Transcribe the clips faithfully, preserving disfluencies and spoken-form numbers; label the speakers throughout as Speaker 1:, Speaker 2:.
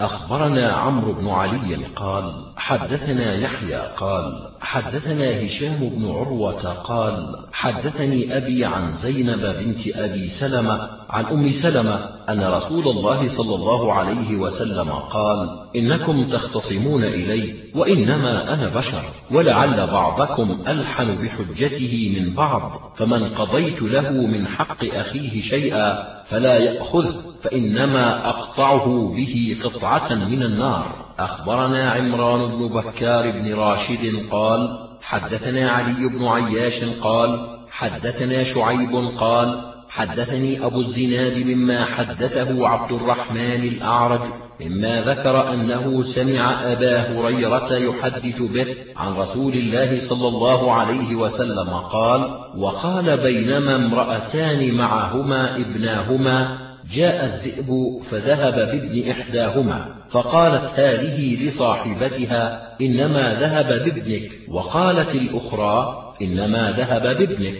Speaker 1: أخبرنا عمرو بن علي قال حدثنا يحيى قال حدثنا هشام بن عروة قال حدثني أبي عن زينب بنت أبي سلمة عن أم سلمة أن رسول الله صلى الله عليه وسلم قال إنكم تختصمون إلي وإنما أنا بشر، ولعل بعضكم ألحن بحجته من بعض، فمن قضيت له من حق أخيه شيئا فلا يأخذ، فإنما أقطعه به قطعة من النار. أخبرنا عمران بن بكار بن راشد قال حدثنا علي بن عياش قال حدثنا شعيب قال حدثني أبو الزناد مما حدثه عبد الرحمن الأعرج مما ذكر أنه سمع أبا هريرة يحدث به عن رسول الله صلى الله عليه وسلم قال وقال بينما امرأتان معهما ابناهما جاء الذئب فذهب بابن إحداهما، فقالت هذه لصاحبتها إنما ذهب بابنك، وقالت الأخرى إنما ذهب بابنك،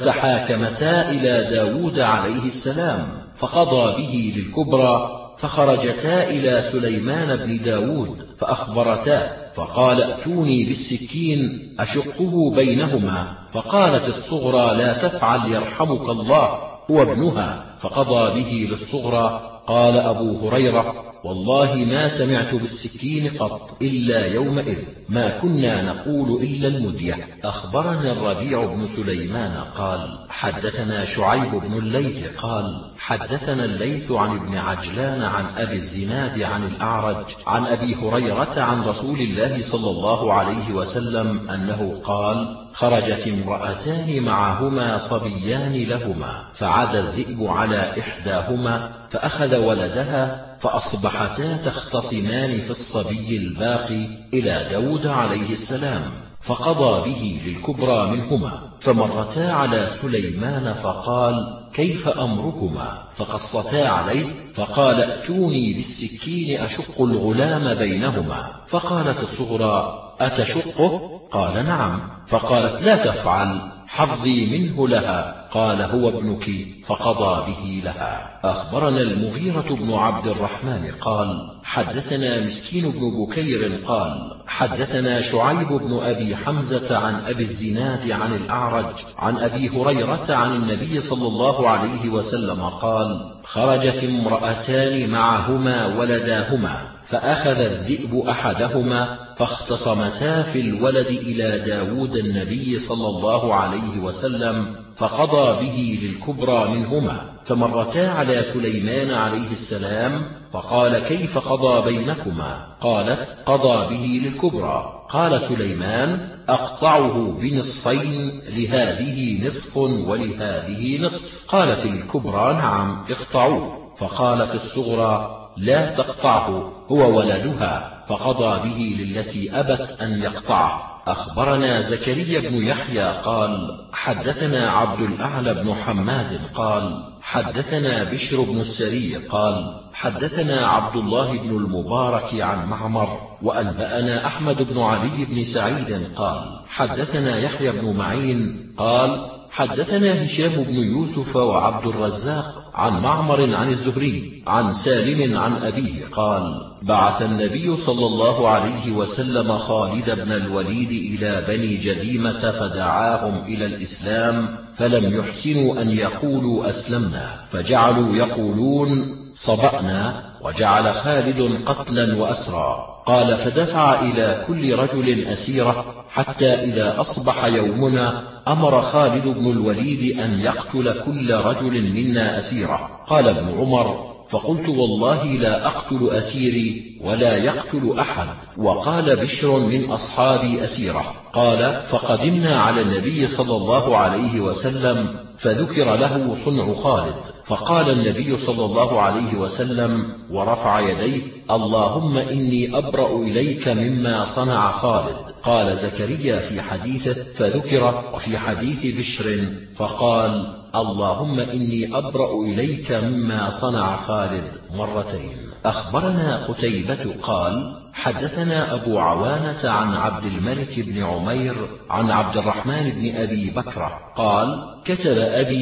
Speaker 1: فتحاكمتا إلى داود عليه السلام فقضى به للكبرى، فخرجتا إلى سليمان بن داود فأخبرتا، فقال ائتوني بالسكين أشقه بينهما، فقالت الصغرى لا تفعل يرحمك الله، هو ابنها، فقضى به للصغرى. قال أبو هريرة والله ما سمعت بالسكين قط إلا يومئذ، ما كنا نقول إلا المدية. أخبرنا الربيع بن سليمان قال حدثنا شعيب بن الليث قال حدثنا الليث عن ابن عجلان عن أبي الزناد عن الأعرج عن أبي هريرة عن رسول الله صلى الله عليه وسلم أنه قال خرجت امرأتان معهما صبيان لهما، فعاد الذئب على إحداهما فأخذ ولدها، فأصبحتا تختصمان في الصبي الباقي إلى داود عليه السلام، فقضى به للكبرى منهما، فمرتا على سليمان فقال كيف أمركما، فقصتا عليه، فقال ائتوني بالسكين أشق الغلام بينهما، فقالت الصغرى أتشقه؟ قال نعم، فقالت لا تفعل، حظي منه لها، قال هو ابنك، فقضى به لها. أخبرنا المغيرة بن عبد الرحمن قال حدثنا مسكين بن بكير قال حدثنا شعيب بن أبي حمزة عن أبي الزناد عن الأعرج عن أبي هريرة عن النبي صلى الله عليه وسلم قال خرجت امرأتان معهما ولداهما، فأخذ الذئب أحدهما، فاختصمتا في الولد إلى داود النبي صلى الله عليه وسلم، فقضى به للكبرى منهما، فمرتا على سليمان عليه السلام، فقال كيف قضى بينكما؟ قالت قضى به للكبرى. قال سليمان أقطعه بنصفين، لهذه نصف ولهذه نصف. قالت الكبرى نعم اقطعوه، فقالت الصغرى لا تقطعه، هو ولدها، فقضى به للتي أبت أن يقطعه. أخبرنا زكريا بن يحيى قال حدثنا عبد الأعلى بن حماد قال حدثنا بشر بن السري قال حدثنا عبد الله بن المبارك عن معمر، وأنبأنا أحمد بن علي بن سعيد قال حدثنا يحيى بن معين قال حدثنا هشام بن يوسف وعبد الرزاق عن معمر عن الزهري عن سالم عن أبيه قال بعث النبي صلى الله عليه وسلم خالد بن الوليد إلى بني جذيمة فدعاهم إلى الإسلام، فلم يحسنوا أن يقولوا أسلمنا، فجعلوا يقولون صبأنا، وجعل خالد قتلا وأسرى. قال فدفع إلى كل رجل أسيرة، حتى إذا أصبح يومنا أمر خالد بن الوليد أن يقتل كل رجل منا أسيرة. قال ابن عمر فقلت والله لا أقتل أسيري ولا يقتل أحد. وقال بشر من أصحابي أسيرة. قال فقدمنا على النبي صلى الله عليه وسلم فذكر له صنع خالد، فقال النبي صلى الله عليه وسلم ورفع يديه اللهم إني أبرأ إليك مما صنع خالد. قال زكريا في حديثه فذكر، وفي حديث بشر فقال اللهم إني أبرأ إليك مما صنع خالد مرتين. أخبرنا قتيبة قال حدثنا أبو عوانة عن عبد الملك بن عمير عن عبد الرحمن بن أبي بكر قال كتب أبي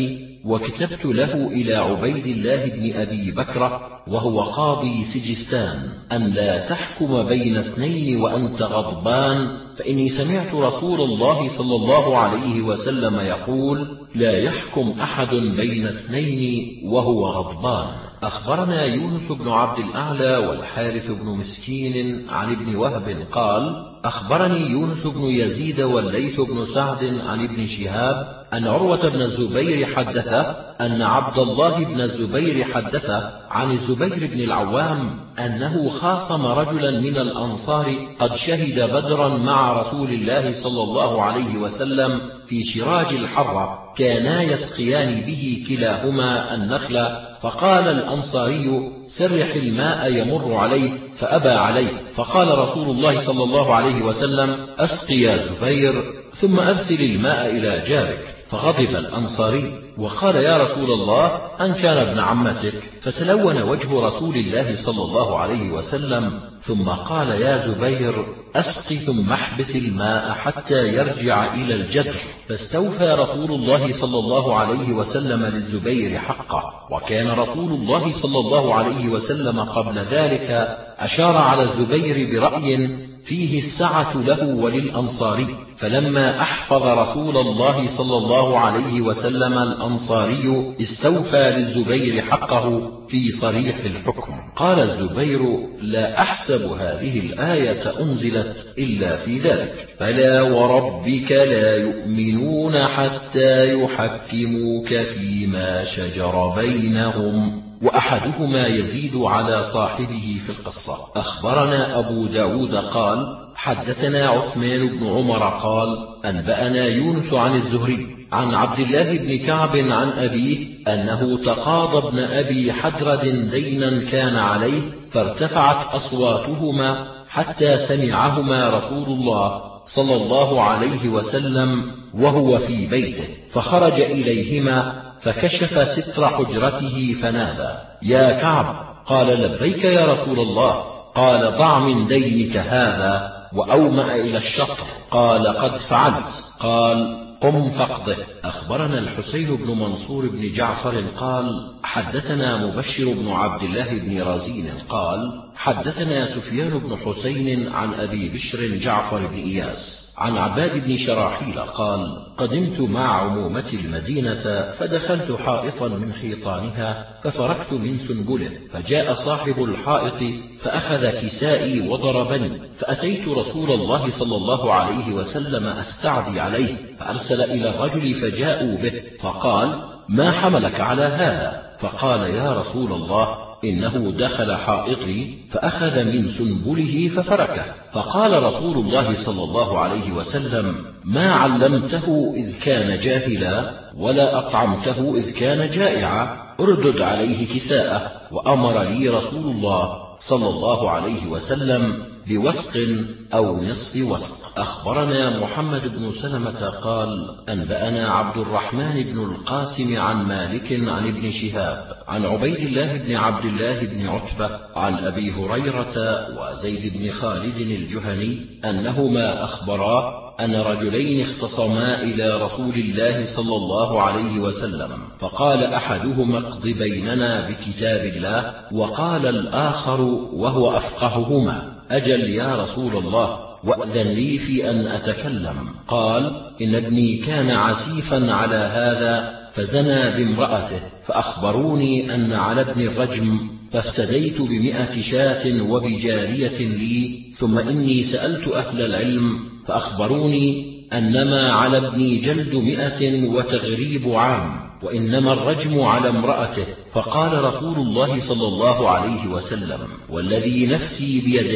Speaker 1: وكتبت له إلى عبيد الله بن أبي بكر وهو قاضي سجستان أن لا تحكم بين اثنين وأنت غضبان، فإني سمعت رسول الله صلى الله عليه وسلم يقول: لا يحكم أحد بين اثنين وهو غضبان. أخبرنا يونس بن عبد الأعلى والحارث بن مسكين عن ابن وهب قال: أخبرني يونس بن يزيد والليث بن سعد عن ابن شهاب أن عروة بن الزبير حدثه أن عبد الله بن الزبير حدثه عن الزبير بن العوام أنه خاصم رجلا من الأنصار قد شهد بدرا مع رسول الله صلى الله عليه وسلم في شراج الحرة، كانا يسقيان به كلاهما النخل، فقال الأنصاري: سرح الماء يمر عليه، فأبى عليه، فقال رسول الله صلى الله عليه وسلم: أسقي يا زبير ثم أرسل الماء إلى جارك. فغضب الأنصاري وقال: يا رسول الله، أن كان ابن عمتك؟ فتلون وجه رسول الله صلى الله عليه وسلم، ثم قال: يا زبير، أسق ثم احبس الماء حتى يرجع إلى الجدر. فاستوفى رسول الله صلى الله عليه وسلم للزبير حقه. وكان رسول الله صلى الله عليه وسلم قبل ذلك أشار على الزبير برأي فيه السعة له وللأنصاري، فلما أحفظ رسول الله صلى الله عليه وسلم الأنصاري استوفى للزبير حقه في صريح الحكم. قال الزبير: لا أحسب هذه الآية أنزلت إلا في ذلك: فلا وربك لا يؤمنون حتى يحكموك فيما شجر بينهم، وأحدهما يزيد على صاحبه في القصة. أخبرنا أبو داود قال: حدثنا عثمان بن عمر قال: أنبأنا يونس عن الزهري عن عبد الله بن كعب عن أبيه أنه تقاضى ابن أبي حدرد دينا كان عليه، فارتفعت أصواتهما حتى سمعهما رسول الله صلى الله عليه وسلم وهو في بيته، فخرج إليهما فكشف ستر حجرته فنادى: يا كعب. قال: لبيك يا رسول الله. قال: ضع من دينك هذا، وأومأ إلى الشطر. قال: قد فعلت. قال: قم فاقضه. أخبرنا الحسين بن منصور بن جعفر قال: حدثنا مبشر بن عبد الله بن رزين قال: حدثنا سفيان بن حسين عن أبي بشر جعفر بن إياس عن عباد بن شراحيل قال: قدمت مع عمومة المدينة، فدخلت حائطا من حيطانها ففركت من سنبله، فجاء صاحب الحائط فأخذ كسائي وضربني، فأتيت رسول الله صلى الله عليه وسلم أستعدي عليه، فأرسل إلى الرجل فجاءوا به، فقال: ما حملك على هذا؟ فقال: يا رسول الله، إنه دخل حائطي فأخذ من سنبله ففركه. فقال رسول الله صلى الله عليه وسلم: ما علمته إذ كان جاهلا، ولا أطعمته إذ كان جائعا، اردد عليه كساءه. وأمر لي رسول الله صلى الله عليه وسلم بوسق أو نصف وسق. أخبرنا محمد بن سلمة قال: أنبأنا عبد الرحمن بن القاسم عن مالك عن ابن شهاب عن عبيد الله بن عبد الله بن عتبة عن أبي هريرة وزيد بن خالد الجهني أنهما أخبرا أن رجلين اختصما إلى رسول الله صلى الله عليه وسلم، فقال أحدهما: اقض بيننا بكتاب الله، وقال الآخر وهو أفقههما: أجل يا رسول الله، وأذن لي في أن أتكلم. قال: إن ابني كان عسيفا على هذا فزنى بامرأته، فأخبروني أن على ابن الرجم، فافتديت بمئة شاة وبجارية لي، ثم إني سألت أهل العلم فأخبروني أنما على ابني جلد مئة وتغريب عام، وإنما الرجم على امرأته. فقال رسول الله صلى الله عليه وسلم: والذي نفسي بيده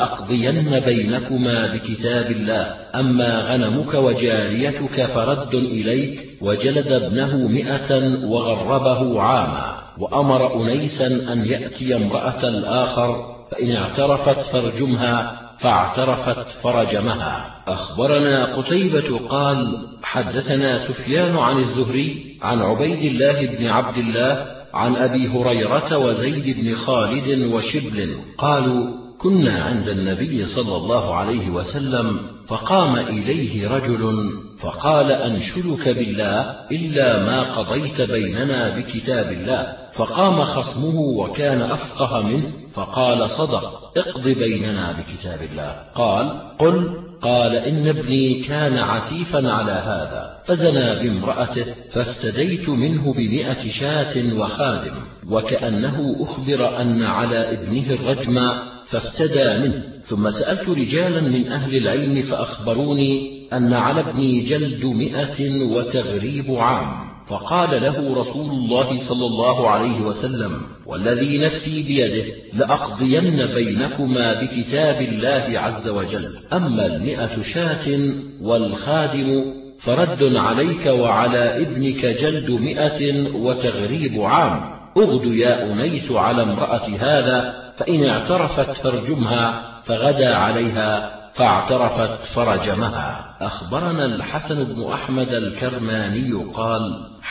Speaker 1: لأقضين بينكما بكتاب الله، أما غنمك وجاريتك فرد إليك. وجلد ابنه مئة وغربه عاما، وأمر أنيسا أن يأتي امرأة الآخر، فإن اعترفت فارجمها، فاعترفت فرجمها. أخبرنا قتيبة قال: حدثنا سفيان عن الزهري عن عبيد الله بن عبد الله عن أبي هريرة وزيد بن خالد وشبل قالوا: كنا عند النبي صلى الله عليه وسلم فقام إليه رجل فقال أنشدك بالله إلا ما قضيت بيننا بكتاب الله. فقام خصمه وكان أفقه منه فقال صدق، اقض بيننا بكتاب الله. قال قل. قال إن ابني كان عسيفا على هذا فزنى بامرأته فافتديت منه بمئة شاة وخادم، وكأنه أخبر أن على ابنه الرجم فافتدى منه. ثم سألت رجالا من أهل العلم فأخبروني أن على ابني جلد مئة وتغريب عام. فقال له رسول الله صلى الله عليه وسلم والذي نفسي بيده لأقضين بينكما بكتاب الله عز وجل، أما المئة شاة والخادم فرد عليك وعلى ابنك جلد مئة وتغريب عام. اغد يا أنيس على امرأة هذا فإن اعترفت فارجمها، فغدا عليها فاعترفت فرجمها. أخبرنا الحسن بن أحمد الكرماني قال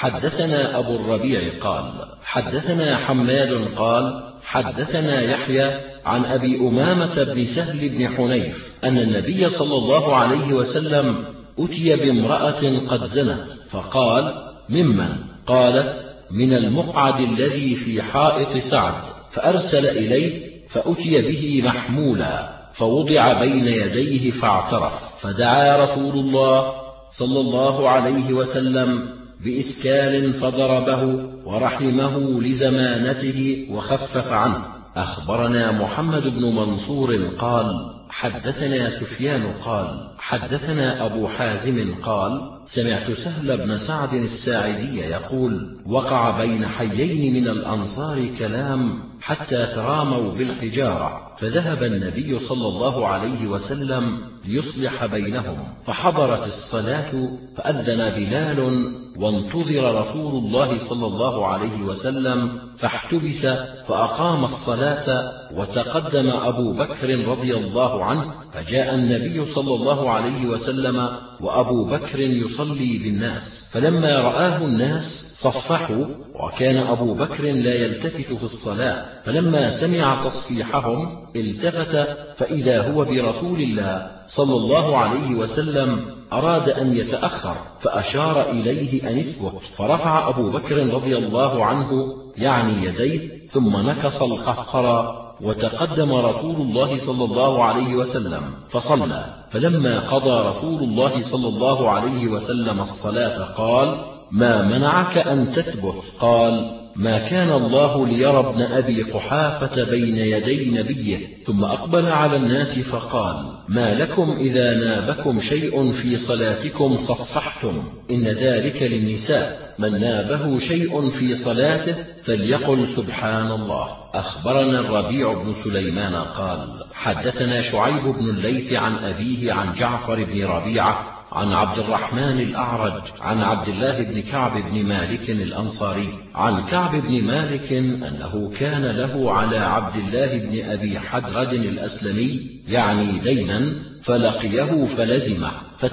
Speaker 1: حدثنا أبو الربيع قال حدثنا حماد قال حدثنا يحيى عن أبي أمامة بن سهل بن حنيف أن النبي صلى الله عليه وسلم أتي بامرأة قد زنت فقال ممن؟ قالت من المقعد الذي في حائط سعد، فأرسل إليه فأتي به محمولا فوضع بين يديه فاعترف، فدعا رسول الله صلى الله عليه وسلم بإسكال فضربه ورحمه لزمانته وخفف عنه. أخبرنا محمد بن منصور قال حدثنا سفيان قال حدثنا أبو حازم قال سمعت سهل بن سعد الساعدي يقول وقع بين حيين من الأنصار كلام حتى تراموا بالحجارة، فذهب النبي صلى الله عليه وسلم ليصلح بينهم، فحضرت الصلاة فأذن بلال وانتظر رسول الله صلى الله عليه وسلم فاحتبس فأقام الصلاة، وتقدم أبو بكر رضي الله عنه، فجاء النبي صلى الله عليه وسلم وأبو بكر يصلي بالناس، فلما رآه الناس صفحوا، وكان أبو بكر لا يلتفت في الصلاة، فلما سمع تصفيحهم التفت فإذا هو برسول الله صلى الله عليه وسلم أراد أن يتأخر، فأشار إليه أن اثبت، فرفع أبو بكر رضي الله عنه يعني يديه ثم نكص القهقرى، وتقدم رسول الله صلى الله عليه وسلم فصلى، فلما قضى رسول الله صلى الله عليه وسلم الصلاة قال ما منعك أن تثبت؟ قال ما كان الله ليرى ابن أبي قحافة بين يدي نبيه. ثم أقبل على الناس فقال ما لكم إذا نابكم شيء في صلاتكم صفحتم؟ إن ذلك للنساء، من نابه شيء في صلاته فليقل سبحان الله. أخبرنا الربيع بن سليمان قال حدثنا شعيب بن الليث عن أبيه عن جعفر بن ربيعة عن عبد الرحمن الأعرج عن عبد الله بن كعب بن مالك الأنصاري عن كعب بن مالك أنه كان له على عبد الله بن أبي حدرد الأسلمي يعني دينا، فلقيه فلزمه،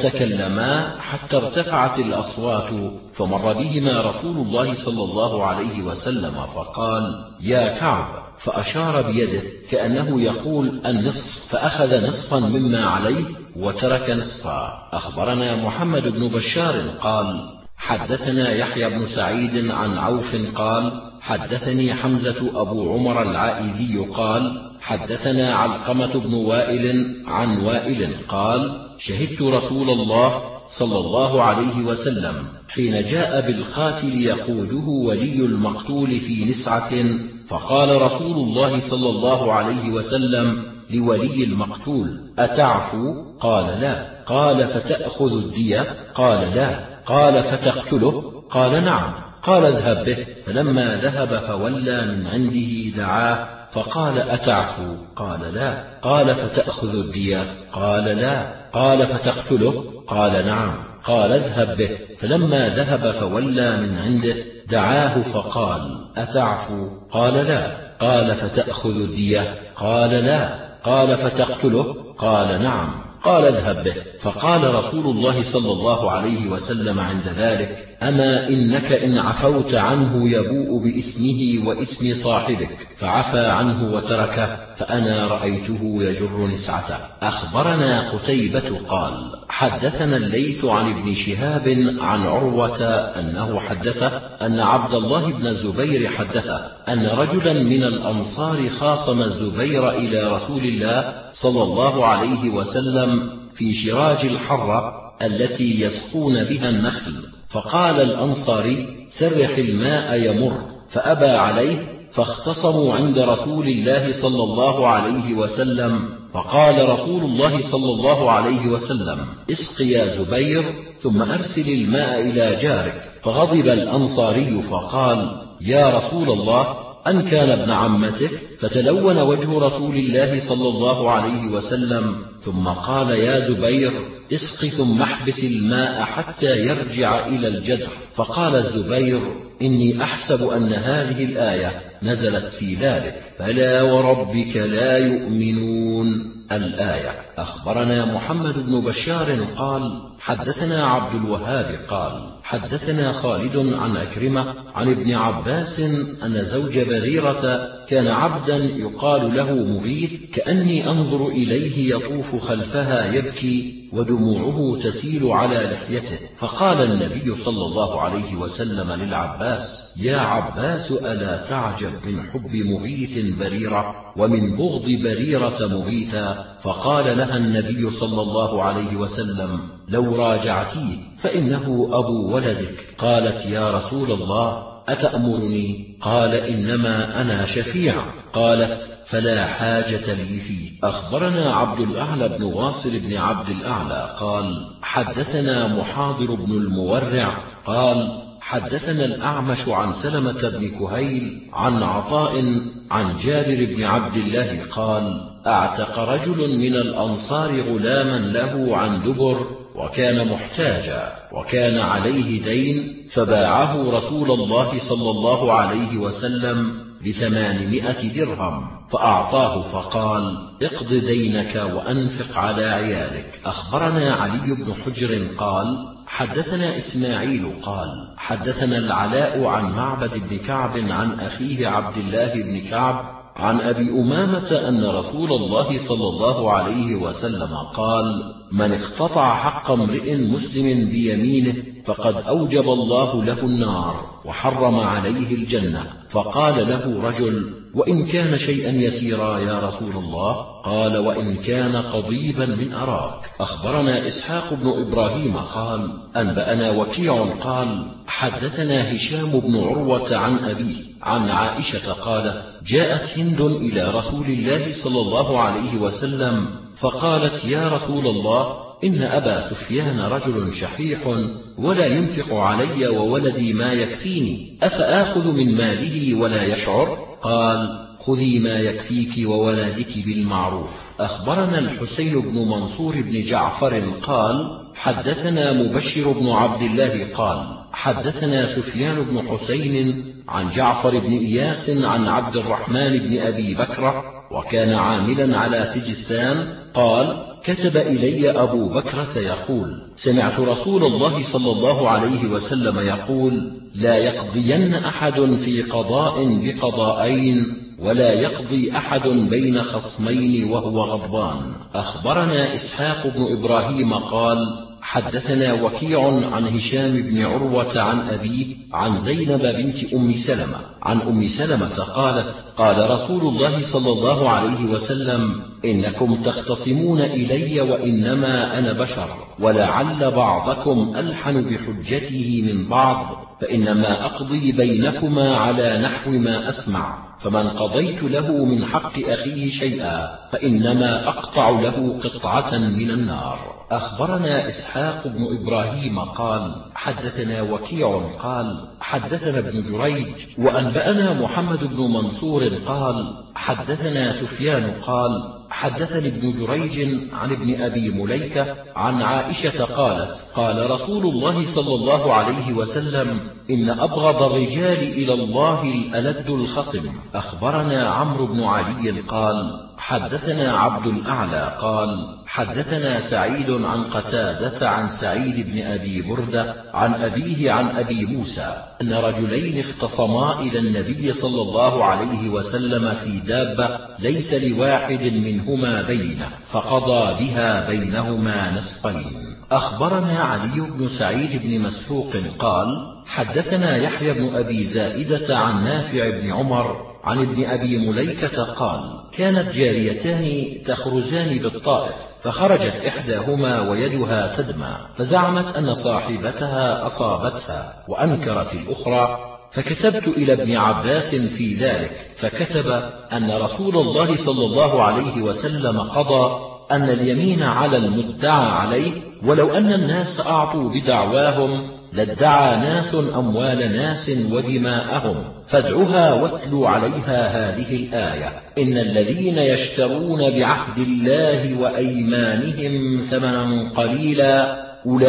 Speaker 1: فتكلما حتى ارتفعت الأصوات، فمر بهما رسول الله صلى الله عليه وسلم فقال يا كعب، فأشار بيده كأنه يقول النصف، فأخذ نصفا مما عليه وترك نصفا. أخبرنا محمد بن بشار قال حدثنا يحيى بن سعيد عن عوف قال حدثني حمزة أبو عمر العائذي قال حدثنا علقمة بن وائل عن وائل قال شهدت رسول الله صلى الله عليه وسلم حين جاء بالقاتل يقوده ولي المقتول في نسعة، فقال رسول الله صلى الله عليه وسلم لولي المقتول أتعفو؟ قال لا. قال فتأخذ الدية؟ قال لا. قال فتقتله؟ قال نعم. قال اذهب به. فلما ذهب فولى من عنده دعاه فقال أتعفو؟ قال لا. قال فتأخذ الدية؟ قال لا. قال فتقتله؟ قال نعم. قال اذهب به. فلما ذهب فولى من عنده دعاه فقال أتعفو؟ قال لا. قال فتأخذ الدية؟ قال لا. قال فتقتله؟ قال نعم. قال اذهب به. فقال رسول الله صلى الله عليه وسلم عند ذلك: أما إنك إن عفوت عنه يبوء بإثمه وإثم صاحبك، فعفى عنه وتركه، فأنا رأيته يجر نسعته. أخبرنا قتيبة قال: حدثنا الليث عن ابن شهاب عن عروة أنه حدثه أن عبد الله بن الزبير حدثه أن رجلا من الأنصار خاصم الزبير إلى رسول الله صلى الله عليه وسلم في شراج الحرة التي يسقون بها النخل، فقال الأنصاري: سرح الماء يمر، فأبى عليه، فاختصموا عند رسول الله صلى الله عليه وسلم، فقال رسول الله صلى الله عليه وسلم: اسق يا زبير ثم أرسل الماء إلى جارك. فغضب الأنصاري فقال: يا رسول الله، أن كان ابن عمتك؟ فتلون وجه رسول الله صلى الله عليه وسلم، ثم قال: يا زبير، اسق ثم احبس الماء حتى يرجع إلى الجدر. فقال الزبير: إني أحسب أن هذه الآية نزلت في ذلك، فلا وربك لا يؤمنون. الآية. أخبرنا محمد بن بشار قال: حدثنا عبد الوهاب قال: حدثنا خالد عن أكرمة عن ابن عباس أن زوج بريرة كان عبدا يقال له مغيث، كأني أنظر إليه يطوف خلفها يبكي ودموعه تسيل على لحيته. فقال النبي صلى الله عليه وسلم للعباس: يا عباس، ألا تعجب من حب مغيث بريرة ومن بغض بريرة مغيثا؟ فقال لها النبي صلى الله عليه وسلم: لو راجعتيه فإنه أبو ولدك. قالت: يا رسول الله، أتأمرني؟ قال: إنما أنا شفيع. قالت: فلا حاجة لي فيه. أخبرنا عبد الأعلى بن واصل بن عبد الأعلى قال: حدثنا محاضر بن المورع قال: حدثنا الأعمش عن سلمة بن كهيل عن عطاء عن جابر بن عبد الله قال: أعتق رجل من الأنصار غلاما له عن دبر، وكان محتاجا، وكان عليه دين، فباعه رسول الله صلى الله عليه وسلم بثمانمائة درهم، فأعطاه فقال: اقض دينك وأنفق على عيالك. أخبرنا علي بن حجر قال: حدثنا إسماعيل قال: حدثنا العلاء عن معبد بن كعب عن أخيه عبد الله بن كعب عن أبي أمامة أن رسول الله صلى الله عليه وسلم قال: من اقتطع حق امرئ مسلم بيمينه فقد أوجب الله له النار وحرم عليه الجنة. فقال له رجل: وإن كان شيئا يسيرا يا رسول الله؟ قال: وإن كان قضيبا من أراك. أخبرنا إسحاق بن إبراهيم قال: أنبأنا وكيع قال: حدثنا هشام بن عروة عن أبيه عن عائشة قالت: جاءت هند إلى رسول الله صلى الله عليه وسلم فقالت: يا رسول الله، إن أبا سفيان رجل شحيح ولا ينفق علي وولدي ما يكفيني، أفآخذ من ماله ولا يشعر؟ قال: خذي ما يكفيك وولدك بالمعروف. أخبرنا الحسين بن منصور بن جعفر قال: حدثنا مبشر بن عبد الله قال: حدثنا سفيان بن حسين عن جعفر بن إياس عن عبد الرحمن بن أبي بكر، وكان عاملا على سجستان، قال: كتب إلي أبو بكرة يقول: سمعت رسول الله صلى الله عليه وسلم يقول: لا يقضين أحد في قضاء بقضاءين، ولا يقضي أحد بين خصمين وهو غضبان. أخبرنا إسحاق بن إبراهيم قال: حدثنا وكيع عن هشام بن عروة عن أبيه عن زينب بنت أم سلمة عن أم سلمة قالت: قال رسول الله صلى الله عليه وسلم: إنكم تختصمون إلي وإنما أنا بشر، ولعل بعضكم ألحن بحجته من بعض، فإنما أقضي بينكما على نحو ما أسمع، فمن قضيت له من حق أخيه شيئا فإنما أقطع له قطعة من النار. أخبرنا إسحاق بن إبراهيم قال: حدثنا وكيع قال: حدثنا ابن جريج وأنبأنا محمد بن منصور قال: حدثنا سفيان قال: حدثني ابن جريج عن ابن أبي مليكة عن عائشة قالت: قال رسول الله صلى الله عليه وسلم: إن أبغض الرجال إلى الله الألد الخصم. أخبرنا عمرو بن علي قال: حدثنا عبد الأعلى قال حدثنا سعيد عن قتادة عن سعيد بن أبي بردة عن أبيه عن أبي موسى أن رجلين اختصما إلى النبي صلى الله عليه وسلم في دابة ليس لواحد منهما بينه فقضى بها بينهما نصفين. أخبرنا علي بن سعيد بن مسروق قال حدثنا يحيى بن أبي زائدة عن نافع بن عمر عن ابن أبي مليكة قال كانت جاريتان تخرجان بالطائف فخرجت إحداهما ويدها تدمى فزعمت أن صاحبتها أصابتها وأنكرت الأخرى فكتبت إلى ابن عباس في ذلك فكتب أن رسول الله صلى الله عليه وسلم قضى أن اليمين على المدعى عليه ولو أن الناس أعطوا بدعواهم لادعى ناس أموال ناس ودماءهم فادعها واتلوا عليها هذه الآية إن الذين يشترون بعهد الله وأيمانهم ثمنا قليلا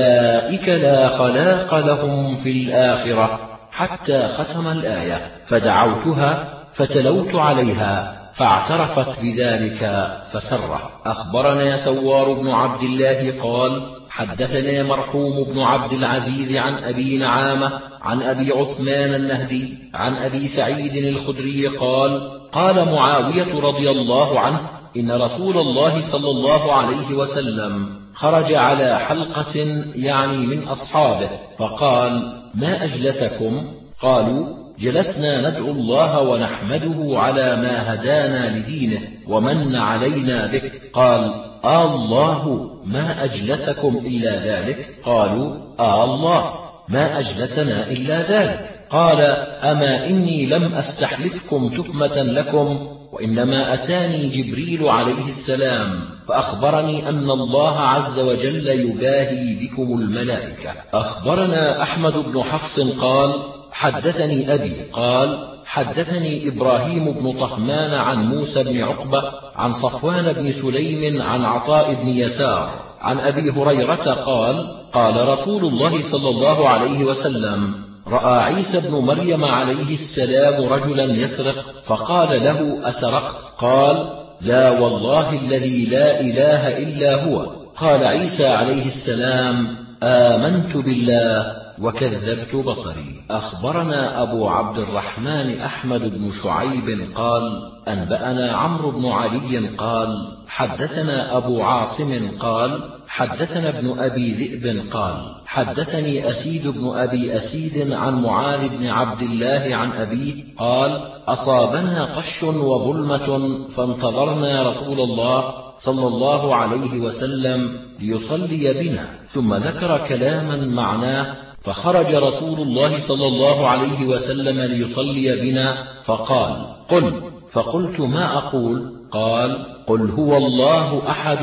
Speaker 1: أولئك لا خلاق لهم في الآخرة حتى ختم الآية فدعوتها فتلوت عليها فاعترفت بذلك فسره. أخبرنا سوار بن عبد الله قال حدثنا مرحوم بن عبد العزيز عن أبي نعامة عن أبي عثمان النهدي عن أبي سعيد الخدري قال قال معاوية رضي الله عنه إن رسول الله صلى الله عليه وسلم خرج على حلقة يعني من أصحابه فقال ما أجلسكم؟ قالوا جلسنا ندعو الله ونحمده على ما هدانا لدينه ومن علينا به. قال آه الله ما أجلسكم إلا ذلك؟ قالوا آه الله ما أجلسنا إلا ذلك. قال أما إني لم أستحلفكم تهمة لكم وإنما أتاني جبريل عليه السلام فأخبرني أن الله عز وجل يباهي بكم الملائكة. أخبرنا أحمد بن حفص قال حدثني أبي قال حدثني إبراهيم بن طهمان عن موسى بن عقبة عن صفوان بن سليم عن عطاء بن يسار عن أبي هريرة قال قال رسول الله صلى الله عليه وسلم رأى عيسى بن مريم عليه السلام رجلا يسرق فقال له أسرقت؟ قال لا والله الذي لا إله إلا هو. قال عيسى عليه السلام آمنت بالله وكذبت بصري. أخبرنا أبو عبد الرحمن أحمد بن شعيب قال أنبأنا عمرو بن علي قال حدثنا أبو عاصم قال حدثنا ابن أبي ذئب قال حدثني أسيد بن أبي أسيد عن معاذ بن عبد الله عن أبيه قال أصابنا قش وظلمة فانتظرنا رسول الله صلى الله عليه وسلم ليصلي بنا ثم ذكر كلاما معناه فخرج رسول الله صلى الله عليه وسلم ليصلي بنا فقال قل فقلت ما أقول؟ قال قل هو الله أحد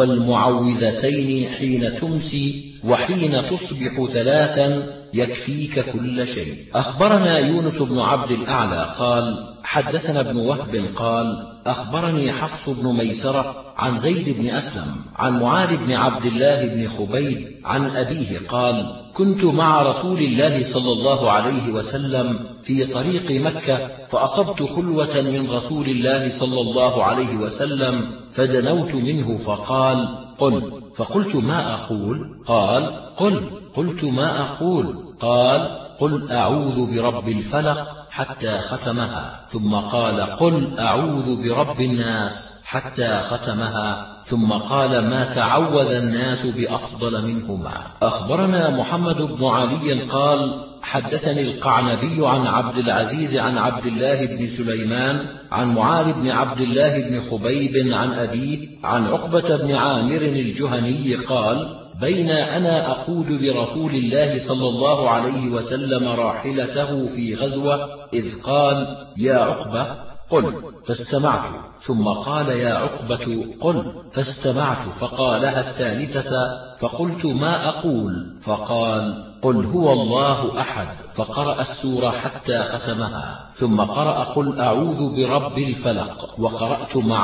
Speaker 1: والمعوذتين حين تمسي وحين تصبح ثلاثا يكفيك كل شيء. أخبرنا يونس بن عبد الأعلى قال حدثنا ابن وهب قال أخبرني حفص بن ميسرة عن زيد بن أسلم عن معاذ بن عبد الله بن خبيب عن أبيه قال كنت مع رسول الله صلى الله عليه وسلم في طريق مكة فأصبت خلوة من رسول الله صلى الله عليه وسلم فدنوت منه فقال قل فقلت ما أقول؟ قال قل قلت ما أقول؟ قال قل أعوذ برب الفلق حتى ختمها ثم قال قل أعوذ برب الناس حتى ختمها ثم قال ما تعوذ الناس بأفضل منهما. أخبرنا محمد بن علي قال حدثني القعنبي عن عبد العزيز عن عبد الله بن سليمان عن معاذ بن عبد الله بن خبيب عن أبيه عن عقبة بن عامر الجهني قال بين أنا أقود برسول الله صلى الله عليه وسلم راحلته في غزوة إذ قال يا عقبة قل فاستمعت ثم قال يا عقبة قل فاستمعت فقالها الثالثة فقلت ما أقول؟ فقال قل هو الله أحد فقرأ السورة حتى ختمها ثم قرأ قل أعوذ برب الفلق وقرأت معه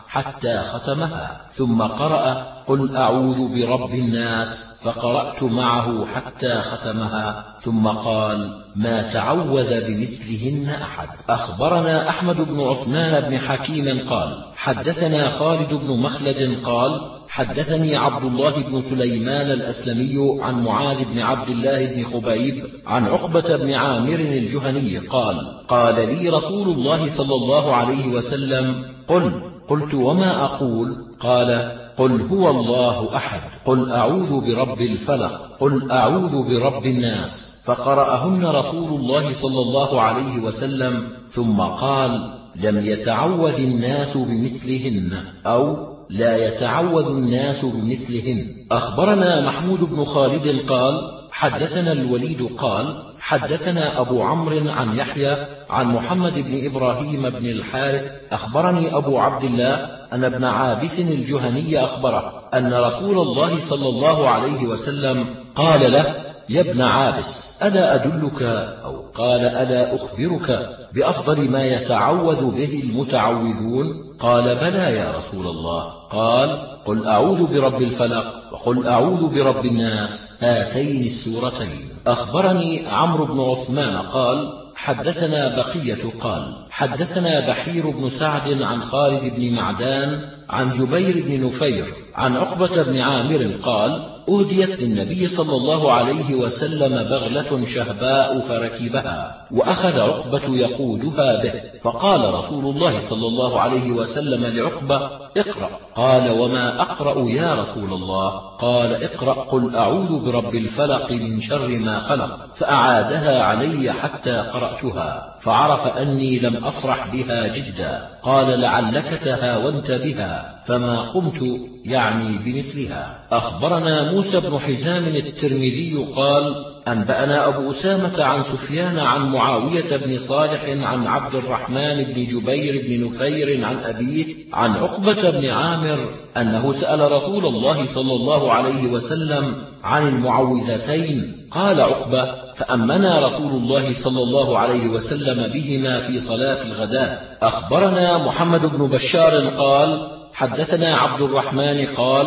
Speaker 1: حتى ختمها، ثم قرأ قل أعوذ برب الناس، فقرأت معه حتى ختمها، ثم قال ما تعوذ بمثلهن أحد. أخبرنا أحمد بن عثمان بن حكيم قال حدثنا خالد بن مخلد قال حدثني عبد الله بن سليمان الأسلمي عن معاذ بن عبد الله بن خبيب عن عقبة بن عامر الجهني قال قال لي رسول الله صلى الله عليه وسلم قل. قلت وما أقول؟ قال قل هو الله أحد، قل أعوذ برب الفلق، قل أعوذ برب الناس، فقرأهن رسول الله صلى الله عليه وسلم، ثم قال لم يتعوذ الناس بمثلهن، أو لا يتعوذ الناس بمثلهن. أخبرنا محمود بن خالد قال حدثنا الوليد قال حدثنا أبو عمرو عن يحيى عن محمد بن إبراهيم بن الحارث أخبرني أبو عبد الله أن ابن عابس الجهني أخبره أن رسول الله صلى الله عليه وسلم قال له يا ابن عابس ألا أدلك، أو قال ألا أخبرك بأفضل ما يتعوذ به المتعوذون؟ قال بلى يا رسول الله. قال قل أعوذ برب الفلق وقل أعوذ برب الناس، هاتين السورتين. أخبرني عمرو بن عثمان قال حدثنا بقية قال حدثنا بحير بن سعد عن خالد بن معدان عن جبير بن نفير عن عقبة بن عامر قال أهديت للنبي صلى الله عليه وسلم بغلة شهباء فركبها، وأخذ عقبة يقودها به، فقال رسول الله صلى الله عليه وسلم لعقبة اقرأ. قال وما أقرأ يا رسول الله؟ قال اقرأ قل أعوذ برب الفلق من شر ما خلق، فأعادها علي حتى قرأتها، فعرف أني لم أفرح بها جدا. قال لعلك تهاونت بها، فما قمت يعني بمثلها. أخبرنا موسى بن حزام الترمذي قال أنبأنا أبو أسامة عن سفيان عن معاوية بن صالح عن عبد الرحمن بن جبير بن نفير عن أبيه عن عقبة بن عامر أنه سأل رسول الله صلى الله عليه وسلم عن المعوذتين. قال عقبة فأمنا رسول الله صلى الله عليه وسلم بهما في صلاة الغداة. أخبرنا محمد بن بشار قال حدثنا عبد الرحمن قال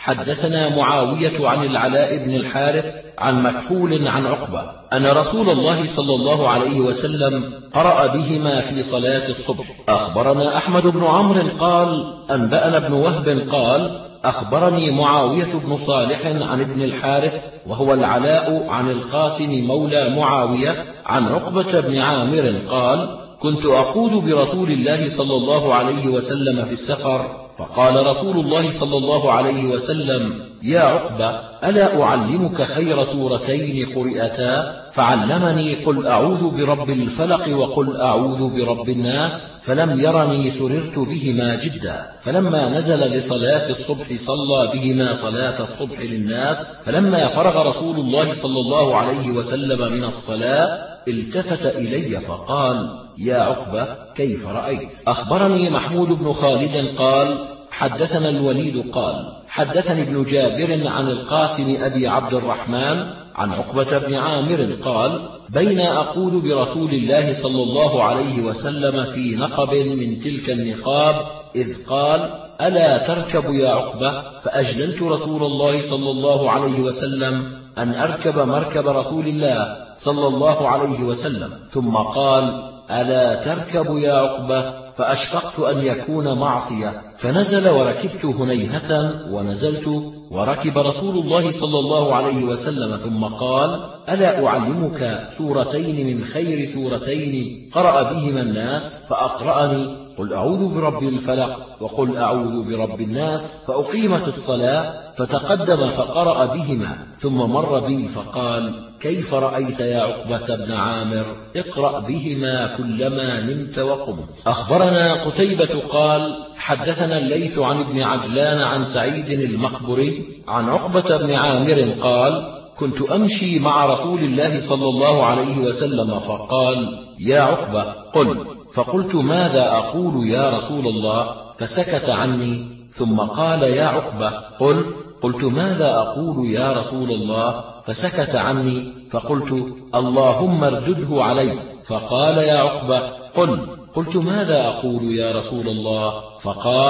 Speaker 1: حدثنا معاوية عن العلاء بن الحارث عن مكحول عن عقبة أن رسول الله صلى الله عليه وسلم قرأ بهما في صلاة الصبح. أخبرنا أحمد بن عمرو قال أنبأنا ابن وهب قال أخبرني معاوية بن صالح عن ابن الحارث وهو العلاء عن القاسم مولى معاوية عن عقبة بن عامر قال كنت أقود برسول الله صلى الله عليه وسلم في السفر، فقال رسول الله صلى الله عليه وسلم يا عقبة ألا أعلمك خير سورتين قرئتا؟ فعلمني قل أعوذ برب الفلق وقل أعوذ برب الناس، فلم يرني سررت بهما جدا. فلما نزل لصلاة الصبح صلى بهما صلاة الصبح للناس، فلما فرغ رسول الله صلى الله عليه وسلم من الصلاة التفت إلي فقال يا عقبة كيف رأيت؟ أخبرني محمود بن خالد قال حدثنا الوليد قال حدثني ابن جابر عن القاسم أبي عبد الرحمن عن عقبة بن عامر قال بين أقول برسول الله صلى الله عليه وسلم في نقب من تلك النقاب إذ قال ألا تركب يا عقبة؟ فأجللت رسول الله صلى الله عليه وسلم أن أركب مركب رسول الله صلى الله عليه وسلم، ثم قال ألا تركب يا عقبة؟ فأشفقت أن يكون معصية، فنزل وركبت هنيهة ونزلت وركب رسول الله صلى الله عليه وسلم، ثم قال ألا أعلمك سورتين من خير سورتين قرأ بهما الناس؟ فأقرأني قل أعوذ برب الفلق وقل أعوذ برب الناس، فأقيمت الصلاة فتقدم فقرأ بهما، ثم مر بي فقال كيف رأيت يا عقبة بن عامر؟ اقرأ بهما كلما نمت وقمت. أخبرنا قتيبة قال حدثنا الليث عن ابن عجلان عن سعيد المقبري عن عقبة بن عامر قال كنت أمشي مع رسول الله صلى الله عليه وسلم فقال يا عقبة قل، فقلت ماذا أقول يا رسول الله؟ فسكت عني، ثم قال يا عقبة قل، قلت ماذا أقول يا رسول الله؟ فسكت عني، فقلت اللهم اردده علي، فقال يا عقبة قل، قلت ماذا أقول يا رسول الله؟ فقال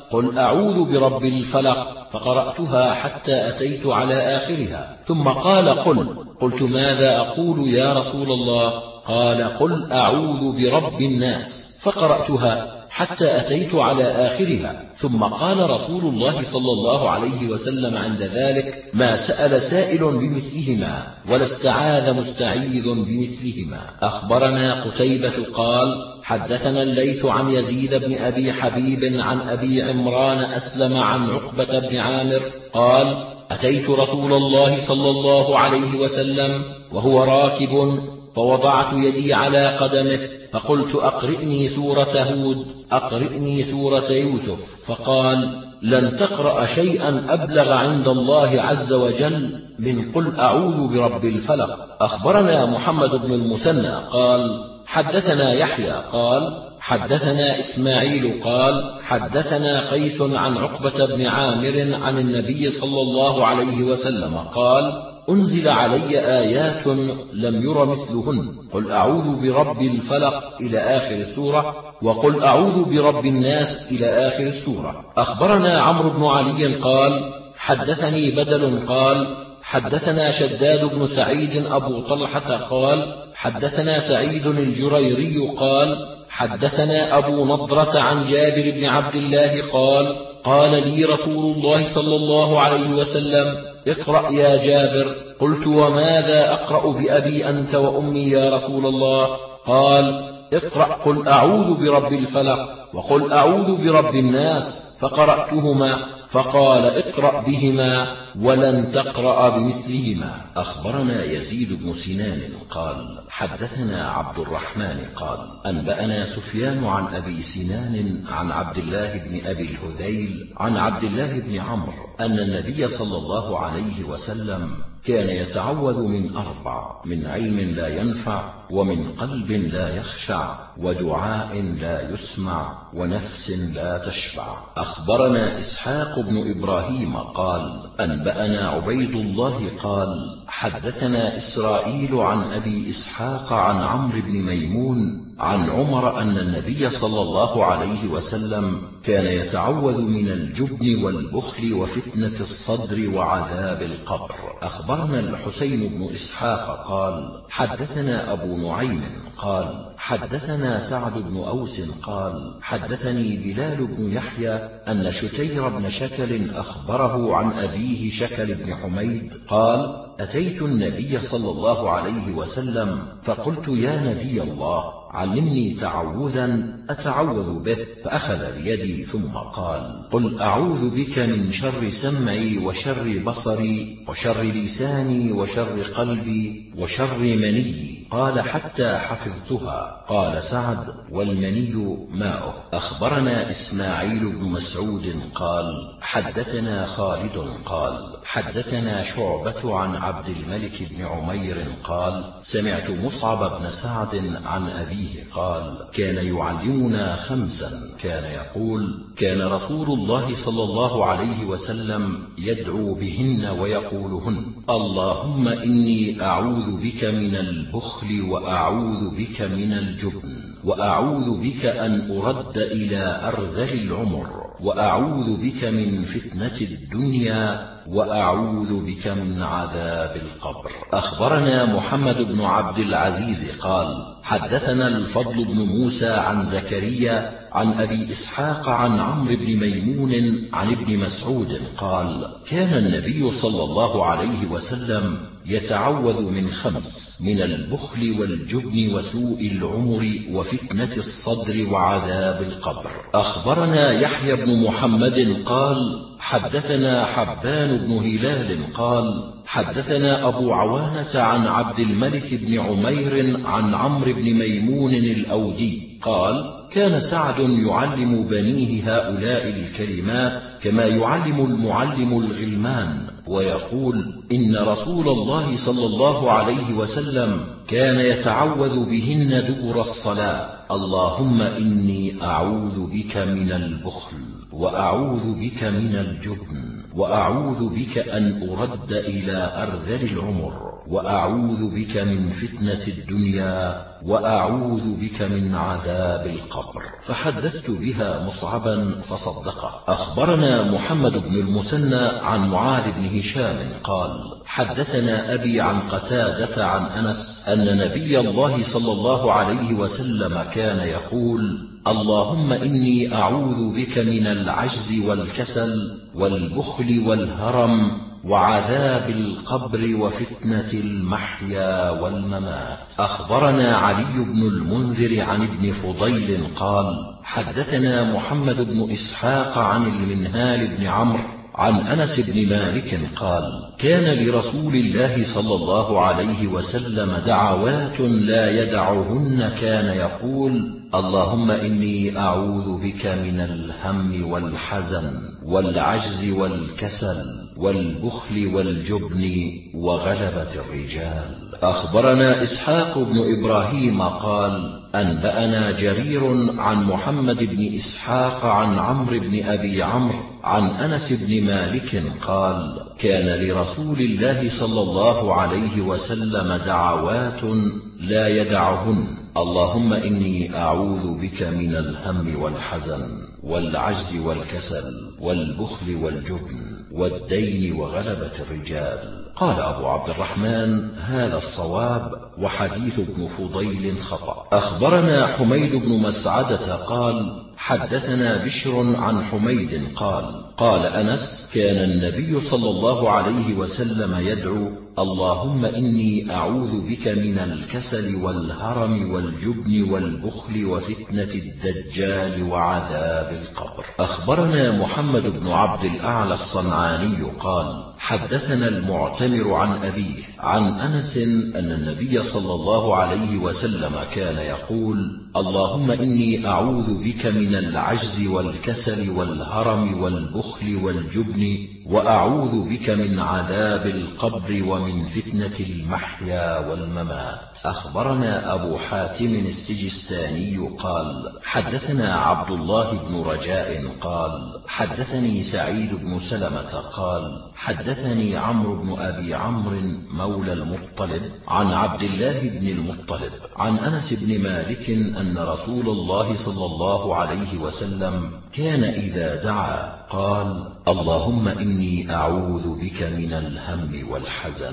Speaker 1: قل أعوذ برب الفلق، فقرأتها حتى أتيت على آخرها، ثم قال قل. قلت ماذا أقول يا رسول الله؟ قال قل أعوذ برب الناس، فقرأتها حتى أتيت على آخرها، ثم قال رسول الله صلى الله عليه وسلم عند ذلك ما سأل سائل بمثلهما ولا استعاذ مستعيذ بمثلهما. أخبرنا قتيبة قال حدثنا الليث عن يزيد بن أبي حبيب عن أبي عمران أسلم عن عقبة بن عامر قال أتيت رسول الله صلى الله عليه وسلم وهو راكب، فوضعت يدي على قدمه، فقلت أقرئني سورة هود، أقرئني سورة يوسف، فقال لن تقرأ شيئا أبلغ عند الله عز وجل من قل أعوذ برب الفلق. أخبرنا محمد بن المثنى قال حدثنا يحيى قال حدثنا إسماعيل قال حدثنا قيس عن عقبة بن عامر عن النبي صلى الله عليه وسلم قال أنزل علي آيات لم ير مثلهن، قل أعوذ برب الفلق إلى آخر السورة، وقل أعوذ برب الناس إلى آخر السورة. أخبرنا عمرو بن علي قال حدثني بدل قال حدثنا شداد بن سعيد أبو طلحة قال حدثنا سعيد الجريري قال حدثنا أبو نضرة عن جابر بن عبد الله قال قال لي رسول الله صلى الله عليه وسلم اقرأ يا جابر. قلت وماذا أقرأ بأبي أنت وأمي يا رسول الله؟ قال اقرأ قل أعوذ برب الفلق وقل أعوذ برب الناس، فقرأتهما، فقال اقرأ بهما ولن تقرأ بمثلهما. أخبرنا يزيد بن سنان قال حدثنا عبد الرحمن قال أنبأنا سفيان عن أبي سنان عن عبد الله بن أبي الهذيل عن عبد الله بن عمرو أن النبي صلى الله عليه وسلم كان يتعوذ من أربع: من علم لا ينفع، ومن قلب لا يخشع، ودعاء لا يسمع، ونفس لا تشبع. أخبرنا إسحاق بن إبراهيم قال أنبأنا عبيد الله قال حدثنا إسرائيل عن أبي إسحاق عن عمرو بن ميمون عن عمر أن النبي صلى الله عليه وسلم كان يتعوذ من الجبن والبخل وفتنة الصدر وعذاب القبر. أخبرنا الحسين بن إسحاق قال حدثنا أبو نعيم قال حدثنا سعد بن أوس قال حدثني بلال بن يحيى أن شتير بن شكل أخبره عن أبيه شكل بن حميد قال أتيت النبي صلى الله عليه وسلم فقلت يا نبي الله علمني تعوذا أتعوذ به، فأخذ بيدي ثم قال قل أعوذ بك من شر سمعي وشر بصري وشر لساني وشر قلبي وشر مني. قال حتى حفظتها. قال سعد والمني ماؤه. أخبرنا إسماعيل بن مسعود قال حدثنا خالد قال حدثنا شعبة عن عبد الملك بن عمير قال سمعت مصعب بن سعد عن أبيه قال كان يعلمنا خمسا، كان يقول كان رسول الله صلى الله عليه وسلم يدعو بهن ويقولهن اللهم إني أعوذ بك من البخل وأعوذ بك من الجبن وأعوذ بك أن أرد إلى أرذل العمر وأعوذ بك من فتنة الدنيا وأعوذ بك من عذاب القبر. أخبرنا محمد بن عبد العزيز قال حدثنا الفضل بن موسى عن زكريا عن أبي إسحاق عن عمرو بن ميمون عن ابن مسعود قال كان النبي صلى الله عليه وسلم يتعوذ من خمس: من البخل والجبن وسوء العمر وفتنة الصدر وعذاب القبر. أخبرنا يحيى بن محمد قال حدثنا حبان بن هلال قال حدثنا أبو عوانة عن عبد الملك بن عمير عن عمرو بن ميمون الأودي قال كان سعد يعلم بنيه هؤلاء الكلمات كما يعلم المعلم الغلمان، ويقول إن رسول الله صلى الله عليه وسلم كان يتعوذ بهن دبر الصلاة: اللهم إني أعوذ بك من البخل وأعوذ بك من الجبن وأعوذ بك أن أرد إلى أرذل العمر، وأعوذ بك من فتنة الدنيا، وأعوذ بك من عذاب القبر. فحدثت بها مصعبا فصدقه. أخبرنا محمد بن المثنى عن معاذ بن هشام قال حدثنا أبي عن قتادة عن أنس أن نبي الله صلى الله عليه وسلم كان يقول: اللهم إني أعوذ بك من العجز والكسل والبخل والهرم وعذاب القبر وفتنة المحيا والممات. أخبرنا علي بن المنذر عن ابن فضيل قال حدثنا محمد بن إسحاق عن المنهال بن عمرو عن أنس بن مالك قال كان لرسول الله صلى الله عليه وسلم دعوات لا يدعهن، كان يقول: اللهم إني أعوذ بك من الهم والحزن والعجز والكسل والبخل والجبن وغلبة الرجال. أخبرنا إسحاق بن إبراهيم قال أنبأنا جرير عن محمد بن إسحاق عن عمرو بن أبي عمرو عن أنس بن مالك قال كان لرسول الله صلى الله عليه وسلم دعوات لا يدعهن: اللهم إني أعوذ بك من الهم والحزن والعجز والكسل والبخل والجبن والدين وغلبة الرجال. قال أبو عبد الرحمن هذا الصواب، وحديث ابن فضيل خطأ. أخبرنا حميد بن مسعدة قال حدثنا بشر عن حميد قال قال أنس كان النبي صلى الله عليه وسلم يدعو: اللهم إني أعوذ بك من الكسل والهرم والجبن والبخل وفتنة الدجال وعذاب القبر. أخبرنا محمد بن عبد الأعلى الصنعاني قال حدثنا المعتمر عن أبيه عن أنس أن النبي صلى الله عليه وسلم كان يقول: اللهم إني أعوذ بك من العجز والكسل والهرم والبخل والجبن، وأعوذ بك من عذاب القبر ومن فتنة المحيا والممات. أخبرنا أبو حاتم السجستاني قال حدثنا عبد الله بن رجاء قال حدثني سعيد بن سلمة قال حدثني عمرو بن أبي عمرو مولى المطلب عن عبد الله بن المطلب عن أنس بن مالك أن رسول الله صلى الله عليه وسلم كان إذا دعا قال: اللهم إني أعوذ بك من الهم والحزن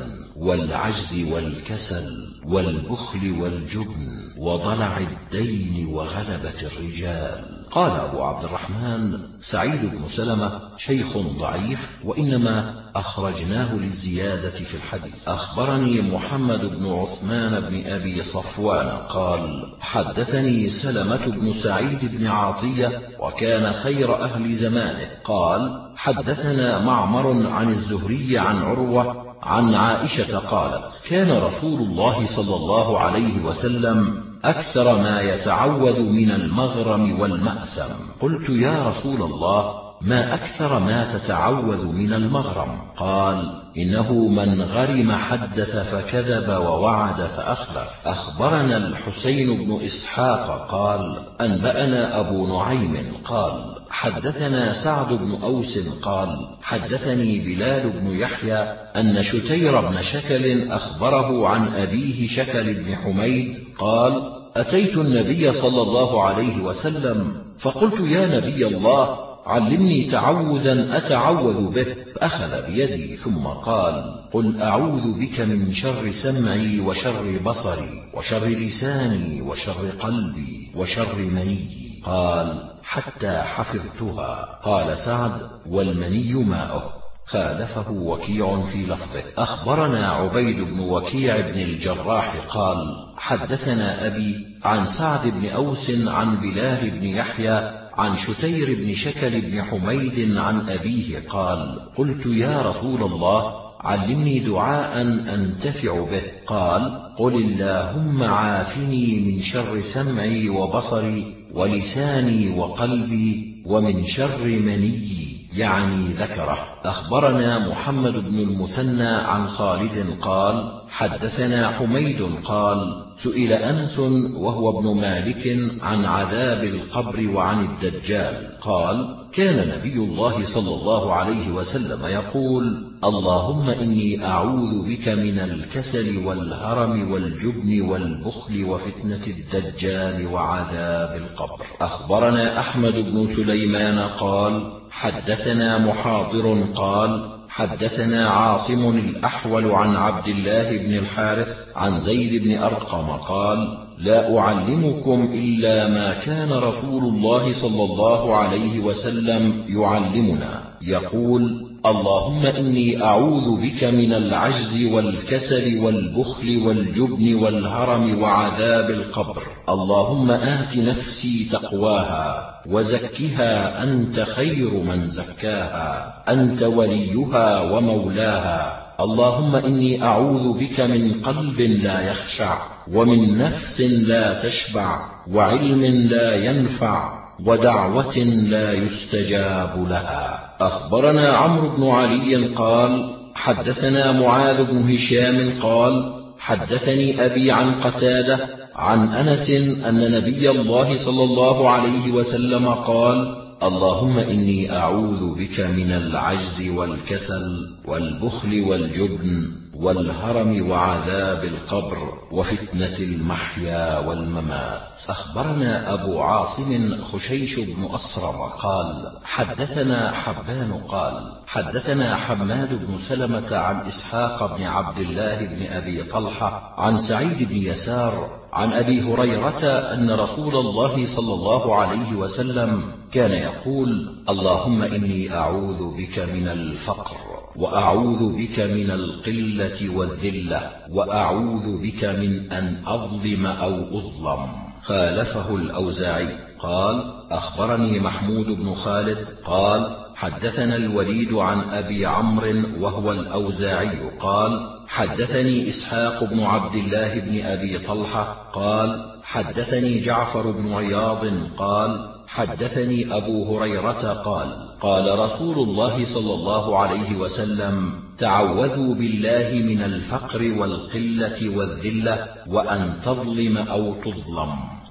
Speaker 1: والعجز والكسل والبخل والجبن وضلع الدين وغلبة الرجال. قال أبو عبد الرحمن سعيد بن سلمة شيخ ضعيف، وإنما أخرجناه للزيادة في الحديث. أخبرني محمد بن عثمان بن أبي صفوان قال حدثني سلمة بن سعيد بن عاطية وكان خير أهل زمانه قال حدثنا معمر عن الزهري عن عروة عن عائشة قالت كان رسول الله صلى الله عليه وسلم أكثر ما يتعوذ من المغرم والمأثم. قلت يا رسول الله ما أكثر ما تتعوذ من المغرم؟ قال إنه من غرم حدث فكذب ووعد فأخلف. أخبرنا الحسين بن إسحاق قال أنبأنا أبو نعيم قال حدثنا سعد بن أوس قال حدثني بلال بن يحيى أن شتير بن شكل أخبره عن أبيه شكل بن حميد قال أتيت النبي صلى الله عليه وسلم فقلت يا نبي الله علمني تعوذا أتعوذ به، فأخذ بيدي ثم قال قل أعوذ بك من شر سمعي وشر بصري وشر لساني وشر قلبي وشر مني. قال حتى حفظتها. قال سعد والمني ماؤه. خالفه وكيع في لفظه. أخبرنا عبيد بن وكيع بن الجراح قال حدثنا أبي عن سعد بن أوس عن بلال بن يحيى عن شتير بن شكل بن حميد عن أبيه قال قلت يا رسول الله علمني دعاء أنتفع به. قال قل اللهم عافني من شر سمعي وبصري ولساني وقلبي ومن شر مني يعني ذكره. أخبرنا محمد بن المثنى عن خالد قال حدثنا حميد قال سئل أنس وهو ابن مالك عن عذاب القبر وعن الدجال قال كان نبي الله صلى الله عليه وسلم يقول اللهم إني أعوذ بك من الكسل والهرم والجبن والبخل وفتنة الدجال وعذاب القبر. أخبرنا أحمد بن سليمان قال حدثنا محاضر قال حدثنا عاصم الأحول عن عبد الله بن الحارث عن زيد بن أرقم قال لا أعلمكم إلا ما كان رسول الله صلى الله عليه وسلم يعلمنا يقول اللهم إني أعوذ بك من العجز والكسل والبخل والجبن والهرم وعذاب القبر. اللهم آت نفسي تقواها وزكها أنت خير من زكاها أنت وليها ومولاها. اللهم إني أعوذ بك من قلب لا يخشع ومن نفس لا تشبع وعلم لا ينفع ودعوة لا يستجاب لها. أخبرنا عمرو بن علي قال حدثنا معاذ بن هشام قال حدثني أبي عن قتادة عن أنس أن نبي الله صلى الله عليه وسلم قال اللهم إني أعوذ بك من العجز والكسل والبخل والجبن والهرم وعذاب القبر وفتنة المحيا والممات. أخبرنا أبو عاصم خشيش بن أسرم قال حدثنا حبان قال حدثنا حماد بن سلمة عن إسحاق بن عبد الله بن أبي طلحة عن سعيد بن يسار عن أبي هريرة أن رسول الله صلى الله عليه وسلم كان يقول اللهم إني أعوذ بك من الفقر وأعوذ بك من القلة والذلة وأعوذ بك من أن أظلم أو أظلم. خالفه الأوزاعي قال أخبرني محمود بن خالد قال حدثنا الوليد عن أبي عمرو وهو الأوزاعي قال حدثني إسحاق بن عبد الله بن أبي طلحة قال حدثني جعفر بن عياض قال حدثني أبو هريرة قال قال رسول الله صلى الله عليه وسلم تعوذوا بالله من الفقر والقلة والذلة وأن تظلم أو تظلم.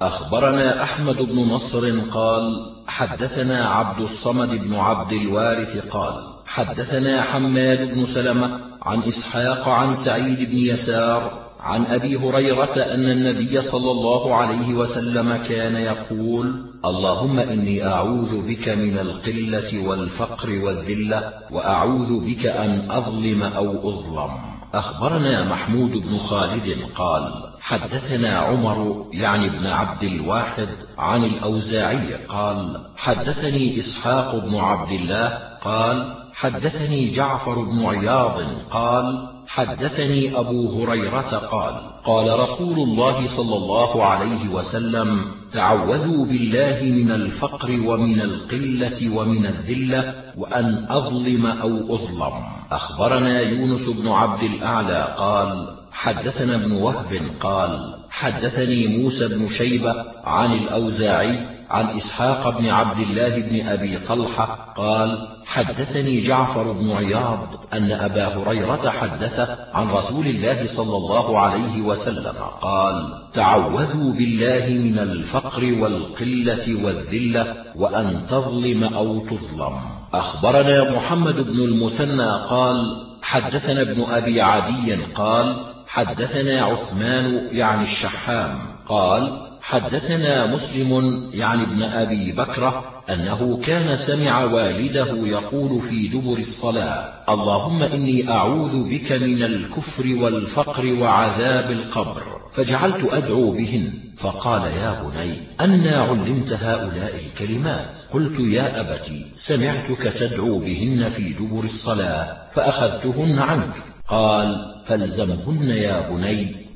Speaker 1: أخبرنا أحمد بن نصر قال حدثنا عبد الصمد بن عبد الوارث قال حدثنا حماد بن سلمة عن إسحاق عن سعيد بن يسار عن أبي هريرة أن النبي صلى الله عليه وسلم كان يقول اللهم إني أعوذ بك من القلة والفقر والذلة وأعوذ بك أن أظلم أو أظلم. أخبرنا محمود بن خالد قال حدثنا عمر يعني ابن عبد الواحد عن الأوزاعي قال حدثني إسحاق بن عبد الله قال حدثني جعفر بن عياض قال حدثني أبو هريرة قال قال رسول الله صلى الله عليه وسلم تعوذوا بالله من الفقر ومن القلة ومن الذلة وأن أظلم أو أظلم. أخبرنا يونس بن عبد الأعلى قال حدثنا ابن وهب قال حدثني موسى بن شيبة عن الأوزاعي عن إسحاق بن عبد الله بن أبي طلحة قال حدثني جعفر بن عياض أن أبا هريرة حدثه عن رسول الله صلى الله عليه وسلم قال تعوذوا بالله من الفقر والقلة والذلة وأن تظلم أو تظلم. أخبرنا محمد بن المثنى قال حدثنا ابن أبي عدي قال حدثنا عثمان يعني الشحام قال حدثنا مسلم يعني ابن أبي بكرة أنه كان سمع والده يقول في دبر الصلاة اللهم إني أعوذ بك من الكفر والفقر وعذاب القبر فجعلت أدعو بهن فقال يا بني أنى علمت هؤلاء الكلمات؟ قلت يا أبت سمعتك تدعو بهن في دبر الصلاة فأخذتهن عنك. قال فالزمهن يا بني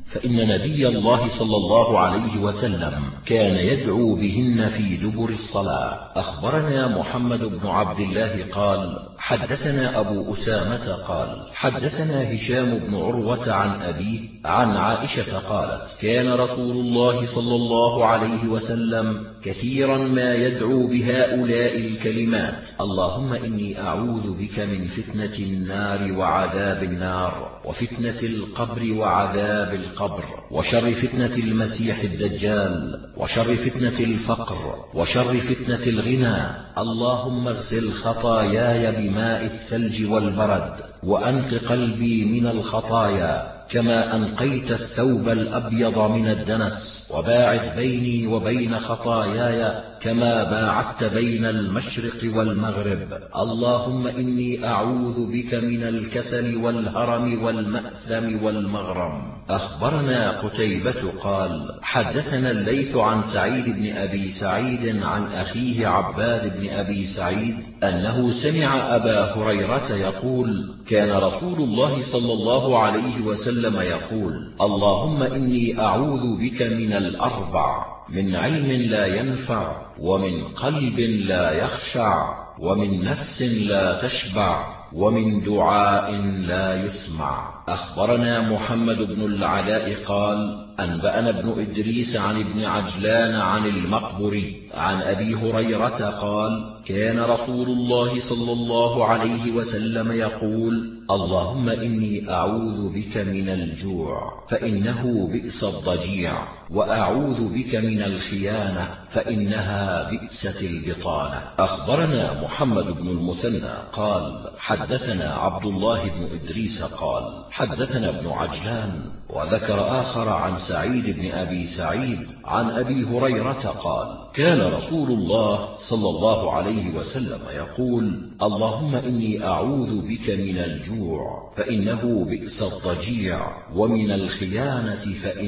Speaker 1: فإن نبي الله صلى الله عليه وسلم كان يدعو بهن في دبر الصلاة. أخبرنا محمد بن عبد الله قال حدثنا أبو أسامة قال حدثنا هشام بن عروة عن أبيه عن عائشة قالت كان رسول الله صلى الله عليه وسلم كثيرا ما يدعو بهؤلاء الكلمات: اللهم إني أعوذ بك من فتنة النار وعذاب النار، وفتنة القبر وعذاب القبر، وشر فتنة المسيح الدجال، وشر فتنة الفقر، وشر فتنة الغنى. اللهم اغسل خطاياي بماء الثلج والبرد، وأنق قلبي من الخطايا كما أنقيت الثوب الأبيض من الدنس، وباعد بيني وبين خطاياي كما باعدت بين المشرق والمغرب. اللهم إني أعوذ بك من الكسل والهرم والمأثم والمغرم. أخبرنا قتيبة قال حدثنا الليث عن سعيد بن أبي سعيد عن أخيه عباد بن أبي سعيد أنه سمع أبا هريرة يقول كان رسول الله صلى الله عليه وسلم يقول: اللهم إني أعوذ بك من الأربع: من علم لا ينفع، ومن قلب لا يخشع، ومن نفس لا تشبع، ومن دعاء لا يسمع. أخبرنا محمد بن العلاء قال أنبأنا ابن إدريس عن ابن عجلان عن المقبري عن أبي هريرة قال كان رسول الله صلى الله عليه وسلم يقول: اللهم إني أعوذ بك من الجوع فإنه بئس الضجيع، وأعوذ بك من الخيانة فإنها بئست البطانة. أخبرنا محمد بن المثنى قال حدثنا عبد الله بن إدريس قال حدثنا ابن عجلان، وذكر آخر عن سعيد بن أبي سعيد عن أبي هريرة قال كان رسول الله صلى الله عليه وسلم يقول: اللهم إني أعوذ بك من الجوع فإنه بئس الضجيع، ومن الخيانة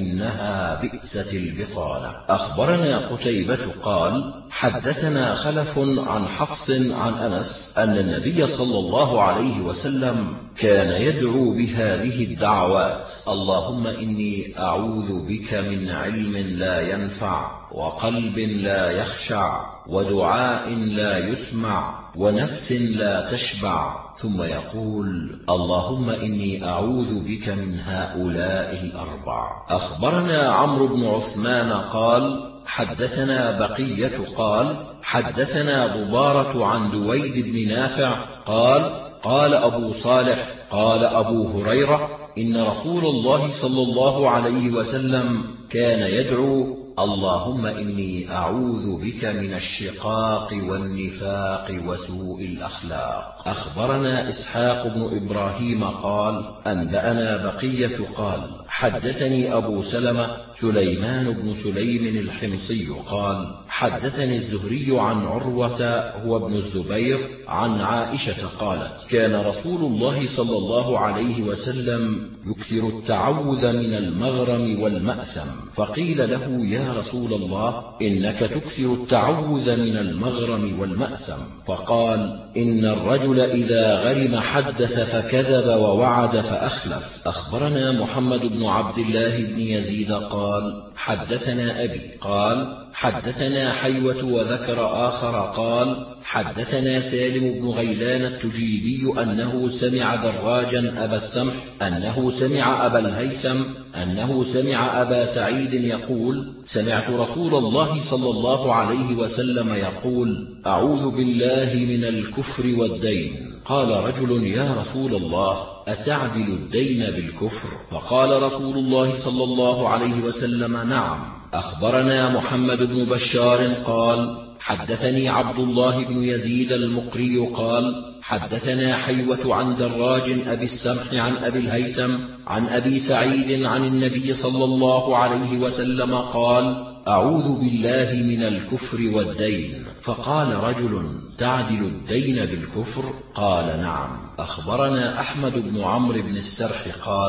Speaker 1: فإنها بئست البطانة. أخبرنا قتيبة قال حدثنا خلف عن حفص عن أنس أن النبي صلى الله عليه وسلم كان يدعو بهذه الدعوات: اللهم إني أعوذ بك من علم لا ينفع، وقلب لا يخشع، ودعاء لا يسمع، ونفس لا تشبع، ثم يقول: اللهم إني أعوذ بك من هؤلاء الأربع. أخبرنا عمرو بن عثمان قال حدثنا بقية قال حدثنا ضبارة عن دويد بن نافع قال قال أبو صالح قال أبو هريرة: إن رسول الله صلى الله عليه وسلم كان يدعو: اللهم إني أعوذ بك من الشقاق والنفاق وسوء الأخلاق. أخبرنا إسحاق بن إبراهيم قال أنبأنا بقية قال حدثني أبو سلمة سليمان بن سليم الحمصي قال حدثني الزهري عن عروة هو ابن الزبير عن عائشة قالت كان رسول الله صلى الله عليه وسلم يكثر التعوذ من المغرم والمأثم، فقيل له: يا رسول الله، إنك تكثر التعوذ من المغرم والمأثم. فقال: إن الرجل إذا غرم حدث فكذب ووعد فأخلف. أخبرنا محمد بن عبد الله بن يزيد قال حدثنا أبي قال حدثنا حيوة، وذكر آخر قال حدثنا سالم بن غيلان التجيبي أنه سمع دراجا أبا السمح أنه سمع أبا الهيثم أنه سمع أبا سعيد يقول: سمعت رسول الله صلى الله عليه وسلم يقول: أعوذ بالله من الكفر والدين. قال رجل: يا رسول الله، أتعدل الدين بالكفر؟ فقال رسول الله صلى الله عليه وسلم: نعم. أخبرنا محمد بن بشار قال حدثني عبد الله بن يزيد المقري قال حدثنا حيوة عن دراج أبي السمح عن أبي الهيثم عن أبي سعيد عن النبي صلى الله عليه وسلم قال: أعوذ بالله من الكفر والدين. فقال رجل: تعدل الدين بالكفر؟ قال: نعم. أخبرنا أحمد بن عمرو بن السرح قال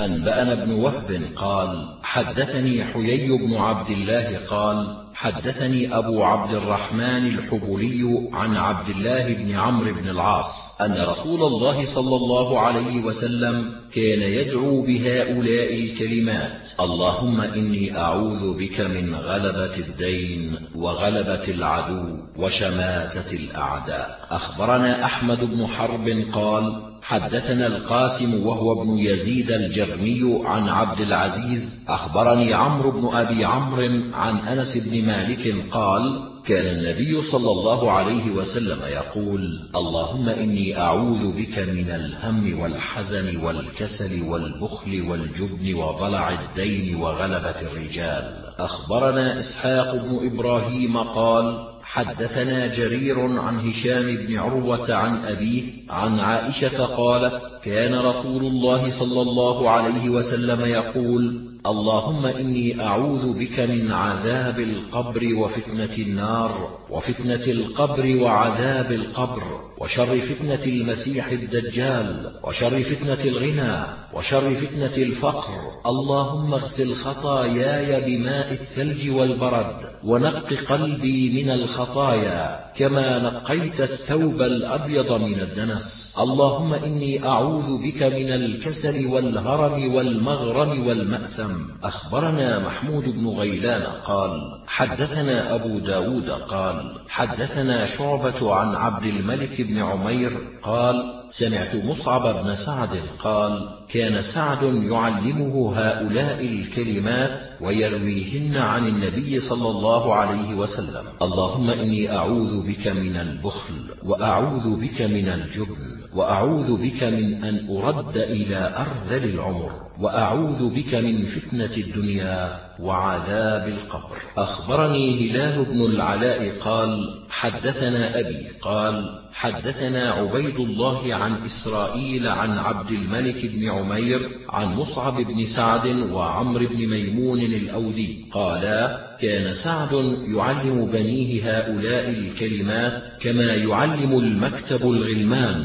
Speaker 1: أنبأنا ابن وهب قال حدثني حيي بن عبد الله قال حدثني أبو عبد الرحمن الحبلي عن عبد الله بن عمرو بن العاص أن رسول الله صلى الله عليه وسلم كان يدعو بهؤلاء الكلمات: اللهم إني أعوذ بك من غلبة الدين وغلبة العدو وشماتة الأعداء. أخبرنا أحمد بن حرب قال حدثنا القاسم وهو ابن يزيد الجرمي عن عبد العزيز أخبرني عمرو بن أبي عمرو عن أنس بن مالك قال كان النبي صلى الله عليه وسلم يقول: اللهم إني أعوذ بك من الهم والحزن والكسل والبخل والجبن وضلع الدين وغلبة الرجال. أخبرنا إسحاق بن إبراهيم قال حدثنا جرير عن هشام بن عروة عن أبيه عن عائشة قالت: كان رسول الله صلى الله عليه وسلم يقول: اللهم إني أعوذ بك من عذاب القبر وفتنة النار وفتنة القبر وعذاب القبر وشر فتنة المسيح الدجال وشر فتنة الغنى وشر فتنة الفقر. اللهم اغسل خطاياي بماء الثلج والبرد ونق قلبي من الخطايا كما نقيت الثوب الأبيض من الدنس. اللهم إني أعوذ بك من الكسل والهرم والمغرم والمأثم. أخبرنا محمود بن غيلان قال حدثنا أبو داود قال حدثنا شعبة عن عبد الملك بن عمير قال سمعت مصعب بن سعد قال كان سعد يعلمه هؤلاء الكلمات ويرويهن عن النبي صلى الله عليه وسلم: اللهم إني أعوذ بك من البخل وأعوذ بك من الجبن وأعوذ بك من أن أرد إلى أرذل العمر وأعوذ بك من فتنة الدنيا وعذاب القبر. أخبرني هلال بن العلاء قال حدثنا أبي قال حدثنا عبيد الله عن إسرائيل عن عبد الملك بن عمير عن مصعب بن سعد وعمر بن ميمون الأودي قالا: كان سعد يعلم بنيه هؤلاء الكلمات كما يعلم المكتب الغلمان،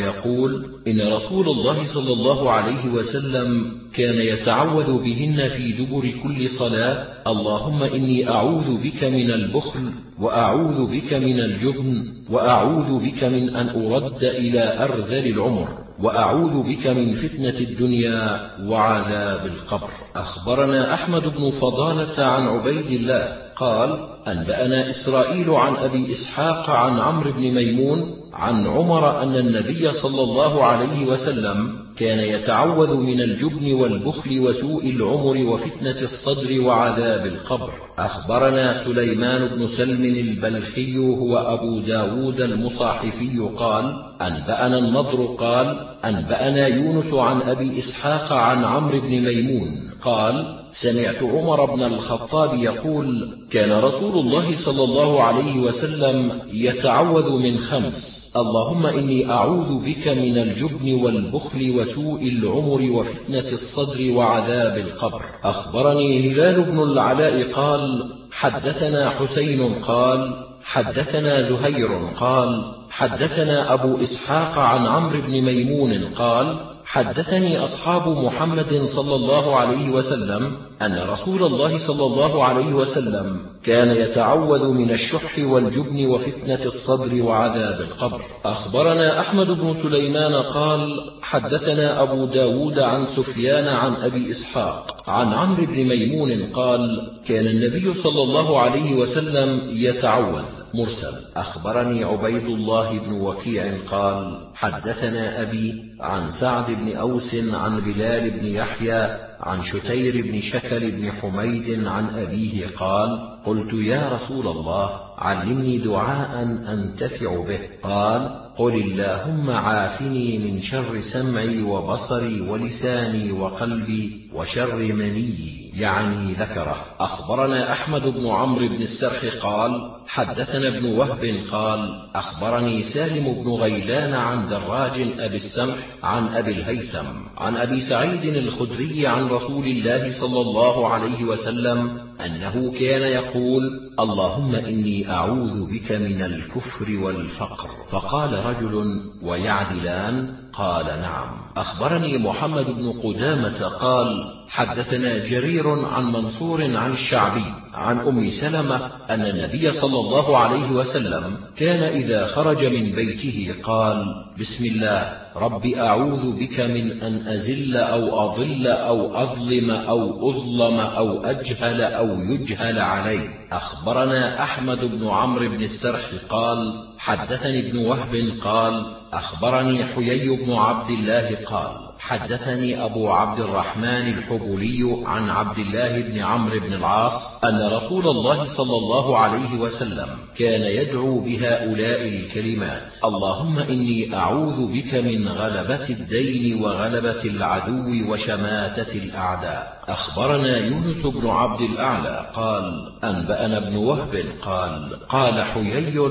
Speaker 1: ويقول: إن رسول الله صلى الله عليه وسلم كان يتعوذ بهن في دبر كل صلاة: اللهم إني أعوذ بك من البخل وأعوذ بك من الجبن وأعوذ بك من أن أرد إلى أرذل العمر وأعوذ بك من فتنة الدنيا وعذاب القبر. أخبرنا أحمد بن فضالة عن عبيد الله قال أنبأنا إسرائيل عن أبي إسحاق عن عمرو بن ميمون عن عمر أن النبي صلى الله عليه وسلم كان يتعوذ من الجبن والبخل وسوء العمر وفتنة الصدر وعذاب القبر. أخبرنا سليمان بن سلم البلخي هو أبو داود المصاحفي قال أنبأنا النضر قال أنبأنا يونس عن أبي إسحاق عن عمرو بن ميمون قال سمعت عمر بن الخطاب يقول: كان رسول الله صلى الله عليه وسلم يتعوذ من خمس: اللهم إني أعوذ بك من الجبن والبخل وسوء العمر وفتنة الصدر وعذاب القبر. أخبرني هلال بن العلاء قال حدثنا حسين قال حدثنا زهير قال حدثنا أبو إسحاق عن عمرو بن ميمون قال حدثني أصحاب محمد صلى الله عليه وسلم أن رسول الله صلى الله عليه وسلم كان يتعوذ من الشح والجبن وفتنة الصدر وعذاب القبر. أخبرنا أحمد بن سليمان قال حدثنا أبو داود عن سفيان عن أبي إسحاق عن عمرو بن ميمون قال كان النبي صلى الله عليه وسلم يتعوذ. مرسل. أخبرني عبيد الله بن وكيع قال حدثنا أبي عن سعد بن أوس عن بلال بن يحيى عن شتير بن شكل بن حميد عن أبيه قال قلت يا رسول الله علمني دعاء أنتفع به. قال قل اللهم عافني من شر سمعي وبصري ولساني وقلبي وشر مني. يعني ذكره. أخبرنا أحمد بن عمرو بن السرح قال حدثنا ابن وهب قال أخبرني سالم بن غيلان عن دراج أبي السمح عن أبي الهيثم عن أبي سعيد الخدري عن رسول الله صلى الله عليه وسلم أنه كان يقول اللهم إني أعوذ بك من الكفر والفقر. فقال رجل ويعدلان؟ قال نعم. أخبرني محمد بن قدامة قال حدثنا جرير عن منصور عن الشعبي عن أم سلمة أن النبي صلى الله عليه وسلم كان إذا خرج من بيته قال بسم الله رب أعوذ بك من أن أزل أو أضل أو أظلم أو أظلم أو أجهل أو يجهل علي. أخبرنا أحمد بن عمرو بن السرح قال حدثني ابن وهب قال أخبرني حيي بن عبد الله قال حدثني أبو عبد الرحمن الحبولي عن عبد الله بن عمرو بن العاص أن رسول الله صلى الله عليه وسلم كان يدعو بهؤلاء الكلمات اللهم إني أعوذ بك من غلبة الدين وغلبة العدو وشماتة الأعداء. أخبرنا يونس بن عبد الأعلى قال أنبأنا ابن وهب قال قال حيي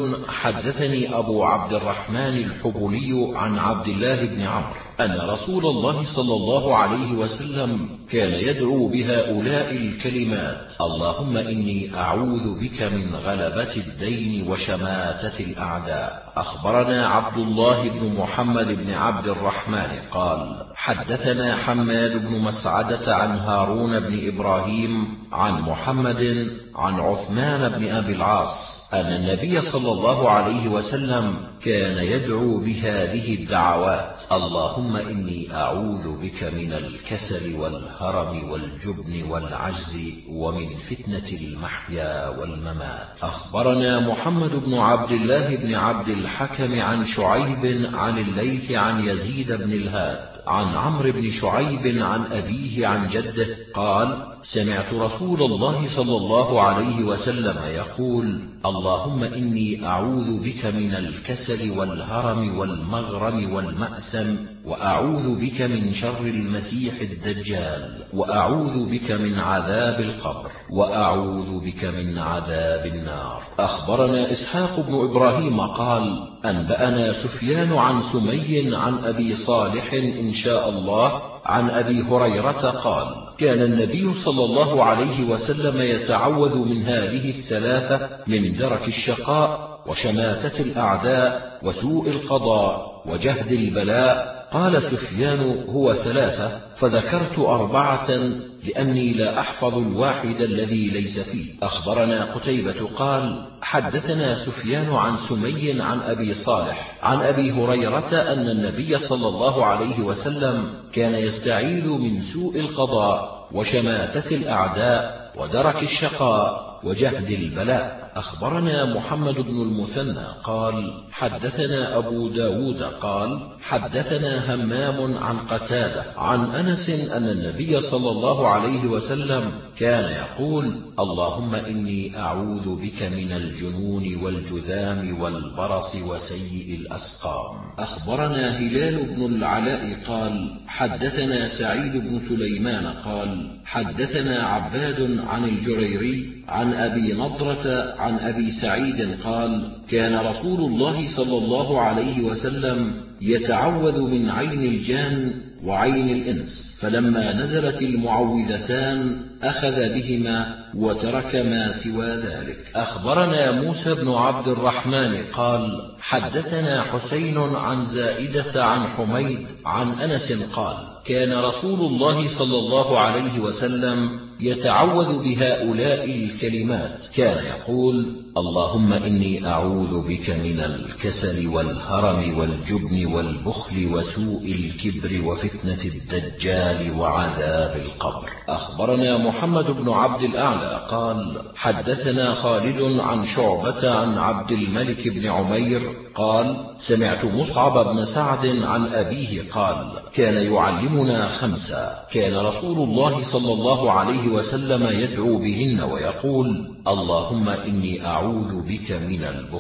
Speaker 1: حدثني أبو عبد الرحمن الحبولي عن عبد الله بن عمرو أن رسول الله صلى الله عليه وسلم كان يدعو بهؤلاء الكلمات اللهم إني أعوذ بك من غلبة الدين وشماتة الأعداء. أخبرنا عبد الله بن محمد بن عبد الرحمن قال حدثنا حماد بن مسعدة عن هارون بن إبراهيم عن محمد عن عثمان بن أبي العاص أن النبي صلى الله عليه وسلم كان يدعو بهذه الدعوات اللهم إني أعوذ بك من الكسل والهرم والجبن والعجز ومن فتنة المحيا والممات. أخبرنا محمد بن عبد الله بن عبد الحكم عن شعيب عن الليث عن يزيد بن الهاد عن عمرو بن شعيب عن أبيه عن جده قال سمعت رسول الله صلى الله عليه وسلم يقول اللهم إني أعوذ بك من الكسل والهرم والمغرم والمأثم وأعوذ بك من شر المسيح الدجال وأعوذ بك من عذاب القبر وأعوذ بك من عذاب النار. أخبرنا إسحاق بن إبراهيم قال أنبأنا سفيان عن سمي عن أبي صالح إن شاء الله عن أبي هريرة قال كان النبي صلى الله عليه وسلم يتعوذ من هذه الثلاثة من درك الشقاء وشماتة الأعداء وسوء القضاء وجهد البلاء. قال سفيان هو ثلاثة فذكرت أربعة لأني لا أحفظ الواحد الذي ليس فيه. أخبرنا قتيبة قال حدثنا سفيان عن سمي عن أبي صالح عن أبي هريرة أن النبي صلى الله عليه وسلم كان يستعيذ من سوء القضاء وشماتة الأعداء ودرك الشقاء وجهد البلاء. أخبرنا محمد بن المثنى قال حدثنا أبو داود قال حدثنا همام عن قتادة عن أنس أن النبي صلى الله عليه وسلم كان يقول اللهم إني أعوذ بك من الجنون والجذام والبرص وسيء الأسقام. أخبرنا هلال بن العلاء قال حدثنا سعيد بن سليمان قال حدثنا عباد عن الجريري عن أبي نضرة عن أبي سعيد قال كان رسول الله صلى الله عليه وسلم يتعوذ من عين الجان وعين الإنس فلما نزلت المعوذتان أخذ بهما وترك ما سوى ذلك. أخبرنا موسى بن عبد الرحمن قال حدثنا حسين عن زائدة عن حميد عن أنس قال كان رسول الله صلى الله عليه وسلم يتعوذ بهؤلاء الكلمات كان يقول اللهم إني أعوذ بك من الكسل والهرم والجبن والبخل وسوء الكبر وفتنة الدجال وعذاب القبر. أخبرنا محمد بن عبد الأعلى قال حدثنا خالد عن شعبة عن عبد الملك بن عمير قال سمعت مصعب بن سعد عن أبيه قال كان يعلمنا خمسا كان رسول الله صلى الله عليه وسلم يدعو بهن ويقول اللهم إني أعوذ بك من البخل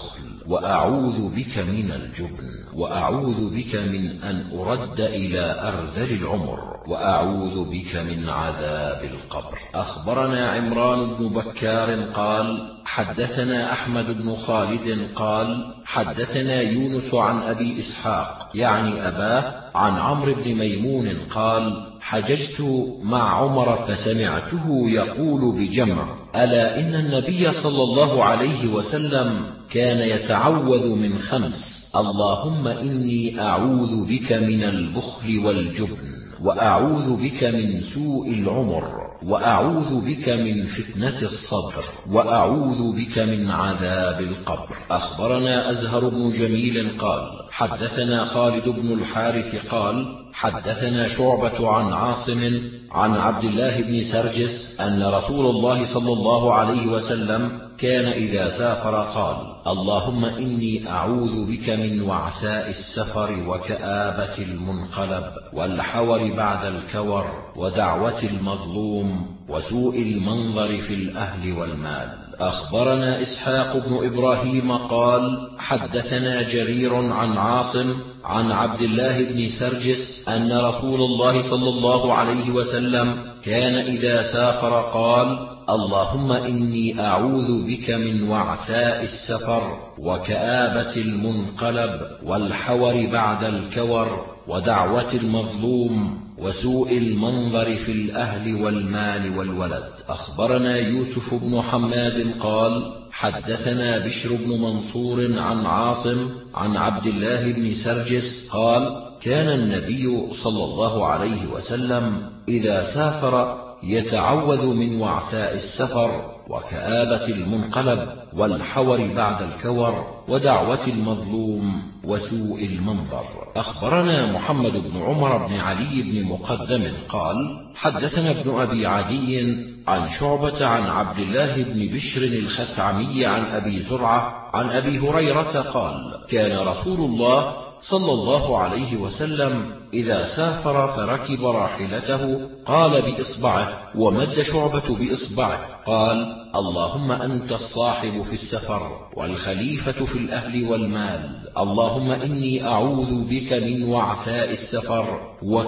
Speaker 1: وأعوذ بك من الجبن، وأعوذ بك من أن أرد إلى أرذل العمر، وأعوذ بك من عذاب القبر. أخبرنا عمران بن بكار قال حدثنا أحمد بن خالد قال حدثنا يونس عن أبي إسحاق يعني أباه عن عمرو بن ميمون قال حججت مع عمر فسمعته يقول بجمع: ألا إن النبي صلى الله عليه وسلم كان يتعوذ من خمس: اللهم إني أعوذ بك من البخل والجبن، وأعوذ بك من سوء العمر، وأعوذ بك من فتنة الصدر، وأعوذ بك من عذاب القبر. أخبرنا أزهر بن جميل قال حدثنا خالد بن الحارث قال حدثنا شعبة عن عاصم عن عبد الله بن سرجس أن رسول الله صلى الله عليه وسلم كان إذا سافر قال: اللهم إني أعوذ بك من وعثاء السفر وكآبة المنقلب والحور بعد الكور ودعوة المظلوم وسوء المنظر في الأهل والمال. أخبرنا إسحاق بن إبراهيم قال حدثنا جرير عن عاصم عن عبد الله بن سرجس أن رسول الله صلى الله عليه وسلم كان إذا سافر قال: اللهم إني أعوذ بك من وعثاء السفر وكآبة المنقلب والحور بعد الكور ودعوة المظلوم وسوء المنظر في الأهل والمال والولد. أخبرنا يوسف بن حماد قال حدثنا بشر بن منصور عن عاصم عن عبد الله بن سرجس قال كان النبي صلى الله عليه وسلم إذا سافر يتعوذ من وعثاء السفر وكآبة المنقلب والحور بعد الكور ودعوة المظلوم وسوء المنظر. أخبرنا محمد بن عمر بن علي بن مقدم قال حدثنا ابن أبي عدي عن شعبة عن عبد الله بن بشر الخثعمي عن أبي زرعة عن أبي هريرة قال كان رسول الله صلى الله عليه وسلم إذا سافر فركب راحلته قال بإصبعه ومد شعبة بإصبعه قال: اللهم أنت الصاحب في السفر والخليفة في الأهل والمال، اللهم إني أعوذ بك من وعثاء السفر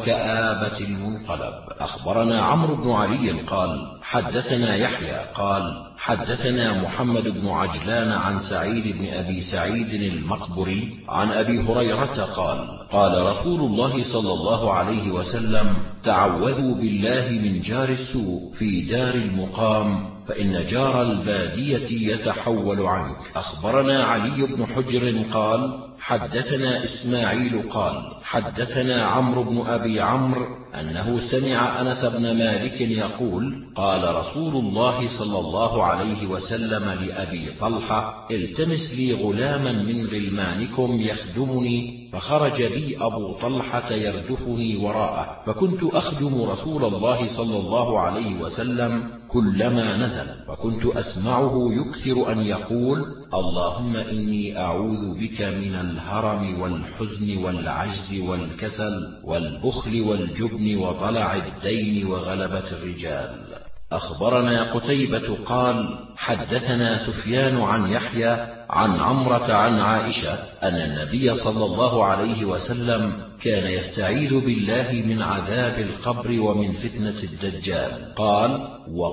Speaker 1: وكآبة المنقلب. أخبرنا عمرو بن علي قال حدثنا يحيى قال حدثنا محمد بن عجلان عن سعيد بن أبي سعيد المقبري عن أبي هريرة قال قال رسول الله صلى الله عليه وسلم: تعوذوا بالله من جار السوء في دار المقام فإن جار البادية يتحول عنك. أخبرنا علي بن حجر قال حدثنا إسماعيل قال حدثنا عمرو بن أبي عمرو أنه سمع أنس بن مالك يقول قال رسول الله صلى الله عليه وسلم لأبي طلحة: التمس لي غلاما من غلمانكم يخدمني، فخرج بي أبو طلحة يردفني وراءه، فكنت أخدم رسول الله صلى الله عليه وسلم كلما نزل، فكنت أسمعه يكثر أن يقول: اللهم إني أعوذ بك من الهرم والحزن والعجز والكسل والبخل والجبن وضلع الدين وغلبة الرجال. أخبرنا قتيبة قال حدثنا سفيان عن يحيى عن عمرة عن عائشة أن النبي صلى الله عليه وسلم كان يستعيذ بالله من عذاب القبر ومن فتنة الدجال. قال: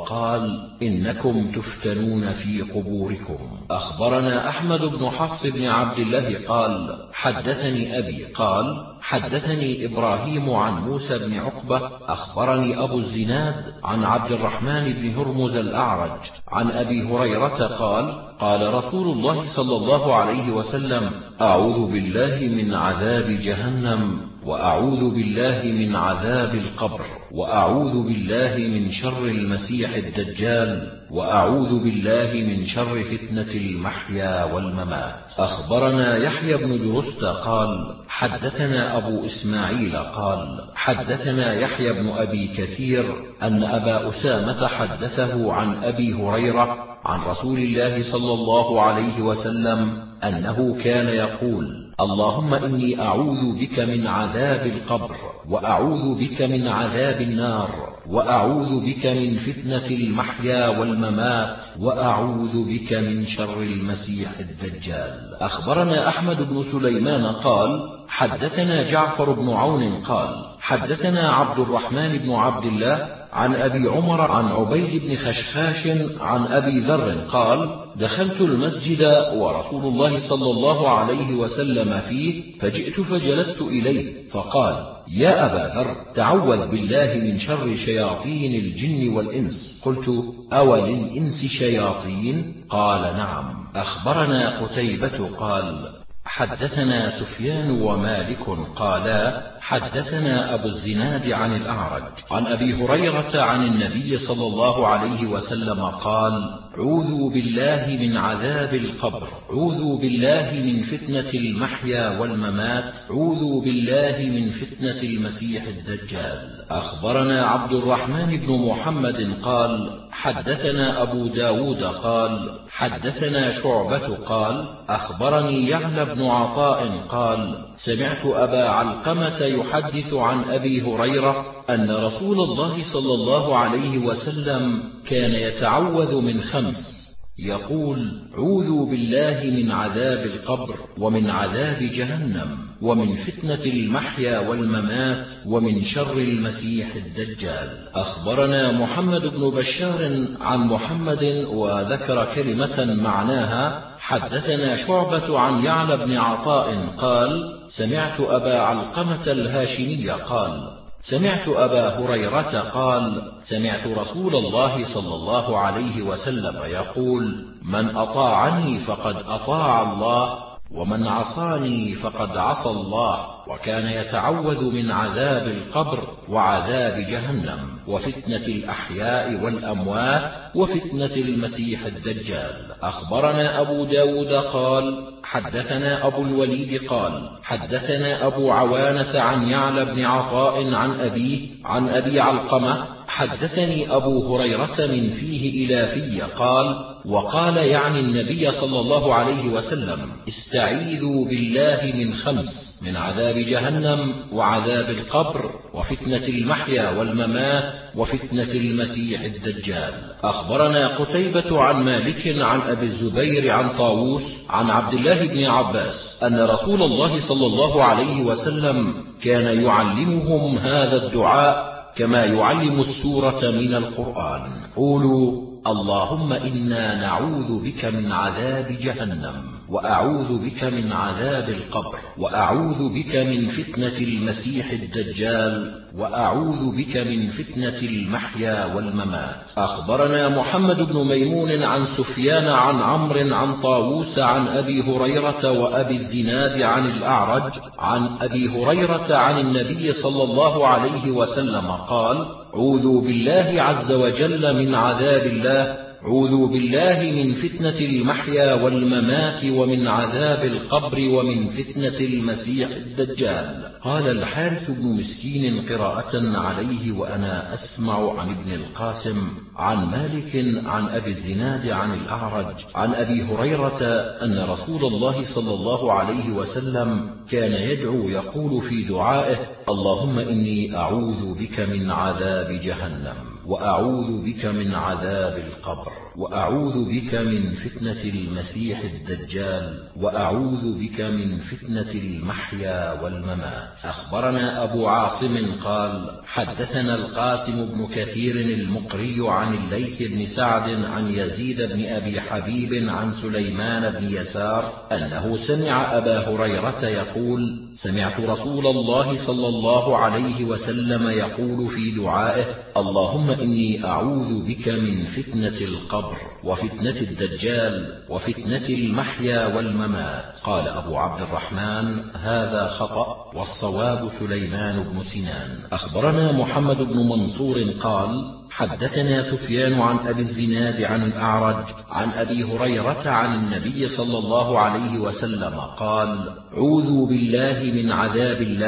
Speaker 1: وقال إنكم تفتنون في قبوركم. أخبرنا أحمد بن حفص بن عبد الله قال حدثني أبي قال حدثني إبراهيم عن موسى بن عقبة أخبرني أبو الزناد عن عبد الرحمن بن هرمز الأعرج عن أبي هريرة قال قال رسول الله صلى الله عليه وسلم: أعوذ بالله من عذاب جهنم، وأعوذ بالله من عذاب القبر، وأعوذ بالله من شر المسيح الدجال، وأعوذ بالله من شر فتنة المحيا والممات. أخبرنا يحيى بن درست قال حدثنا أبو إسماعيل قال حدثنا يحيى بن أبي كثير أن أبا أسامة حدثه عن أبي هريرة عن رسول الله صلى الله عليه وسلم أنه كان يقول: اللهم إني أعوذ بك من عذاب القبر، وأعوذ بك من عذاب النار، وأعوذ بك من فتنة المحيا والممات، وأعوذ بك من شر المسيح الدجال. أخبرنا أحمد بن سليمان قال حدثنا جعفر بن عون قال حدثنا عبد الرحمن بن عبد الله عن أبي عمر عن عبيد بن خشخاش عن أبي ذر قال دخلت المسجد ورسول الله صلى الله عليه وسلم فيه، فجئت فجلست إليه فقال يا أبا ذر تعوذ بالله من شر شياطين الجن والإنس. قلت أوللإنس شياطين؟ قال نعم. أخبرنا قتيبة قال حدثنا سفيان ومالك قالا حدثنا أبو الزناد عن الأعرج عن أبي هريرة عن النبي صلى الله عليه وسلم قال عوذوا بالله من عذاب القبر، عوذوا بالله من فتنة المحيا والممات، عوذوا بالله من فتنة المسيح الدجال. أخبرنا عبد الرحمن بن محمد قال حدثنا أبو داود قال حدثنا شعبة قال أخبرني يعلى بن عطاء قال سمعت أبا علقمة يحدث عن أبي هريرة أن رسول الله صلى الله عليه وسلم كان يتعوذ من خمس، يقول عوذوا بالله من عذاب القبر، ومن عذاب جهنم، ومن فتنة المحيا والممات، ومن شر المسيح الدجال. أخبرنا محمد بن بشار عن محمد وذكر كلمة معناها حدثنا شعبة عن يعلى بن عطاء قال سمعت أبا علقمة الهاشمي قال سمعت أبا هريرة قال سمعت رسول الله صلى الله عليه وسلم يقول من أطاعني فقد أطاع الله، ومن عصاني فقد عصى الله. وكان يتعوذ من عذاب القبر وعذاب جهنم وفتنة الأحياء والأموات وفتنة المسيح الدجال. أخبرنا أبو داود قال حدثنا أبو الوليد قال حدثنا أبو عوانة عن يعلى بن عطاء عن أبيه عن أبي علقمة حدثني أبو هريرة من فيه إلى في قال وقال يعني النبي صلى الله عليه وسلم استعيذوا بالله من خمس، من عذاب جهنم وعذاب القبر وفتنة المحيا والممات وفتنة المسيح الدجال. أخبرنا قتيبة عن مالك عن أبي الزبير عن طاووس عن عبد الله بن عباس أن رسول الله صلى الله عليه وسلم كان يعلمهم هذا الدعاء كما يعلم السورة من القرآن. قولوا اللهم إنا نعوذ بك من عذاب جهنم، وأعوذ بك من عذاب القبر، وأعوذ بك من فتنة المسيح الدجال، وأعوذ بك من فتنة المحيا والممات. أخبرنا محمد بن ميمون عن سفيان عن عمرو عن طاووس عن أبي هريرة وأبي الزناد عن الأعرج عن أبي هريرة عن النبي صلى الله عليه وسلم قال عوذوا بالله عز وجل من عذاب الله، عوذوا بالله من فتنة المحيا والممات ومن عذاب القبر ومن فتنة المسيح الدجال. قال الحارث بن مسكين قراءة عليه وأنا أسمع عن ابن القاسم عن مالك عن أبي الزناد عن الأعرج عن أبي هريرة أن رسول الله صلى الله عليه وسلم كان يدعو يقول في دعائه اللهم إني أعوذ بك من عذاب جهنم، وأعوذ بك من عذاب القبر، وأعوذ بك من فتنة المسيح الدجال، وأعوذ بك من فتنة المحيا والممات. أخبرنا أبو عاصم قال حدثنا القاسم بن كثير المقري عن الليث بن سعد عن يزيد بن أبي حبيب عن سليمان بن يسار أنه سمع أبا هريرة يقول سمعت رسول الله صلى الله عليه وسلم يقول في دعائه اللهم إني أعوذ بك من فتنة القبر وفتنة الدجال وفتنة المحيا والممات. قال أبو عبد الرحمن هذا خطأ والصواب سليمان بن سنان. أخبرنا محمد بن منصور قال حدثنا سفيان عن أبي الزناد عن الأعرج عن أبي هريرة عن النبي صلى الله عليه وسلم قال عوذوا بالله من عذاب الله،